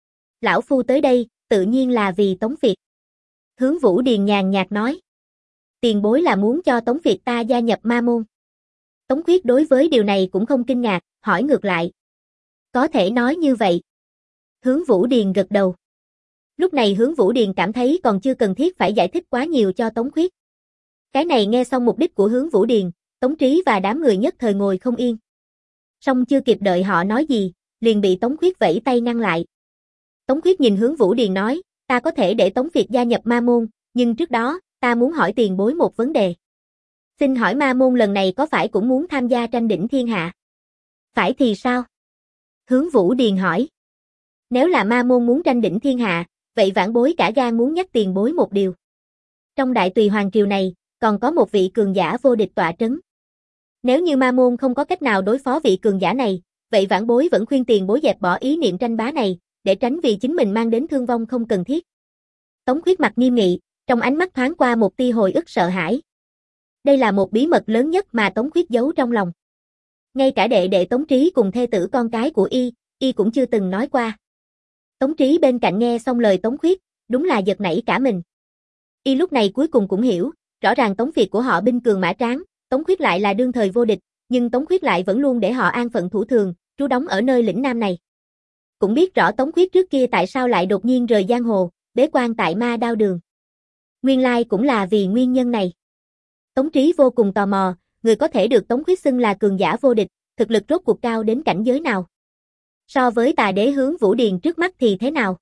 Lão Phu tới đây, tự nhiên là vì Tống Việt. Hướng Vũ Điền nhàn nhạt nói. Tiền bối là muốn cho Tống Việt ta gia nhập ma môn. Tống Khuyết đối với điều này cũng không kinh ngạc, hỏi ngược lại. Có thể nói như vậy. Hướng Vũ Điền gật đầu. Lúc này Hướng Vũ Điền cảm thấy còn chưa cần thiết phải giải thích quá nhiều cho Tống Khuyết. Cái này nghe xong mục đích của Hướng Vũ Điền, Tống Trí và đám người nhất thời ngồi không yên. Song chưa kịp đợi họ nói gì, liền bị Tống Khuyết vẫy tay ngăn lại. Tống Khuyết nhìn Hướng Vũ Điền nói, ta có thể để Tống Việt gia nhập ma môn, nhưng trước đó, ta muốn hỏi tiền bối một vấn đề. Xin hỏi ma môn lần này có phải cũng muốn tham gia tranh đỉnh thiên hạ? Phải thì sao? Hướng Vũ Điền hỏi. Nếu là ma môn muốn tranh đỉnh thiên hạ, vậy vãn bối cả gan muốn nhắc tiền bối một điều. Trong Đại Tùy Hoàng Triều này, còn có một vị cường giả vô địch tọa trấn. Nếu như ma môn không có cách nào đối phó vị cường giả này, vậy vãn bối vẫn khuyên tiền bối dẹp bỏ ý niệm tranh bá này, để tránh vì chính mình mang đến thương vong không cần thiết. Tống Khuyết mặt nghiêm nghị, trong ánh mắt thoáng qua một tia hồi ức sợ hãi. Đây là một bí mật lớn nhất mà Tống Khuyết giấu trong lòng. Ngay cả đệ đệ Tống Trí cùng thê tử con cái của y, y cũng chưa từng nói qua. Tống Trí bên cạnh nghe xong lời Tống Khuyết, đúng là giật nảy cả mình. Y lúc này cuối cùng cũng hiểu, rõ ràng Tống Việt của họ binh cường mã tráng, Tống Khuyết lại là đương thời vô địch, nhưng Tống Khuyết lại vẫn luôn để họ an phận thủ thường, trú đóng ở nơi lĩnh Nam này. Cũng biết rõ Tống Khuyết trước kia tại sao lại đột nhiên rời giang hồ, bế quan tại Ma Đao Đường. Nguyên lai cũng là vì nguyên nhân này. Tống Trí vô cùng tò mò, người có thể được Tống Khuyết xưng là cường giả vô địch, thực lực rốt cuộc cao đến cảnh giới nào? So với tà đế Hướng Vũ Điền trước mắt thì thế nào?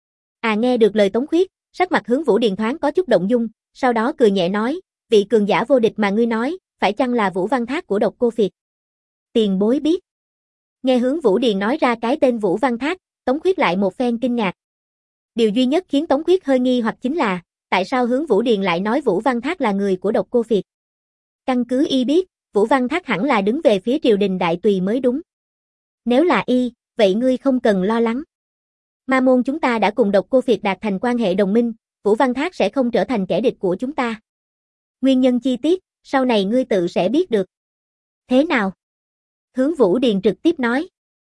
À nghe được lời Tống Khuyết, sắc mặt Hướng Vũ Điền thoáng có chút động dung, sau đó cười nhẹ nói, vị cường giả vô địch mà ngươi nói, phải chăng là Vũ Văn Thác của Độc Cô Phiệt? Tiền bối biết. Nghe Hướng Vũ Điền nói ra cái tên Vũ Văn Thác, Tống Khuyết lại một phen kinh ngạc. Điều duy nhất khiến Tống Khuyết hơi nghi hoặc chính là, tại sao Hướng Vũ Điền lại nói Vũ Văn Thác là người của Độc Cô Phiệt? Căn cứ y biết, Vũ Văn Thác hẳn là đứng về phía triều đình Đại Tùy mới đúng. Nếu là y, vậy ngươi không cần lo lắng. Ma môn chúng ta đã cùng Độc Cô Phiệt đạt thành quan hệ đồng minh, Vũ Văn Thác sẽ không trở thành kẻ địch của chúng ta. Nguyên nhân chi tiết, sau này ngươi tự sẽ biết được. Thế nào? Hướng Vũ Điền trực tiếp nói.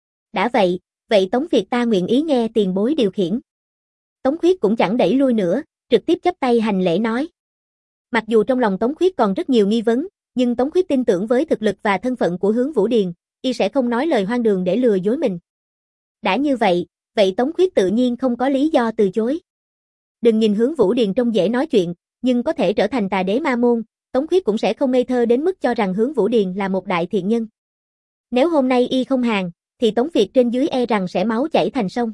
Đã vậy, vậy Tống Việt ta nguyện ý nghe tiền bối điều khiển. Tống Khuyết cũng chẳng đẩy lui nữa, trực tiếp chắp tay hành lễ nói. Mặc dù trong lòng Tống Khuyết còn rất nhiều nghi vấn, nhưng Tống Khuyết tin tưởng với thực lực và thân phận của Hướng Vũ Điền, y sẽ không nói lời hoang đường để lừa dối mình. Đã như vậy, vậy Tống Khuyết tự nhiên không có lý do từ chối. Đừng nhìn Hướng Vũ Điền trông dễ nói chuyện, nhưng có thể trở thành tà đế ma môn, Tống Khuyết cũng sẽ không ngây thơ đến mức cho rằng Hướng Vũ Điền là một đại thiện nhân. Nếu hôm nay y không hàng, thì Tống Việt trên dưới e rằng sẽ máu chảy thành sông.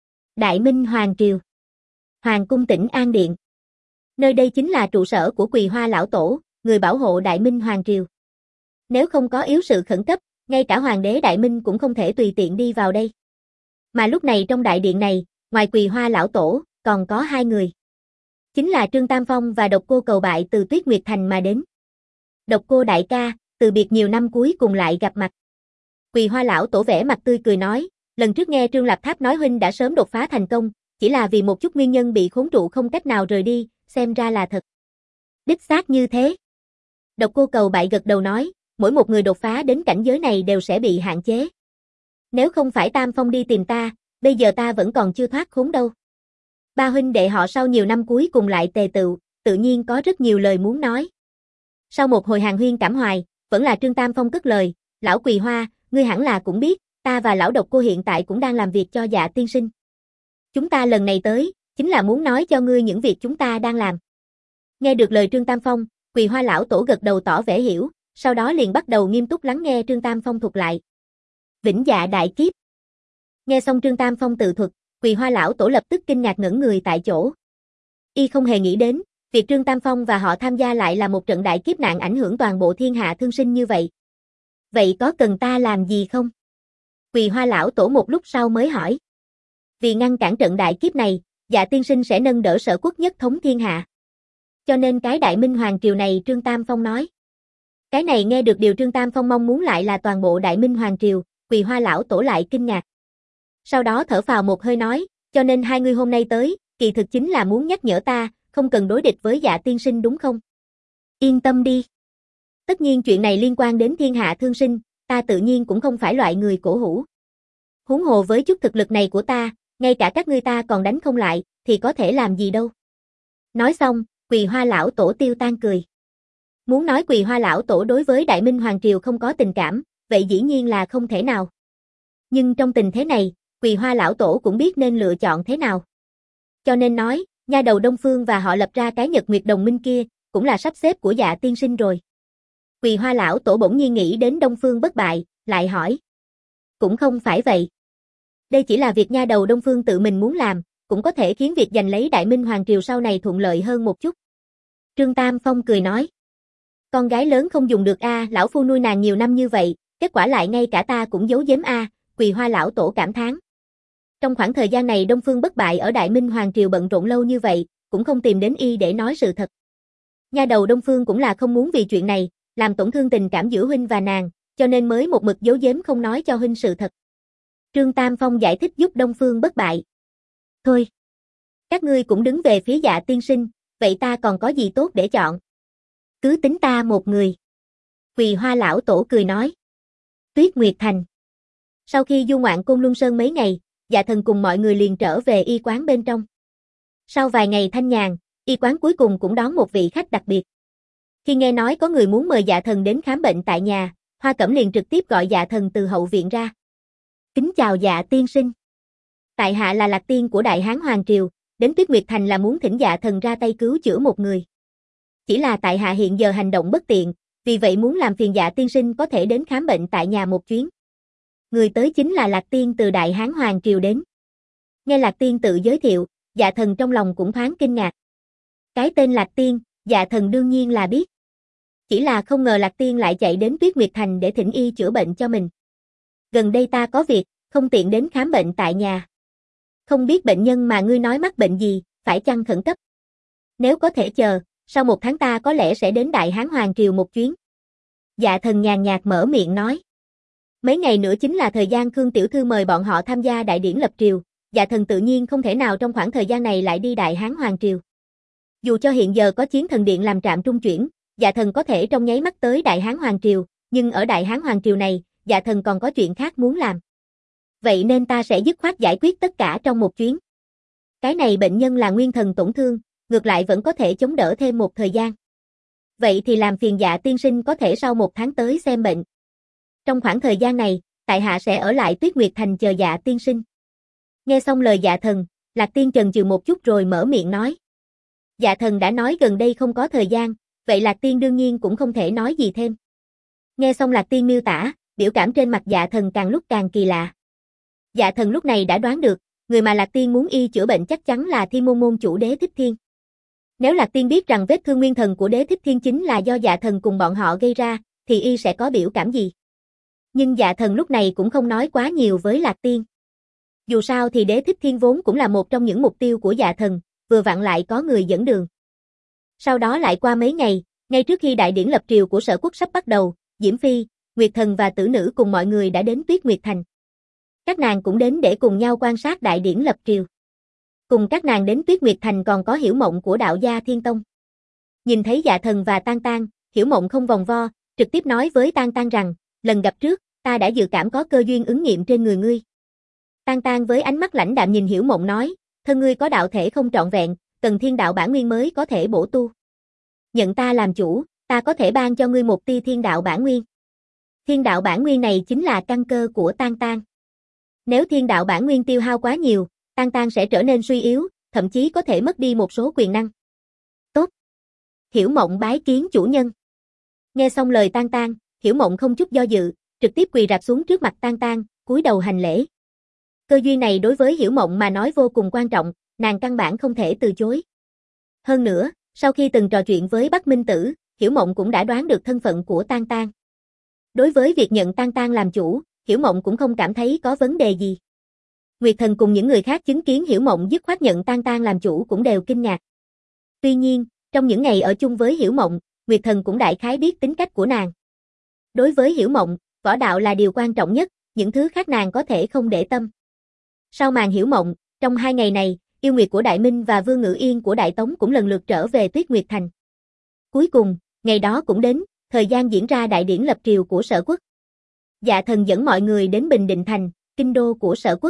Đại Minh Hoàng Triều. Hoàng cung Tĩnh An Điện. Nơi đây chính là trụ sở của Quỳ Hoa Lão Tổ, người bảo hộ Đại Minh Hoàng Triều. Nếu không có yếu sự khẩn cấp, ngay cả Hoàng đế Đại Minh cũng không thể tùy tiện đi vào đây. Mà lúc này trong đại điện này, ngoài Quỳ Hoa Lão Tổ, còn có hai người. Chính là Trương Tam Phong và Độc Cô Cầu Bại từ Tuyết Nguyệt Thành mà đến. Độc Cô đại ca, từ biệt nhiều năm cuối cùng lại gặp mặt. Quỳ Hoa Lão Tổ vẻ mặt tươi cười nói, lần trước nghe Trương Lạp Tháp nói huynh đã sớm đột phá thành công, chỉ là vì một chút nguyên nhân bị khốn trụ không cách nào rời đi, xem ra là thật. Đích xác như thế. Độc Cô Cầu Bại gật đầu nói, mỗi một người đột phá đến cảnh giới này đều sẽ bị hạn chế. Nếu không phải Tam Phong đi tìm ta, bây giờ ta vẫn còn chưa thoát khốn đâu. Ba huynh đệ họ sau nhiều năm cuối cùng lại tề tựu, tự nhiên có rất nhiều lời muốn nói. Sau một hồi hàn huyên cảm hoài, vẫn là Trương Tam Phong cất lời, lão Quỳ Hoa, ngươi hẳn là cũng biết, ta và lão Độc Cô hiện tại cũng đang làm việc cho Dạ tiên sinh. Chúng ta lần này tới, chính là muốn nói cho ngươi những việc chúng ta đang làm. Nghe được lời Trương Tam Phong, Quỳ Hoa Lão Tổ gật đầu tỏ vẻ hiểu, sau đó liền bắt đầu nghiêm túc lắng nghe Trương Tam Phong thuật lại. Vĩnh Dạ đại kiếp. Nghe xong Trương Tam Phong tự thuật, Quỳ Hoa Lão Tổ lập tức kinh ngạc ngẩn người tại chỗ. Y không hề nghĩ đến, việc Trương Tam Phong và họ tham gia lại là một trận đại kiếp nạn ảnh hưởng toàn bộ thiên hạ thương sinh như vậy. Vậy có cần ta làm gì không? Quỳ Hoa Lão Tổ một lúc sau mới hỏi. Vì ngăn cản trận đại kiếp này, Dạ tiên sinh sẽ nâng đỡ Sở Quốc nhất thống thiên hạ. Cho nên cái Đại Minh Hoàng Triều này Trương Tam Phong nói. Cái này nghe được điều Trương Tam Phong mong muốn lại là toàn bộ Đại Minh Hoàng Triều, Quỳ Hoa Lão Tổ lại kinh ngạc. Sau đó thở phào một hơi nói, cho nên hai người hôm nay tới, kỳ thực chính là muốn nhắc nhở ta, không cần đối địch với Dạ tiên sinh đúng không? Yên tâm đi. Tất nhiên chuyện này liên quan đến thiên hạ thương sinh, ta tự nhiên cũng không phải loại người cổ hủ. Huống hồ với chút thực lực này của ta, ngay cả các ngươi ta còn đánh không lại, thì có thể làm gì đâu. Nói xong, Quỳ Hoa Lão Tổ tiêu tan cười. Muốn nói Quỳ Hoa Lão Tổ đối với Đại Minh Hoàng Triều không có tình cảm, vậy dĩ nhiên là không thể nào. Nhưng trong tình thế này, Quỳ Hoa Lão Tổ cũng biết nên lựa chọn thế nào. Cho nên nói, nha đầu Đông Phương và họ lập ra cái Nhật Nguyệt Đồng Minh kia, cũng là sắp xếp của Dạ tiên sinh rồi. Quỳ Hoa Lão Tổ bỗng nhiên nghĩ đến Đông Phương bất bại, lại hỏi. Cũng không phải vậy. Đây chỉ là việc nha đầu Đông Phương tự mình muốn làm, cũng có thể khiến việc giành lấy Đại Minh Hoàng Triều sau này thuận lợi hơn một chút. Trương Tam Phong cười nói. Con gái lớn không dùng được a, lão phu nuôi nàng nhiều năm như vậy, kết quả lại ngay cả ta cũng giấu giếm a, Quỳ Hoa Lão Tổ cảm thán. Trong khoảng thời gian này Đông Phương bất bại ở Đại Minh Hoàng Triều bận rộn lâu như vậy, cũng không tìm đến y để nói sự thật. Nha đầu Đông Phương cũng là không muốn vì chuyện này, làm tổn thương tình cảm giữa huynh và nàng, cho nên mới một mực giấu giếm không nói cho huynh sự thật. Trương Tam Phong giải thích giúp Đông Phương bất bại. Thôi, các ngươi cũng đứng về phía Dạ tiên sinh, vậy ta còn có gì tốt để chọn? Cứ tính ta một người. Quỳ Hoa Lão Tổ cười nói. Tuyết Nguyệt Thành. Sau khi du ngoạn Côn Luân Sơn mấy ngày, Dạ thần cùng mọi người liền trở về y quán bên trong. Sau vài ngày thanh nhàn, y quán cuối cùng cũng đón một vị khách đặc biệt. Khi nghe nói có người muốn mời Dạ thần đến khám bệnh tại nhà, Hoa Cẩm liền trực tiếp gọi Dạ thần từ hậu viện ra. Kính chào Dạ tiên sinh. Tại hạ là Lạc Tiên của Đại Hán Hoàng Triều, đến Tuyết Nguyệt Thành là muốn thỉnh Dạ thần ra tay cứu chữa một người. Chỉ là tại hạ hiện giờ hành động bất tiện, vì vậy muốn làm phiền Dạ tiên sinh có thể đến khám bệnh tại nhà một chuyến. Người tới chính là Lạc Tiên từ Đại Hán Hoàng Triều đến. Nghe Lạc Tiên tự giới thiệu, Dạ thần trong lòng cũng thoáng kinh ngạc. Cái tên Lạc Tiên, Dạ thần đương nhiên là biết. Chỉ là không ngờ Lạc Tiên lại chạy đến Tuyết Nguyệt Thành để thỉnh y chữa bệnh cho mình. Gần đây ta có việc, không tiện đến khám bệnh tại nhà. Không biết bệnh nhân mà ngươi nói mắc bệnh gì, phải chăng khẩn cấp? Nếu có thể chờ, sau một tháng ta có lẽ sẽ đến Đại Hán Hoàng Triều một chuyến. Dạ thần nhàn nhạt mở miệng nói. Mấy ngày nữa chính là thời gian Khương Tiểu Thư mời bọn họ tham gia đại điển lập triều, Dạ thần tự nhiên không thể nào trong khoảng thời gian này lại đi Đại Hán Hoàng Triều. Dù cho hiện giờ có Chiến Thần Điện làm trạm trung chuyển, Dạ thần có thể trong nháy mắt tới Đại Hán Hoàng Triều, nhưng ở Đại Hán Hoàng Triều này, Dạ thần còn có chuyện khác muốn làm. Vậy nên ta sẽ dứt khoát giải quyết tất cả trong một chuyến. Cái này bệnh nhân là nguyên thần tổn thương, ngược lại vẫn có thể chống đỡ thêm một thời gian. Vậy thì làm phiền Dạ tiên sinh có thể sau một tháng tới xem bệnh. Trong khoảng thời gian này, tại hạ sẽ ở lại Tuyết Nguyệt Thành chờ Dạ tiên sinh. Nghe xong lời Dạ thần, Lạc Tiên chần chừ một chút rồi mở miệng nói. Dạ thần đã nói gần đây không có thời gian, vậy Lạc Tiên đương nhiên cũng không thể nói gì thêm. Nghe xong Lạc Tiên miêu tả, biểu cảm trên mặt Dạ Thần càng lúc càng kỳ lạ. Dạ Thần lúc này đã đoán được, người mà Lạc Tiên muốn y chữa bệnh chắc chắn là Thiên Môn môn chủ Đế Thích Thiên. Nếu Lạc Tiên biết rằng vết thương nguyên thần của Đế Thích Thiên chính là do Dạ Thần cùng bọn họ gây ra, thì y sẽ có biểu cảm gì? Nhưng Dạ Thần lúc này cũng không nói quá nhiều với Lạc Tiên. Dù sao thì Đế Thích Thiên vốn cũng là một trong những mục tiêu của Dạ Thần, vừa vặn lại có người dẫn đường. Sau đó lại qua mấy ngày, ngay trước khi đại điển lập triều của Sở Quốc sắp bắt đầu, Diễm Phi, Nguyệt Thần và Tử Nữ cùng mọi người đã đến Tuyết Nguyệt Thành. Các nàng cũng đến để cùng nhau quan sát đại điển lập triều. Cùng các nàng đến Tuyết Nguyệt Thành còn có Hiểu Mộng của đạo gia Thiên Tông. Nhìn thấy Dạ Thần và Tang Tang, Hiểu Mộng không vòng vo, trực tiếp nói với Tang Tang rằng, lần gặp trước, ta đã dự cảm có cơ duyên ứng nghiệm trên người ngươi. Tang Tang với ánh mắt lãnh đạm nhìn Hiểu Mộng nói, thân ngươi có đạo thể không trọn vẹn, cần thiên đạo bản nguyên mới có thể bổ tu. Nhận ta làm chủ, ta có thể ban cho ngươi một tia thiên đạo bản nguyên. Thiên đạo bản nguyên này chính là căn cơ của Tang Tang. Nếu thiên đạo bản nguyên tiêu hao quá nhiều, Tang Tang sẽ trở nên suy yếu, thậm chí có thể mất đi một số quyền năng. Tốt. Hiểu Mộng bái kiến chủ nhân. Nghe xong lời Tang Tang, Hiểu Mộng không chút do dự, trực tiếp quỳ rạp xuống trước mặt Tang Tang, cúi đầu hành lễ. Cơ duyên này đối với Hiểu Mộng mà nói vô cùng quan trọng, nàng căn bản không thể từ chối. Hơn nữa, sau khi từng trò chuyện với Bắc Minh Tử, Hiểu Mộng cũng đã đoán được thân phận của Tang Tang. Đối với việc nhận Tang Tang làm chủ, Hiểu Mộng cũng không cảm thấy có vấn đề gì. Nguyệt Thần cùng những người khác chứng kiến Hiểu Mộng dứt khoát nhận Tang Tang làm chủ cũng đều kinh ngạc. Tuy nhiên, trong những ngày ở chung với Hiểu Mộng, Nguyệt Thần cũng đại khái biết tính cách của nàng. Đối với Hiểu Mộng, võ đạo là điều quan trọng nhất, những thứ khác nàng có thể không để tâm. Sau màn Hiểu Mộng, trong hai ngày này, Yêu Nguyệt của Đại Minh và Vương Ngữ Yên của Đại Tống cũng lần lượt trở về Tuyết Nguyệt Thành. Cuối cùng, ngày đó cũng đến, thời gian diễn ra đại điển lập triều của Sở Quốc. Dạ Thần dẫn mọi người đến Bình Định Thành, kinh đô của Sở Quốc.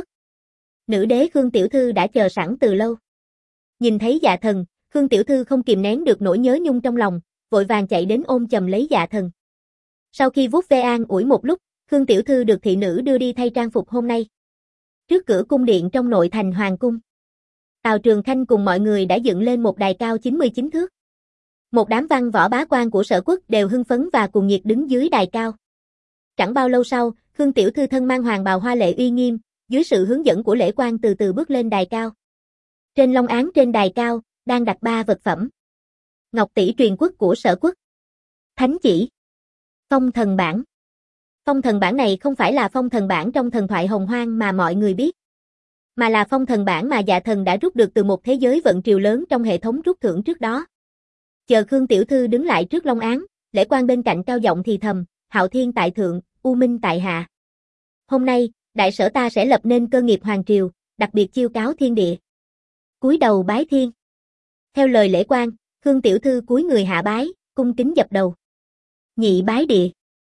Nữ đế Khương Tiểu Thư đã chờ sẵn từ lâu. Nhìn thấy Dạ Thần, Khương Tiểu Thư không kìm nén được nỗi nhớ nhung trong lòng, vội vàng chạy đến ôm chầm lấy Dạ Thần. Sau khi vuốt ve an ủi một lúc, Khương Tiểu Thư được thị nữ đưa đi thay trang phục hôm nay. Trước cửa cung điện trong nội thành Hoàng cung, Tào Trường Khanh cùng mọi người đã dựng lên một đài cao chín mươi chín thước. Một đám văn võ bá quan của Sở Quốc đều hưng phấn và cuồng nhiệt đứng dưới đài cao. Chẳng bao lâu sau, Khương Tiểu Thư thân mang hoàng bào hoa lệ uy nghiêm, dưới sự hướng dẫn của lễ quan từ từ bước lên đài cao. Trên long án trên đài cao, đang đặt ba vật phẩm. Ngọc tỷ truyền quốc của Sở Quốc, thánh chỉ, phong thần bản. Phong thần bản này không phải là phong thần bản trong thần thoại hồng hoang mà mọi người biết, mà là phong thần bản mà Dạ Thần đã rút được từ một thế giới vận triều lớn trong hệ thống rút thưởng trước đó. Chờ Khương Tiểu Thư đứng lại trước long án, lễ quan bên cạnh cao giọng thì thầm, Hạo Thiên tại thượng, U Minh tại hạ. Hôm nay, đại sở ta sẽ lập nên cơ nghiệp hoàng triều, đặc biệt chiêu cáo thiên địa. Cúi đầu bái thiên. Theo lời lễ quan, Khương Tiểu Thư cúi người hạ bái, cung kính dập đầu. Nhị bái địa,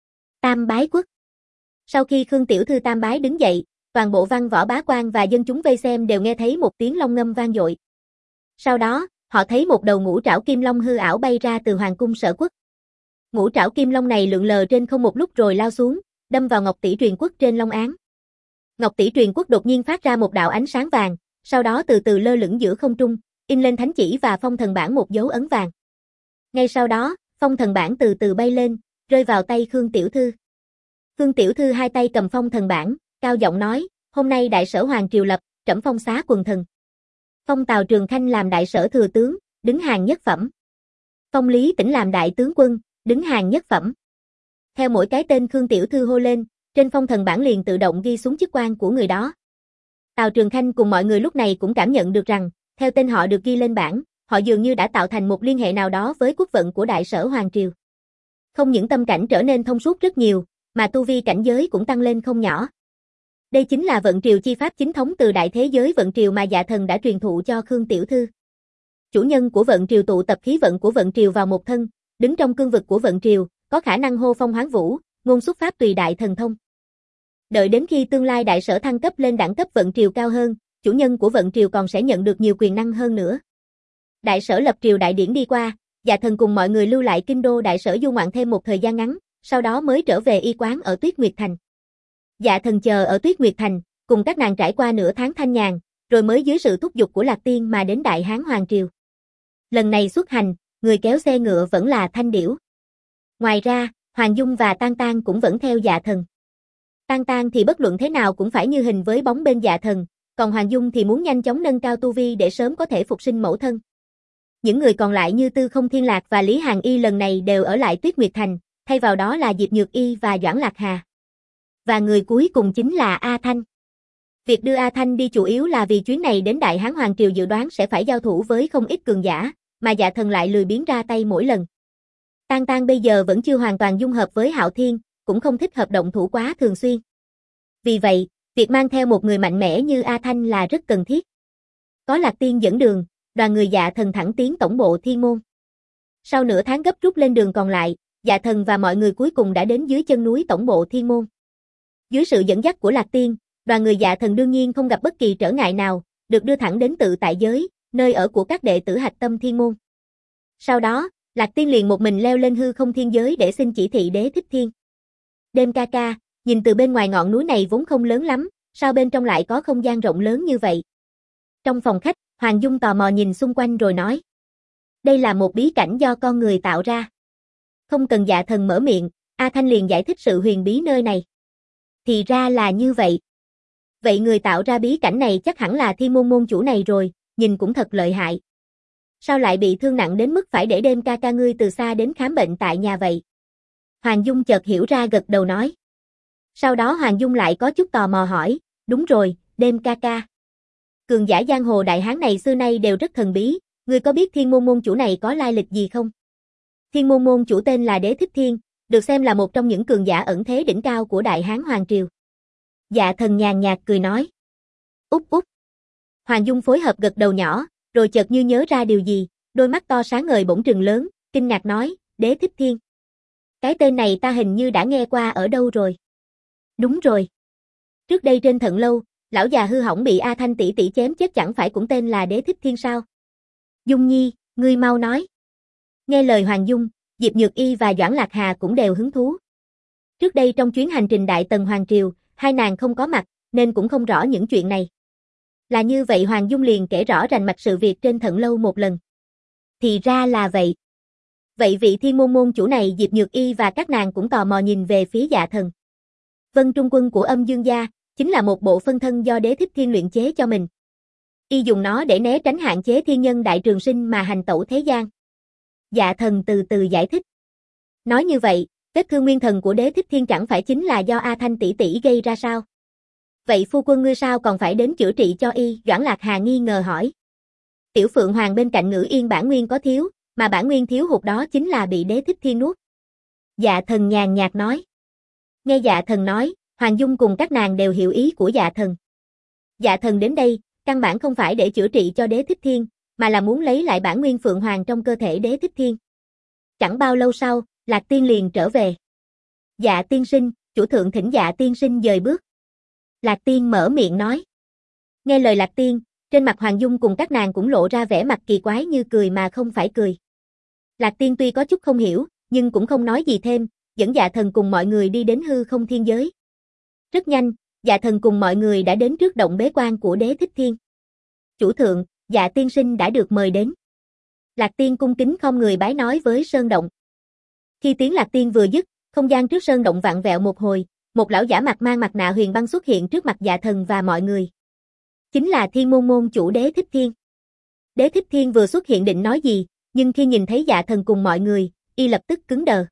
tam bái quốc. Sau khi Khương Tiểu Thư tam bái đứng dậy, toàn bộ văn võ bá quan và dân chúng vây xem đều nghe thấy một tiếng long ngâm vang dội. Sau đó, họ thấy một đầu ngũ trảo kim long hư ảo bay ra từ hoàng cung Sở Quốc. Ngũ trảo kim long này lượn lờ trên không một lúc rồi lao xuống, đâm vào ngọc tỷ truyền quốc trên long án. Ngọc tỷ truyền quốc đột nhiên phát ra một đạo ánh sáng vàng, sau đó từ từ lơ lửng giữa không trung, in lên thánh chỉ và phong thần bản một dấu ấn vàng. Ngay sau đó, phong thần bản từ từ bay lên, rơi vào tay Khương Tiểu Thư. Khương Tiểu Thư hai tay cầm phong thần bản, cao giọng nói, hôm nay đại sở hoàng triều lập, trẫm phong xá quần thần. Phong Tào Trường Khanh làm đại sở thừa tướng, đứng hàng nhất phẩm. Phong Lý Tĩnh làm đại tướng quân, đứng hàng nhất phẩm. Theo mỗi cái tên Khương Tiểu Thư hô lên, trên phong thần bản liền tự động ghi xuống chức quan của người đó. Tào Trường Khanh cùng mọi người lúc này cũng cảm nhận được rằng, theo tên họ được ghi lên bảng, họ dường như đã tạo thành một liên hệ nào đó với quốc vận của đại sở hoàng triều. Không những tâm cảnh trở nên thông suốt rất nhiều, mà tu vi cảnh giới cũng tăng lên không nhỏ. Đây chính là vận triều chi pháp chính thống từ đại thế giới vận triều mà Dạ Thần đã truyền thụ cho Khương Tiểu Thư. Chủ nhân của vận triều tụ tập khí vận của vận triều vào một thân, đứng trong cương vực của vận triều, có khả năng hô phong hoán vũ, ngôn xuất pháp tùy đại thần thông. Đợi đến khi tương lai đại sở thăng cấp lên đẳng cấp vận triều cao hơn, chủ nhân của vận triều còn sẽ nhận được nhiều quyền năng hơn nữa. Đại sở lập triều đại điển đi qua, Dạ Thần cùng mọi người lưu lại kinh đô đại sở du ngoạn thêm một thời gian ngắn, sau đó mới trở về y quán ở Tuyết Nguyệt Thành. Dạ Thần chờ ở Tuyết Nguyệt Thành, cùng các nàng trải qua nửa tháng thanh nhàn, rồi mới dưới sự thúc giục của Lạc Tiên mà đến Đại Hán Hoàng Triều. Lần này xuất hành, người kéo xe ngựa vẫn là Thanh Điểu. Ngoài ra, Hoàng Dung và Tang Tang cũng vẫn theo Dạ Thần. Tan Tan thì bất luận thế nào cũng phải như hình với bóng bên Dạ Thần, còn Hoàng Dung thì muốn nhanh chóng nâng cao tu vi để sớm có thể phục sinh mẫu thân. Những người còn lại như Tư Không Thiên Lạc và Lý Hàn Y lần này đều ở lại Tuyết Nguyệt Thành, thay vào đó là Diệp Nhược Y và Doãn Lạc Hà. Và người cuối cùng chính là A Thanh. Việc đưa A Thanh đi chủ yếu là vì chuyến này đến Đại Hán Hoàng Triều dự đoán sẽ phải giao thủ với không ít cường giả, mà Dạ Thần lại lười biếng ra tay mỗi lần. Tan Tan bây giờ vẫn chưa hoàn toàn dung hợp với Hạo Thiên, cũng không thích hợp động thủ quá thường xuyên. Vì vậy, việc mang theo một người mạnh mẽ như A Thanh là rất cần thiết. Có Lạc Tiên dẫn đường, đoàn người Dạ Thần thẳng tiến tổng bộ Thiên Môn. Sau nửa tháng gấp rút lên đường còn lại, Dạ Thần và mọi người cuối cùng đã đến dưới chân núi tổng bộ Thiên Môn. Dưới sự dẫn dắt của Lạc Tiên, đoàn người Dạ Thần đương nhiên không gặp bất kỳ trở ngại nào, được đưa thẳng đến Tự Tại Giới, nơi ở của các đệ tử hạch tâm Thiên Môn. Sau đó, Lạc Tiên liền một mình leo lên hư không thiên giới để xin chỉ thị Đế Thích Thiên. Đêm ca ca, nhìn từ bên ngoài ngọn núi này vốn không lớn lắm, sao bên trong lại có không gian rộng lớn như vậy? Trong phòng khách, Hoàng Dung tò mò nhìn xung quanh rồi nói. Đây là một bí cảnh do con người tạo ra. Không cần Dạ Thần mở miệng, A Thanh liền giải thích sự huyền bí nơi này. Thì ra là như vậy. Vậy người tạo ra bí cảnh này chắc hẳn là Thiên Môn môn chủ này rồi, nhìn cũng thật lợi hại. Sao lại bị thương nặng đến mức phải để Đêm ca ca ngươi từ xa đến khám bệnh tại nhà vậy? Hoàng Dung chợt hiểu ra gật đầu nói. Sau đó Hoàng Dung lại có chút tò mò hỏi, đúng rồi, Đêm ca ca. Cường giả giang hồ đại hán này xưa nay đều rất thần bí, ngươi có biết Thiên Môn môn chủ này có lai lịch gì không? Thiên Môn môn chủ tên là Đế Thích Thiên, được xem là một trong những cường giả ẩn thế đỉnh cao của Đại Hán Hoàng Triều. Dạ Thần nhàn nhạt cười nói. Úp úp. Hoàng Dung phối hợp gật đầu nhỏ, rồi chợt như nhớ ra điều gì, đôi mắt to sáng ngời bỗng trừng lớn, kinh ngạc nói, Đế Thích Thiên. Cái tên này ta hình như đã nghe qua ở đâu rồi. Đúng rồi. Trước đây trên Thận Lâu, lão già hư hỏng bị A Thanh tỷ tỷ chém chết chẳng phải cũng tên là Đế Thích Thiên sao? Dung Nhi, ngươi mau nói. Nghe lời Hoàng Dung, Diệp Nhược Y và Doãn Lạc Hà cũng đều hứng thú. Trước đây trong chuyến hành trình Đại Tần Hoàng Triều, hai nàng không có mặt, nên cũng không rõ những chuyện này. Là như vậy Hoàng Dung liền kể rõ rành mạch sự việc trên Thận Lâu một lần. Thì ra là vậy. Vậy vị Thiên Môn môn chủ này Diệp Nhược Y và các nàng cũng tò mò nhìn về phía Dạ Thần. Vân Trung Quân của Âm Dương gia, chính là một bộ phân thân do Đế Thích Thiên luyện chế cho mình. Y dùng nó để né tránh hạn chế thiên nhân đại trường sinh mà hành tẩu thế gian. Dạ Thần từ từ giải thích. Nói như vậy, vết thương nguyên thần của Đế Thích Thiên chẳng phải chính là do A Thanh tỷ tỷ gây ra sao? Vậy phu quân ngươi sao còn phải đến chữa trị cho y? Doãn Lạc Hà nghi ngờ hỏi. Tiểu Phượng Hoàng bên cạnh Ngữ Yên bản nguyên có thiếu, mà bản nguyên thiếu hụt đó chính là bị Đế Thích Thiên nuốt. Dạ Thần nhàn nhạt nói. Nghe Dạ Thần nói, Hoàng Dung cùng các nàng đều hiểu ý của Dạ Thần. Dạ Thần đến đây, căn bản không phải để chữa trị cho Đế Thích Thiên, mà là muốn lấy lại bản nguyên Phượng Hoàng trong cơ thể Đế Thích Thiên. Chẳng bao lâu sau, Lạc Tiên liền trở về. Dạ tiên sinh, chủ thượng thỉnh Dạ tiên sinh dời bước. Lạc Tiên mở miệng nói. Nghe lời Lạc Tiên, trên mặt Hoàng Dung cùng các nàng cũng lộ ra vẻ mặt kỳ quái như cười mà không phải cười. Lạc Tiên tuy có chút không hiểu, nhưng cũng không nói gì thêm, dẫn Dạ Thần cùng mọi người đi đến hư không thiên giới. Rất nhanh, Dạ Thần cùng mọi người đã đến trước động bế quan của Đế Thích Thiên. Chủ thượng, Dạ tiên sinh đã được mời đến. Lạc Tiên cung kính khom người bái nói với Sơn Động. Khi tiếng Lạc Tiên vừa dứt, không gian trước Sơn Động vặn vẹo một hồi, một lão giả mặt mang mặt nạ huyền băng xuất hiện trước mặt Dạ Thần và mọi người. Chính là Thiên Môn môn chủ Đế Thích Thiên. Đế Thích Thiên vừa xuất hiện định nói gì, nhưng khi nhìn thấy Dạ Thần cùng mọi người, y lập tức cứng đờ.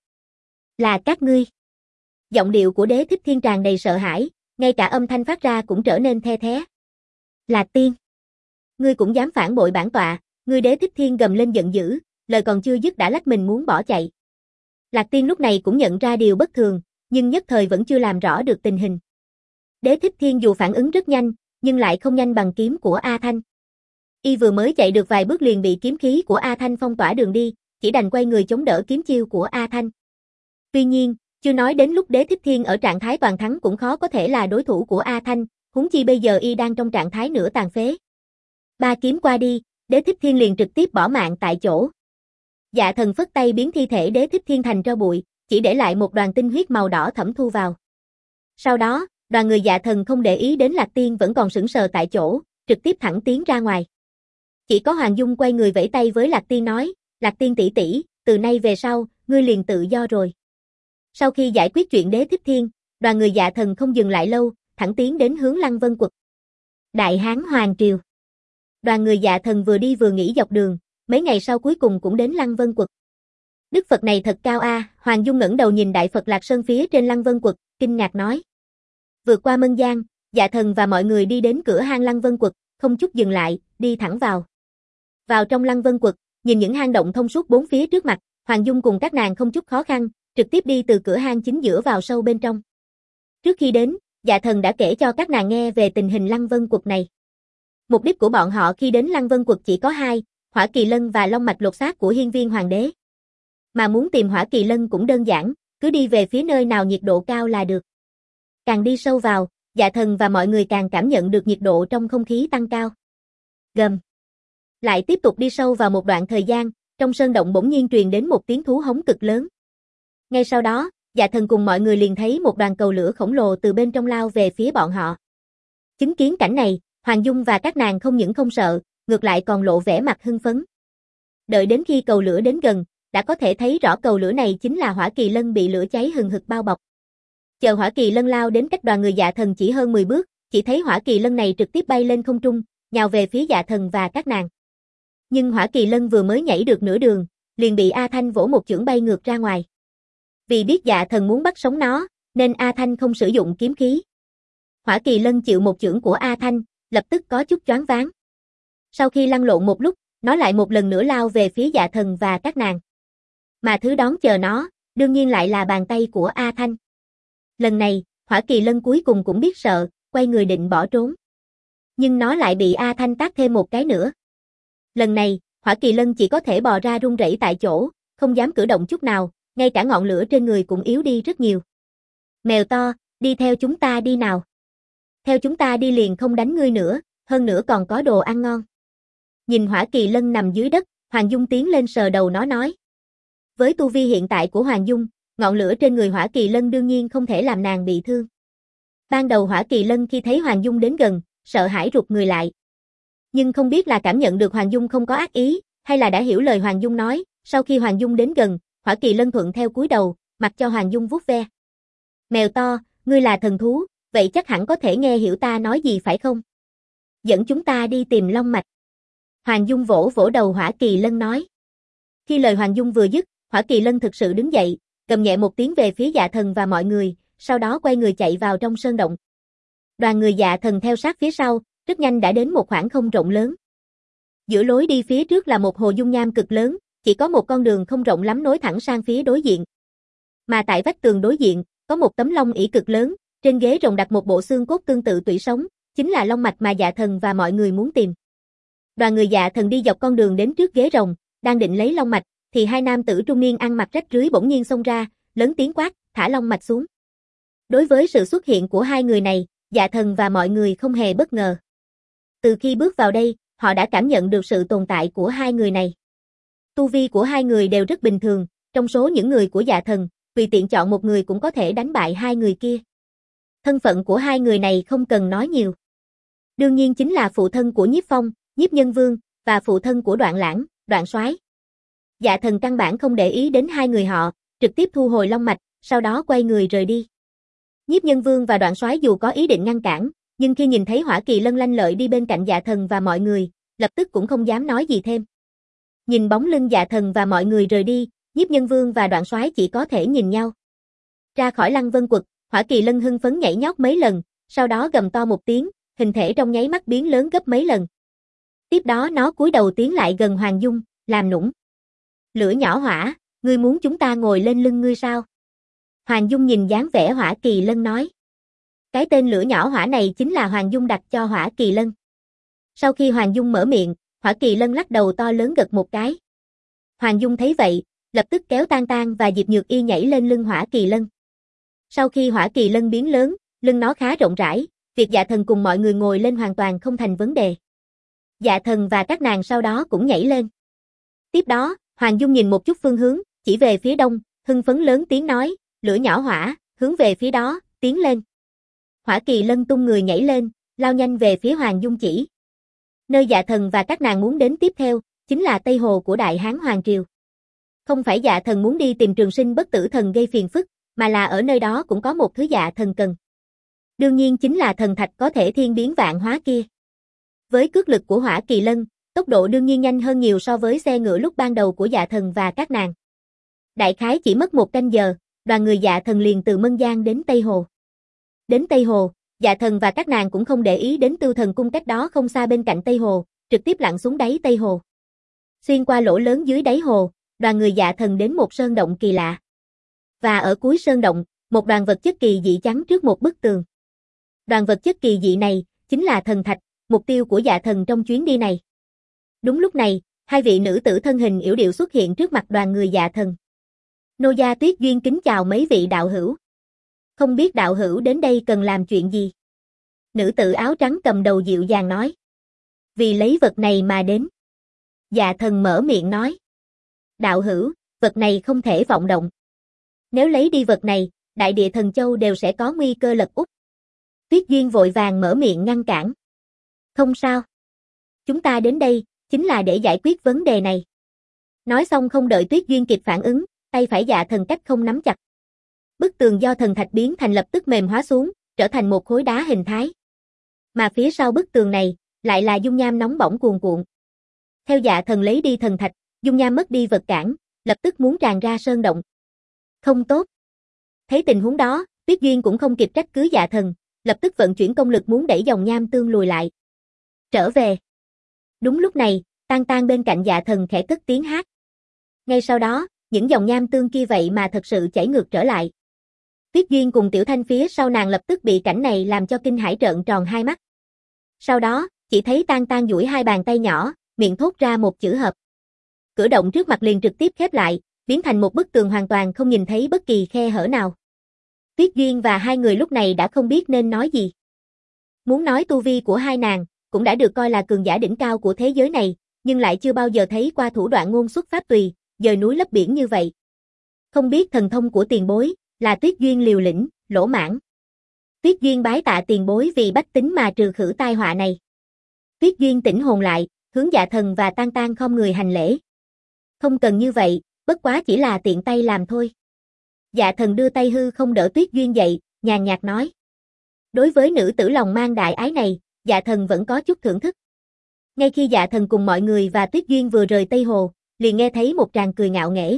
Là các ngươi. Giọng điệu của Đế Thích Thiên tràn đầy sợ hãi, ngay cả âm thanh phát ra cũng trở nên the thé. Lạc Tiên. Ngươi cũng dám phản bội bản tọa, ngươi Đế Thích Thiên gầm lên giận dữ, lời còn chưa dứt đã lách mình muốn bỏ chạy. Lạc Tiên lúc này cũng nhận ra điều bất thường, nhưng nhất thời vẫn chưa làm rõ được tình hình. Đế Thích Thiên dù phản ứng rất nhanh, nhưng lại không nhanh bằng kiếm của A Thanh. Y vừa mới chạy được vài bước liền bị kiếm khí của A Thanh phong tỏa đường đi, chỉ đành quay người chống đỡ kiếm chiêu của A Thanh. Tuy nhiên, chưa nói đến lúc Đế Thích Thiên ở trạng thái toàn thắng cũng khó có thể là đối thủ của A Thanh, huống chi bây giờ y đang trong trạng thái nửa tàn phế. Ba kiếm qua đi, Đế Thích Thiên liền trực tiếp bỏ mạng tại chỗ. Dạ Thần phất tay biến thi thể Đế Thích Thiên thành tro bụi, chỉ để lại một đoàn tinh huyết màu đỏ thẫm thu vào. Sau đó, đoàn người Dạ Thần không để ý đến Lạc Tiên vẫn còn sững sờ tại chỗ, trực tiếp thẳng tiến ra ngoài. Chỉ có Hoàng Dung quay người vẫy tay với Lạc Tiên nói, Lạc Tiên tỷ tỷ, từ nay về sau, ngươi liền tự do rồi. Sau khi giải quyết chuyện Đế Thích Thiên, Đoàn người Dạ Thần không dừng lại lâu, thẳng tiến đến hướng Lăng Vân Quật. Đại Hán Hoàng Triều. Đoàn người Dạ Thần vừa đi vừa nghỉ dọc đường, mấy ngày sau cuối cùng cũng đến Lăng Vân Quật. Đức Phật này thật cao a, à. Hoàng Dung ngẩng đầu nhìn Đại Phật Lạc Sơn phía trên Lăng Vân Quật, kinh ngạc nói. Vượt qua Mân Giang, Dạ Thần và mọi người đi đến cửa hang Lăng Vân Quật, không chút dừng lại, đi thẳng vào. Vào trong Lăng Vân Quật, nhìn những hang động thông suốt bốn phía trước mặt, Hoàng Dung cùng các nàng không chút khó khăn, trực tiếp đi từ cửa hang chính giữa vào sâu bên trong. Trước khi đến, Dạ Thần đã kể cho các nàng nghe về tình hình Lăng Vân Quật này. Mục đích của bọn họ khi đến Lăng Vân Quật chỉ có hai, Hỏa Kỳ Lân và Long Mạch lột xác của Hiên Viên Hoàng đế. Mà muốn tìm Hỏa Kỳ Lân cũng đơn giản, cứ đi về phía nơi nào nhiệt độ cao là được. Càng đi sâu vào, Dạ Thần và mọi người càng cảm nhận được nhiệt độ trong không khí tăng cao. Gầm. Lại tiếp tục đi sâu vào một đoạn thời gian, trong sơn động bỗng nhiên truyền đến một tiếng thú hống cực lớn. Ngay sau đó, Dạ Thần cùng mọi người liền thấy một đoàn cầu lửa khổng lồ từ bên trong lao về phía bọn họ. Chứng kiến cảnh này, Hoàng Dung và các nàng không những không sợ, ngược lại còn lộ vẻ mặt hưng phấn. Đợi đến khi cầu lửa đến gần, đã có thể thấy rõ cầu lửa này chính là Hỏa Kỳ Lân bị lửa cháy hừng hực bao bọc. Chờ Hỏa Kỳ Lân lao đến cách đoàn người Dạ Thần chỉ hơn mười bước, chỉ thấy Hỏa Kỳ Lân này trực tiếp bay lên không trung, nhào về phía Dạ Thần và các nàng. Nhưng Hỏa Kỳ Lân vừa mới nhảy được nửa đường, liền bị A Thanh vỗ một chưởng bay ngược ra ngoài. Vì biết Dạ Thần muốn bắt sống nó, nên A Thanh không sử dụng kiếm khí. Hỏa Kỳ Lân chịu một chưởng của A Thanh, lập tức có chút choáng váng. Sau khi lăn lộn một lúc, nó lại một lần nữa lao về phía Dạ Thần và các nàng. Mà thứ đón chờ nó, đương nhiên lại là bàn tay của A Thanh. Lần này, Hỏa Kỳ Lân cuối cùng cũng biết sợ, quay người định bỏ trốn. Nhưng nó lại bị A Thanh tát thêm một cái nữa. Lần này, Hỏa Kỳ Lân chỉ có thể bò ra run rẩy tại chỗ, không dám cử động chút nào, ngay cả ngọn lửa trên người cũng yếu đi rất nhiều. Mèo to, đi theo chúng ta đi nào. Theo chúng ta đi liền không đánh ngươi nữa, hơn nữa còn có đồ ăn ngon. Nhìn Hỏa Kỳ Lân nằm dưới đất, Hoàng Dung tiến lên sờ đầu nó nói. Với tu vi hiện tại của Hoàng Dung, ngọn lửa trên người Hỏa Kỳ Lân đương nhiên không thể làm nàng bị thương. Ban đầu Hỏa Kỳ Lân khi thấy Hoàng Dung đến gần, sợ hãi rụt người lại. Nhưng không biết là cảm nhận được Hoàng Dung không có ác ý, hay là đã hiểu lời Hoàng Dung nói, sau khi Hoàng Dung đến gần, Hỏa Kỳ Lân thuận theo cúi đầu, mặc cho Hoàng Dung vuốt ve. Mèo to, ngươi là thần thú, vậy chắc hẳn có thể nghe hiểu ta nói gì phải không? Dẫn chúng ta đi tìm Long Mạch. Hoàng Dung vỗ vỗ đầu Hỏa Kỳ Lân nói. Khi lời Hoàng Dung vừa dứt, Hỏa Kỳ Lân thực sự đứng dậy, gầm nhẹ một tiếng về phía Dạ Thần và mọi người, sau đó quay người chạy vào trong sơn động. Đoàn người Dạ Thần theo sát phía sau, rất nhanh đã đến một khoảng không rộng lớn. Giữa lối đi phía trước là một hồ dung nham cực lớn, chỉ có một con đường không rộng lắm nối thẳng sang phía đối diện. Mà tại vách tường đối diện, có một tấm lông ỷ cực lớn, trên ghế rồng đặt một bộ xương cốt tương tự tủy sống, chính là long mạch mà Dạ Thần và mọi người muốn tìm. Đoàn người Dạ Thần đi dọc con đường đến trước ghế rồng, đang định lấy long mạch, thì hai nam tử trung niên ăn mặc rách rưới bỗng nhiên xông ra, lớn tiếng quát, thả long mạch xuống. Đối với sự xuất hiện của hai người này, Dạ Thần và mọi người không hề bất ngờ. Từ khi bước vào đây, họ đã cảm nhận được sự tồn tại của hai người này. Tu vi của hai người đều rất bình thường, trong số những người của Dạ Thần, tùy tiện chọn một người cũng có thể đánh bại hai người kia. Thân phận của hai người này không cần nói nhiều. Đương nhiên chính là phụ thân của Nhiếp Phong, Nhiếp Nhân Vương, và phụ thân của Đoạn Lãng, Đoạn Soái. Dạ Thần căn bản không để ý đến hai người họ, trực tiếp thu hồi long mạch, sau đó quay người rời đi. Nhiếp Nhân Vương và Đoạn Soái dù có ý định ngăn cản, nhưng khi nhìn thấy Hỏa Kỳ Lân lanh lợi đi bên cạnh Dạ Thần và mọi người, lập tức cũng không dám nói gì thêm. Nhìn bóng lưng Dạ Thần và mọi người rời đi, Nhiếp Nhân Vương và Đoạn Soái chỉ có thể nhìn nhau. Ra khỏi Lăng Vân Quật, Hỏa Kỳ Lân hưng phấn nhảy nhót mấy lần, sau đó gầm to một tiếng, hình thể trong nháy mắt biến lớn gấp mấy lần. Tiếp đó nó cúi đầu tiến lại gần Hoàng Dung, làm nũng. Lửa nhỏ hỏa, ngươi muốn chúng ta ngồi lên lưng ngươi sao? Hoàng Dung nhìn dáng vẻ Hỏa Kỳ Lân nói. Cái tên lửa nhỏ hỏa này chính là Hoàng Dung đặt cho Hỏa Kỳ Lân. Sau khi Hoàng Dung mở miệng, Hỏa Kỳ Lân lắc đầu to lớn gật một cái. Hoàng Dung thấy vậy, lập tức kéo Tan Tan và Diệp Nhược Y nhảy lên lưng Hỏa Kỳ Lân. Sau khi Hỏa Kỳ Lân biến lớn, lưng nó khá rộng rãi, việc Dạ Thần cùng mọi người ngồi lên hoàn toàn không thành vấn đề. Dạ Thần và các nàng sau đó cũng nhảy lên. Tiếp đó, Hoàng Dung nhìn một chút phương hướng, chỉ về phía đông, hưng phấn lớn tiếng nói, lửa nhỏ hỏa, hướng về phía đó, tiến lên. Hỏa Kỳ Lân tung người nhảy lên, lao nhanh về phía Hoàng Dung chỉ. Nơi Dạ Thần và các nàng muốn đến tiếp theo, chính là Tây Hồ của Đại Hán Hoàng Triều. Không phải Dạ Thần muốn đi tìm Trường Sinh Bất Tử Thần gây phiền phức, mà là ở nơi đó cũng có một thứ dạ thần cần. Đương nhiên chính là thần thạch có thể thiên biến vạn hóa kia. Với cước lực của Hỏa Kỳ Lân, tốc độ đương nhiên nhanh hơn nhiều so với xe ngựa lúc ban đầu của dạ thần và các nàng. Đại khái chỉ mất một canh giờ, đoàn người dạ thần liền từ Mân Giang đến Tây Hồ. Đến Tây Hồ, dạ thần và các nàng cũng không để ý đến Tưu Thần Cung cách đó không xa bên cạnh Tây Hồ, trực tiếp lặn xuống đáy Tây Hồ. Xuyên qua lỗ lớn dưới đáy hồ, đoàn người dạ thần đến một sơn động kỳ lạ. Và ở cuối sơn động, một đoàn vật chất kỳ dị chắn trước một bức tường. Đoàn vật chất kỳ dị này chính là thần thạch, mục tiêu của dạ thần trong chuyến đi này. Đúng lúc này, hai vị nữ tử thân hình yểu điệu xuất hiện trước mặt đoàn người dạ thần. Nô gia Tuyết Duyên kính chào mấy vị đạo hữu. Không biết đạo hữu đến đây cần làm chuyện gì? Nữ tử áo trắng cầm đầu dịu dàng nói. Vì lấy vật này mà đến. Dạ thần mở miệng nói. Đạo hữu, vật này không thể vọng động. Nếu lấy đi vật này, Đại Địa Thần Châu đều sẽ có nguy cơ lật úp. Tuyết Duyên vội vàng mở miệng ngăn cản. Không sao. Chúng ta đến đây, chính là để giải quyết vấn đề này. Nói xong không đợi Tuyết Duyên kịp phản ứng, tay phải dạ thần cách không nắm chặt. Bức tường do thần thạch biến thành lập tức mềm hóa xuống, trở thành một khối đá hình thái. Mà phía sau bức tường này, lại là dung nham nóng bỏng cuồn cuộn. Theo dạ thần lấy đi thần thạch, dung nham mất đi vật cản, lập tức muốn tràn ra sơn động. Không tốt. Thấy tình huống đó, Tuyết Duyên cũng không kịp trách cứ dạ thần, lập tức vận chuyển công lực muốn đẩy dòng nham tương lùi lại. Trở về. Đúng lúc này, Tan Tan bên cạnh dạ thần khẽ cất tiếng hát. Ngay sau đó, những dòng nham tương kia vậy mà thật sự chảy ngược trở lại. Tuyết Duyên cùng Tiểu Thanh phía sau nàng lập tức bị cảnh này làm cho kinh hãi trợn tròn hai mắt. Sau đó, chỉ thấy Tan Tan duỗi hai bàn tay nhỏ, miệng thốt ra một chữ hợp. Cửa động trước mặt liền trực tiếp khép lại, biến thành một bức tường hoàn toàn không nhìn thấy bất kỳ khe hở nào. Tuyết Duyên và hai người lúc này đã không biết nên nói gì. Muốn nói tu vi của hai nàng, cũng đã được coi là cường giả đỉnh cao của thế giới này, nhưng lại chưa bao giờ thấy qua thủ đoạn ngôn xuất pháp tùy, dời núi lấp biển như vậy. Không biết thần thông của tiền bối, là Tuyết Duyên liều lĩnh, lỗ mãn. Tuyết Duyên bái tạ tiền bối vì bách tính mà trừ khử tai họa này. Tuyết Duyên tỉnh hồn lại, hướng dạ thần và Tan Tan không người hành lễ. Không cần như vậy, bất quá chỉ là tiện tay làm thôi. Dạ thần đưa tay hư không đỡ Tuyết Duyên dậy, nhàn nhạt nói. Đối với nữ tử lòng mang đại ái này, dạ thần vẫn có chút thưởng thức. Ngay khi dạ thần cùng mọi người và Tuyết Duyên vừa rời Tây Hồ, liền nghe thấy một tràng cười ngạo nghễ.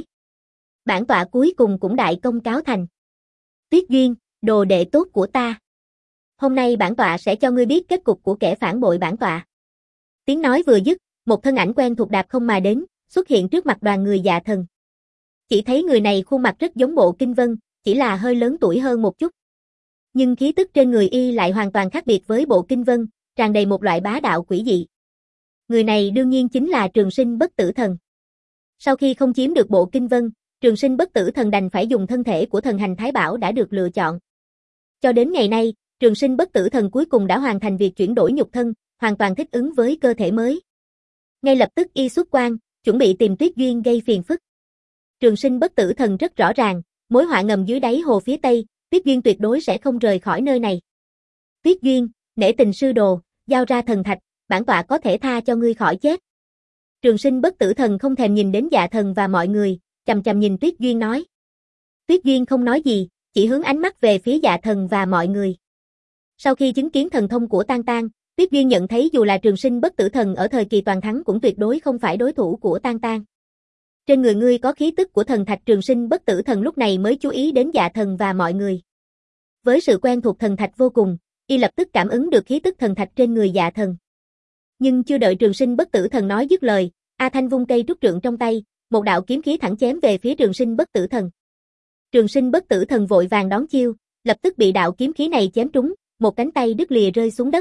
Bản tọa cuối cùng cũng đại công cáo thành. Tuyết Duyên, đồ đệ tốt của ta. Hôm nay bản tọa sẽ cho ngươi biết kết cục của kẻ phản bội bản tọa. Tiếng nói vừa dứt, một thân ảnh quen thuộc đạp không mà đến, xuất hiện trước mặt đoàn người dạ thần. Chỉ thấy người này khuôn mặt rất giống Bộ Kinh Vân, chỉ là hơi lớn tuổi hơn một chút. Nhưng khí tức trên người y lại hoàn toàn khác biệt với Bộ Kinh Vân, tràn đầy một loại bá đạo quỷ dị. Người này đương nhiên chính là Trường Sinh Bất Tử Thần. Sau khi không chiếm được Bộ Kinh Vân, Trường Sinh Bất Tử Thần đành phải dùng thân thể của thần hành Thái Bảo đã được lựa chọn. Cho đến ngày nay, Trường Sinh Bất Tử Thần cuối cùng đã hoàn thành việc chuyển đổi nhục thân, hoàn toàn thích ứng với cơ thể mới. Ngay lập tức y xuất quan, chuẩn bị tìm Tuyết Duyên gây phiền phức. Trường Sinh Bất Tử Thần rất rõ ràng, mối họa ngầm dưới đáy hồ phía Tây, Tuyết Duyên tuyệt đối sẽ không rời khỏi nơi này. Tuyết Duyên, nể tình sư đồ, giao ra thần thạch, bản tọa có thể tha cho ngươi khỏi chết. Trường Sinh Bất Tử Thần không thèm nhìn đến dạ thần và mọi người, chằm chằm nhìn Tuyết Duyên nói. Tuyết Duyên không nói gì, chỉ hướng ánh mắt về phía dạ thần và mọi người. Sau khi chứng kiến thần thông của Tan Tan, Tuyết Duyên nhận thấy dù là Trường Sinh Bất Tử Thần ở thời kỳ toàn thắng cũng tuyệt đối không phải đối thủ của Tan Tan. Trên người ngươi có khí tức của thần thạch. Trường Sinh Bất Tử Thần lúc này mới chú ý đến dạ thần và mọi người. Với sự quen thuộc thần thạch vô cùng, y lập tức cảm ứng được khí tức thần thạch trên người dạ thần. Nhưng chưa đợi Trường Sinh Bất Tử Thần nói dứt lời, A Thanh vung cây trúc trượng trong tay, một đạo kiếm khí thẳng chém về phía Trường Sinh Bất Tử Thần. Trường Sinh Bất Tử Thần vội vàng đón chiêu, lập tức bị đạo kiếm khí này chém trúng, một cánh tay đứt lìa rơi xuống đất.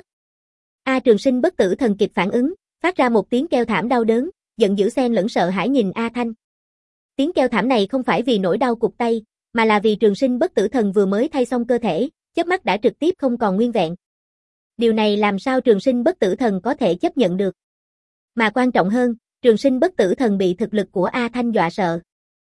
A Trường Sinh Bất Tử Thần kịp phản ứng, phát ra một tiếng kêu thảm đau đớn, giận dữ xen lẫn sợ hãi nhìn A Thanh. Tiếng kêu thảm này không phải vì nỗi đau cụt tay, mà là vì Trường Sinh Bất Tử Thần vừa mới thay xong cơ thể, chớp mắt đã trực tiếp không còn nguyên vẹn. Điều này làm sao Trường Sinh Bất Tử Thần có thể chấp nhận được? Mà quan trọng hơn, Trường Sinh Bất Tử Thần bị thực lực của A Thanh dọa sợ.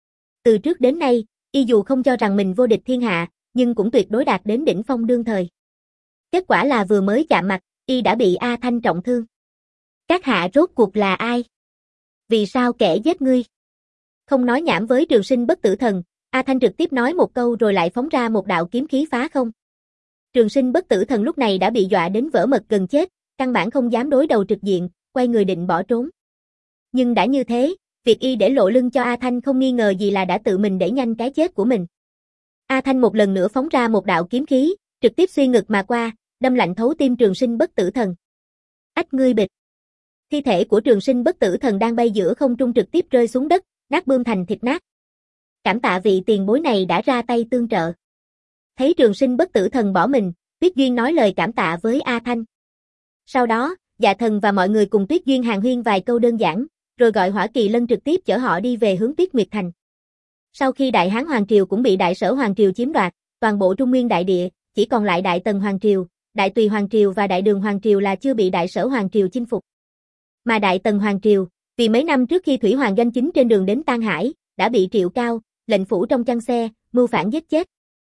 Từ trước đến nay, y dù không cho rằng mình vô địch thiên hạ, nhưng cũng tuyệt đối đạt đến đỉnh phong đương thời. Kết quả là vừa mới chạm mặt, y đã bị A Thanh trọng thương. Các hạ rốt cuộc là ai? Vì sao kẻ giết ngươi? Không nói nhảm với Trường Sinh Bất Tử Thần, A Thanh trực tiếp nói một câu rồi lại phóng ra một đạo kiếm khí phá không. Trường Sinh Bất Tử Thần lúc này đã bị dọa đến vỡ mật gần chết, căn bản không dám đối đầu trực diện, quay người định bỏ trốn. Nhưng đã như thế, việc y để lộ lưng cho A Thanh không nghi ngờ gì là đã tự mình đẩy nhanh cái chết của mình. A Thanh một lần nữa phóng ra một đạo kiếm khí, trực tiếp xuyên ngực mà qua, đâm lạnh thấu tim Trường Sinh Bất Tử Thần. Ách ngươi bịch. Thi thể của Trường Sinh Bất Tử Thần đang bay giữa không trung trực tiếp rơi xuống đất, nát bươm thành thịt nát. Cảm tạ vị tiền bối này đã ra tay tương trợ. Thấy Trường Sinh Bất Tử Thần bỏ mình, Tuyết Duyên nói lời cảm tạ với A Thanh. Sau đó, Dạ Thần và mọi người cùng Tuyết Duyên hàn huyên vài câu đơn giản, rồi gọi Hỏa Kỳ Lân trực tiếp chở họ đi về hướng Tuyết Nguyệt Thành. Sau khi Đại Hán Hoàng Triều cũng bị Đại Sở Hoàng Triều chiếm đoạt, toàn bộ Trung Nguyên đại địa, chỉ còn lại Đại Tần Hoàng Triều, Đại Tùy Hoàng Triều và Đại Đường Hoàng Triều là chưa bị Đại Sở Hoàng Triều chinh phục. Mà Đại Tần Hoàng Triều, vì mấy năm trước khi Thủy Hoàng doanh chính trên đường đến Tan Hải, đã bị Triệu Cao, lệnh phủ trong chăn xe, mưu phản giết chết.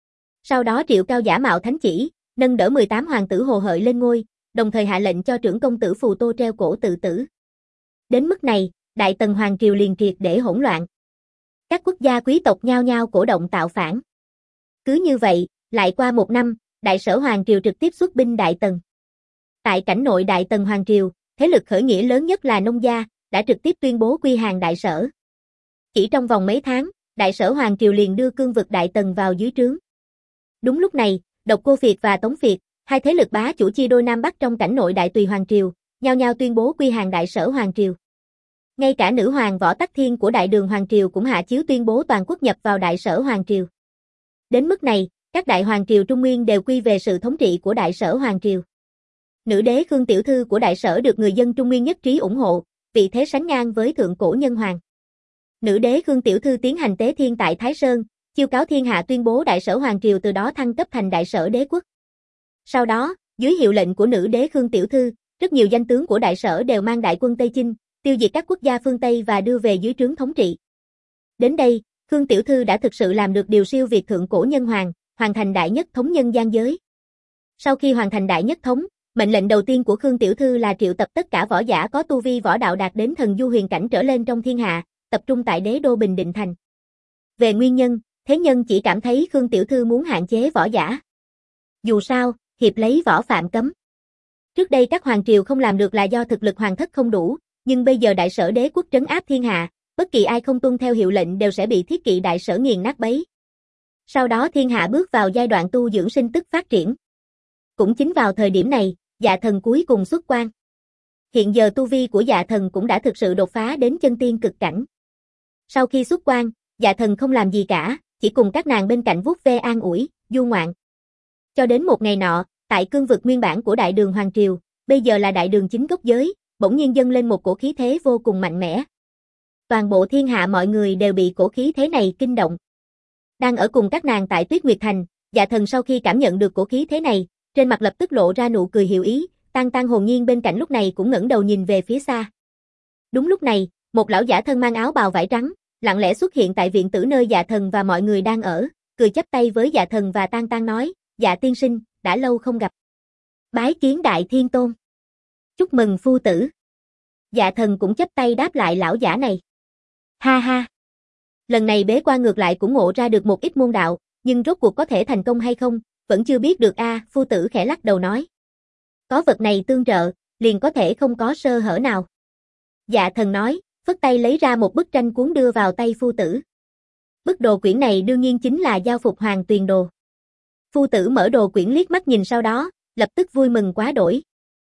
Sau đó Triệu Cao giả mạo thánh chỉ, nâng đỡ mười tám hoàng tử Hồ Hợi lên ngôi, đồng thời hạ lệnh cho trưởng công tử Phù Tô treo cổ tự tử. Đến mức này, Đại Tần Hoàng Triều liền triệt để hỗn loạn. Các quốc gia quý tộc nhao nhao cổ động tạo phản. Cứ như vậy, lại qua một năm, Đại Sở Hoàng Triều trực tiếp xuất binh Đại Tần. Tại cảnh nội Đại Tần Hoàng Triều, thế lực khởi nghĩa lớn nhất là nông gia, đã trực tiếp tuyên bố quy hàng Đại Sở. Chỉ trong vòng mấy tháng, Đại Sở Hoàng Triều liền đưa cương vực Đại Tần vào dưới trướng. Đúng lúc này, Độc Cô Phiệt và Tống Phiệt, hai thế lực bá chủ chia đôi Nam Bắc trong cảnh nội Đại Tùy Hoàng Triều, nhao nhao tuyên bố quy hàng Đại Sở Hoàng Triều. Ngay cả nữ hoàng Võ Tắc Thiên của Đại Đường Hoàng Triều cũng hạ chiếu tuyên bố toàn quốc nhập vào Đại Sở Hoàng Triều. Đến mức này, các đại hoàng triều Trung Nguyên đều quy về sự thống trị của Đại Sở Hoàng Triều. Nữ đế Khương Tiểu Thư của Đại Sở được người dân Trung Nguyên nhất trí ủng hộ, vị thế sánh ngang với thượng cổ nhân hoàng. Nữ đế Khương Tiểu Thư tiến hành tế thiên tại Thái Sơn, chiêu cáo thiên hạ tuyên bố Đại Sở Hoàng Triều từ đó thăng cấp thành Đại Sở Đế quốc. Sau đó, dưới hiệu lệnh của nữ đế Khương Tiểu Thư, rất nhiều danh tướng của Đại Sở đều mang đại quân Tây chinh, tiêu diệt các quốc gia phương Tây và đưa về dưới trướng thống trị. Đến đây, Khương Tiểu Thư đã thực sự làm được điều siêu việt thượng cổ nhân hoàng, hoàn thành đại nhất thống nhân gian giới. Sau khi hoàn thành đại nhất thống, mệnh lệnh đầu tiên của Khương Tiểu Thư là triệu tập tất cả võ giả có tu vi võ đạo đạt đến thần du huyền cảnh trở lên trong thiên hạ, tập trung tại đế đô Bình Định Thành. Về nguyên nhân, thế nhân chỉ cảm thấy Khương Tiểu Thư muốn hạn chế võ giả. Dù sao, hiệp lấy võ phạm cấm. Trước đây các hoàng triều không làm được là do thực lực hoàng thất không đủ, nhưng bây giờ Đại Sở Đế quốc trấn áp thiên hạ, bất kỳ ai không tuân theo hiệu lệnh đều sẽ bị thiết kỵ Đại Sở nghiền nát bấy. Sau đó thiên hạ bước vào giai đoạn tu dưỡng sinh tức phát triển. Cũng chính vào thời điểm này, Dạ Thần cuối cùng xuất quan. Hiện giờ tu vi của Dạ Thần cũng đã thực sự đột phá đến chân tiên cực cảnh. Sau khi xuất quan, Dạ Thần không làm gì cả, chỉ cùng các nàng bên cạnh vuốt ve an ủi, du ngoạn. Cho đến một ngày nọ, tại cương vực nguyên bản của Đại Đường Hoàng Triều, bây giờ là Đại Đường chính gốc giới, bỗng nhiên dâng lên một cổ khí thế vô cùng mạnh mẽ. Toàn bộ thiên hạ mọi người đều bị cổ khí thế này kinh động. Đang ở cùng các nàng tại Tuyết Nguyệt Thành, Dạ Thần sau khi cảm nhận được cổ khí thế này, trên mặt lập tức lộ ra nụ cười hiểu ý, Tan Tan hồn nhiên bên cạnh lúc này cũng ngẩng đầu nhìn về phía xa. Đúng lúc này, một lão giả thân mang áo bào vải trắng, lặng lẽ xuất hiện tại viện tử nơi Dạ Thần và mọi người đang ở, cười chắp tay với Dạ Thần và Tan Tan nói, Dạ tiên sinh, đã lâu không gặp. Bái kiến Đại Thiên Tôn. Chúc mừng phu tử. Dạ Thần cũng chắp tay đáp lại lão giả này. Ha ha. Lần này bế quan ngược lại cũng ngộ ra được một ít môn đạo, nhưng rốt cuộc có thể thành công hay không, vẫn chưa biết được a, à, phu tử khẽ lắc đầu nói. Có vật này tương trợ, liền có thể không có sơ hở nào. Dạ Thần nói, phất tay lấy ra một bức tranh cuốn đưa vào tay phu tử. Bức đồ quyển này đương nhiên chính là giao phục hoàng tuyền đồ. Phu tử mở đồ quyển liếc mắt nhìn sau đó, lập tức vui mừng quá đổi.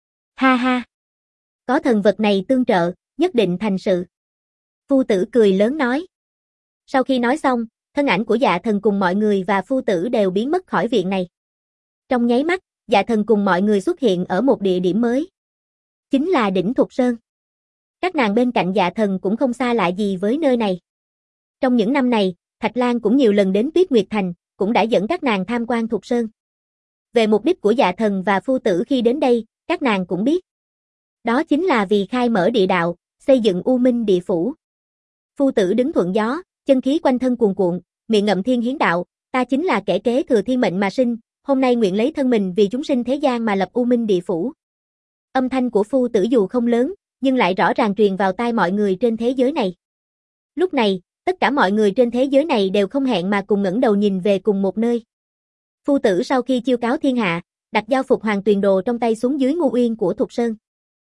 Ha ha. Có thần vật này tương trợ, nhất định thành sự. Phu tử cười lớn nói. Sau khi nói xong, thân ảnh của Dạ Thần cùng mọi người và phu tử đều biến mất khỏi viện này. Trong nháy mắt, Dạ Thần cùng mọi người xuất hiện ở một địa điểm mới. Chính là đỉnh Thục Sơn. Các nàng bên cạnh Dạ Thần cũng không xa lạ gì với nơi này. Trong những năm này, Thạch Lan cũng nhiều lần đến Tuyết Nguyệt Thành, cũng đã dẫn các nàng tham quan Thục Sơn. Về mục đích của Dạ Thần và phu tử khi đến đây, các nàng cũng biết. Đó chính là vì khai mở địa đạo, xây dựng U Minh địa phủ. Phu tử đứng thuận gió, chân khí quanh thân cuồn cuộn, miệng ngậm thiên hiến đạo, ta chính là kẻ kế thừa thiên mệnh mà sinh, hôm nay nguyện lấy thân mình vì chúng sinh thế gian mà lập U Minh địa phủ. Âm thanh của phu tử dù không lớn, nhưng lại rõ ràng truyền vào tai mọi người trên thế giới này. Lúc này, Tất cả mọi người trên thế giới này đều không hẹn mà cùng ngẩng đầu nhìn về cùng một nơi. Phu tử sau khi chiêu cáo thiên hạ, đặt giao phục hoàng tuyền đồ trong tay xuống dưới Ngu Uyên của Thục Sơn.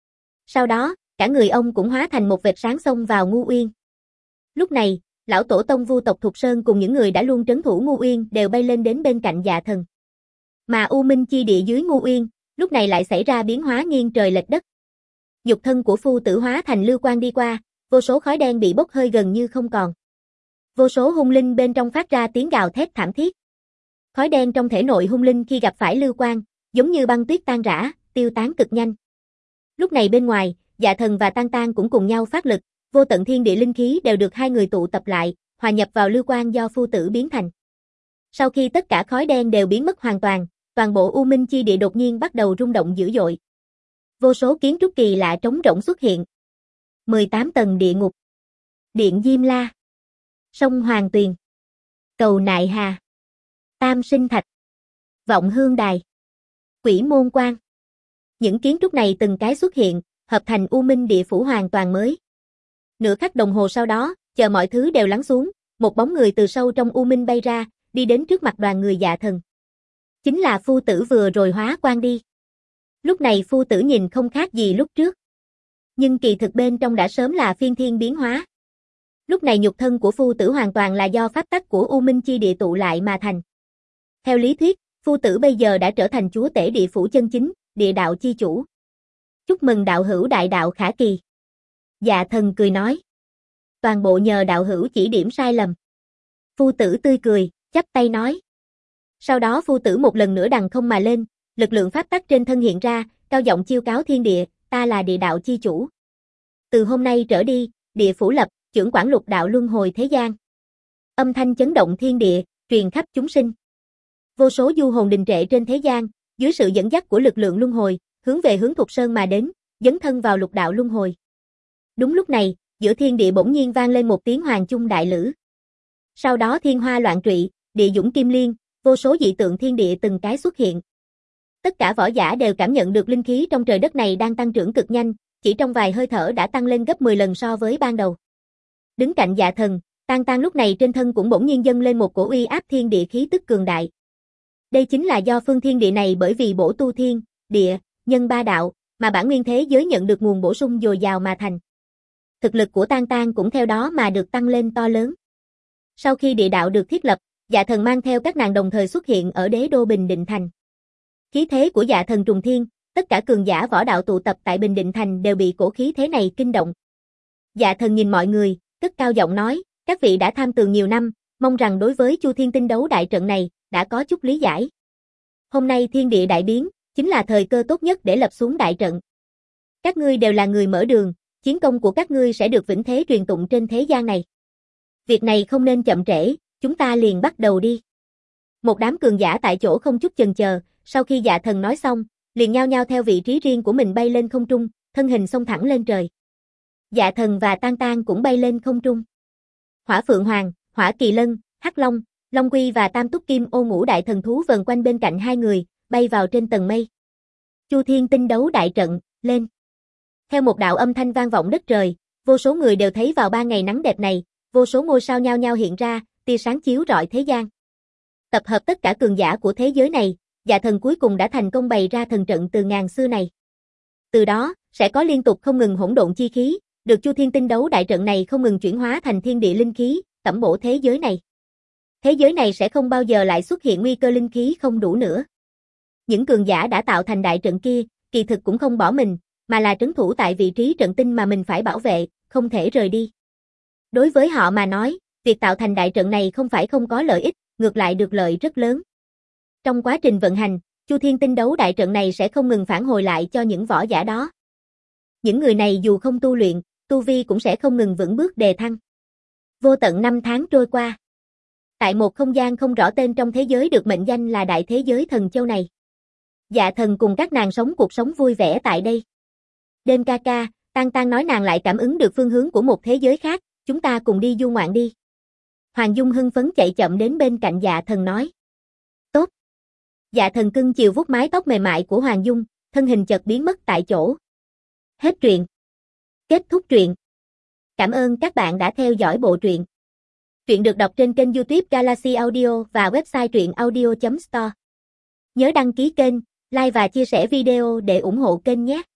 Sau đó, cả người ông cũng hóa thành một vệt sáng xông vào Ngu Uyên. Lúc này, lão tổ tông Vu tộc Thục Sơn cùng những người đã luôn trấn thủ Ngu Uyên đều bay lên đến bên cạnh Dạ Thần. Mà U Minh chi địa dưới Ngu Uyên, lúc này lại xảy ra biến hóa nghiêng trời lệch đất. Nhục thân của phu tử hóa thành lưu quang đi qua, vô số khói đen bị bốc hơi gần như không còn. Vô số hung linh bên trong phát ra tiếng gào thét thảm thiết. Khói đen trong thể nội hung linh khi gặp phải lưu quang, giống như băng tuyết tan rã, tiêu tán cực nhanh. Lúc này bên ngoài, Dạ Thần và Tang Tang cũng cùng nhau phát lực, vô tận thiên địa linh khí đều được hai người tụ tập lại, hòa nhập vào lưu quang do phu tử biến thành. Sau khi tất cả khói đen đều biến mất hoàn toàn, toàn bộ U Minh chi địa đột nhiên bắt đầu rung động dữ dội. Vô số kiến trúc kỳ lạ trống rỗng xuất hiện. mười tám tầng địa ngục. Điện Diêm La. Sông Hoàng Tuyền. Cầu Nại Hà. Tam Sinh Thạch. Vọng Hương Đài. Quỷ Môn Quan. Những kiến trúc này từng cái xuất hiện, hợp thành U Minh địa phủ hoàn toàn mới. Nửa khắc đồng hồ sau đó, chờ mọi thứ đều lắng xuống, một bóng người từ sâu trong U Minh bay ra, đi đến trước mặt đoàn người Dạ Thần. Chính là phu tử vừa rồi hóa quang đi. Lúc này phu tử nhìn không khác gì lúc trước. Nhưng kỳ thực bên trong đã sớm là phiên thiên biến hóa. Lúc này nhục thân của phu tử hoàn toàn là do pháp tắc của U Minh chi địa tụ lại mà thành. Theo lý thuyết, phu tử bây giờ đã trở thành chúa tể địa phủ chân chính, địa đạo chi chủ. Chúc mừng đạo hữu đại đạo khả kỳ. Dạ Thần cười nói. Toàn bộ nhờ đạo hữu chỉ điểm sai lầm. Phu tử tươi cười, chắp tay nói. Sau đó phu tử một lần nữa đằng không mà lên, lực lượng pháp tắc trên thân hiện ra, cao giọng chiêu cáo thiên địa, ta là địa đạo chi chủ. Từ hôm nay trở đi, địa phủ lập, chưởng quản lục đạo luân hồi thế gian. Âm thanh chấn động thiên địa, truyền khắp chúng sinh. Vô số du hồn đình trệ trên thế gian, dưới sự dẫn dắt của lực lượng luân hồi, hướng về hướng Thục Sơn mà đến, dấn thân vào lục đạo luân hồi. Đúng lúc này, giữa thiên địa bỗng nhiên vang lên một tiếng hoàng chung đại lữ. Sau đó thiên hoa loạn trụy, địa dũng kim liên, vô số dị tượng thiên địa từng cái xuất hiện. Tất cả võ giả đều cảm nhận được linh khí trong trời đất này đang tăng trưởng cực nhanh, chỉ trong vài hơi thở đã tăng lên gấp mười lần so với ban đầu. Đứng cạnh Dạ Thần, Tang Tang lúc này trên thân cũng bỗng nhiên dâng lên một cổ uy áp thiên địa khí tức cường đại. Đây chính là do phương thiên địa này bởi vì bổ tu thiên, địa, nhân ba đạo, mà bản nguyên thế giới nhận được nguồn bổ sung dồi dào mà thành. Thực lực của Tang Tang cũng theo đó mà được tăng lên to lớn. Sau khi địa đạo được thiết lập, Dạ Thần mang theo các nàng đồng thời xuất hiện ở đế đô Bình Định Thành. Khí thế của Dạ Thần trùng thiên, tất cả cường giả võ đạo tụ tập tại Bình Định Thành đều bị cổ khí thế này kinh động. Dạ Thần nhìn mọi người, cất cao giọng nói, các vị đã tham tường nhiều năm, mong rằng đối với Chu Thiên Tinh đấu đại trận này, đã có chút lý giải. Hôm nay thiên địa đại biến, chính là thời cơ tốt nhất để lập xuống đại trận. Các ngươi đều là người mở đường, chiến công của các ngươi sẽ được vĩnh thế truyền tụng trên thế gian này. Việc này không nên chậm trễ, chúng ta liền bắt đầu đi. Một đám cường giả tại chỗ không chút chần chờ, sau khi Dạ Thần nói xong, liền nhao nhao theo vị trí riêng của mình bay lên không trung, thân hình xông thẳng lên trời. Dạ Thần và Tang Tang cũng bay lên không trung. Hỏa Phượng Hoàng, Hỏa Kỳ Lân, Hắc Long, Long Quy và Tam Túc Kim Ô ngũ đại thần thú vần quanh bên cạnh hai người, bay vào trên tầng mây. Chu Thiên Tinh đấu đại trận, lên. Theo một đạo âm thanh vang vọng đất trời, vô số người đều thấy vào ba ngày nắng đẹp này, vô số ngôi sao nhao nhao hiện ra, tia sáng chiếu rọi thế gian. Tập hợp tất cả cường giả của thế giới này, Dạ Thần cuối cùng đã thành công bày ra thần trận từ ngàn xưa này. Từ đó, sẽ có liên tục không ngừng hỗn độn chi khí, được Chu Thiên Tinh đấu đại trận này không ngừng chuyển hóa thành thiên địa linh khí, tẩm bổ thế giới này. Thế giới này sẽ không bao giờ lại xuất hiện nguy cơ linh khí không đủ nữa. Những cường giả đã tạo thành đại trận kia, kỳ thực cũng không bỏ mình, mà là trấn thủ tại vị trí trận tinh mà mình phải bảo vệ, không thể rời đi. Đối với họ mà nói, việc tạo thành đại trận này không phải không có lợi ích, ngược lại được lợi rất lớn. Trong quá trình vận hành, Chu Thiên Tinh đấu đại trận này sẽ không ngừng phản hồi lại cho những võ giả đó. Những người này dù không tu luyện, tu vi cũng sẽ không ngừng vững bước đề thăng. Vô tận năm tháng trôi qua. Tại một không gian không rõ tên trong thế giới được mệnh danh là Đại Thế Giới Thần Châu này. Dạ Thần cùng các nàng sống cuộc sống vui vẻ tại đây. Đêm ca ca, Tang Tang nói nàng lại cảm ứng được phương hướng của một thế giới khác, chúng ta cùng đi du ngoạn đi. Hoàng Dung hưng phấn chạy chậm đến bên cạnh Dạ Thần nói. Tốt. Dạ Thần cưng chiều vuốt mái tóc mềm mại của Hoàng Dung, thân hình chợt biến mất tại chỗ. Hết truyện. Kết thúc truyện. Cảm ơn các bạn đã theo dõi bộ truyện. Truyện được đọc trên kênh YouTube Galaxy Audio và website truyện audio chấm store. Nhớ đăng ký kênh, like và chia sẻ video để ủng hộ kênh nhé.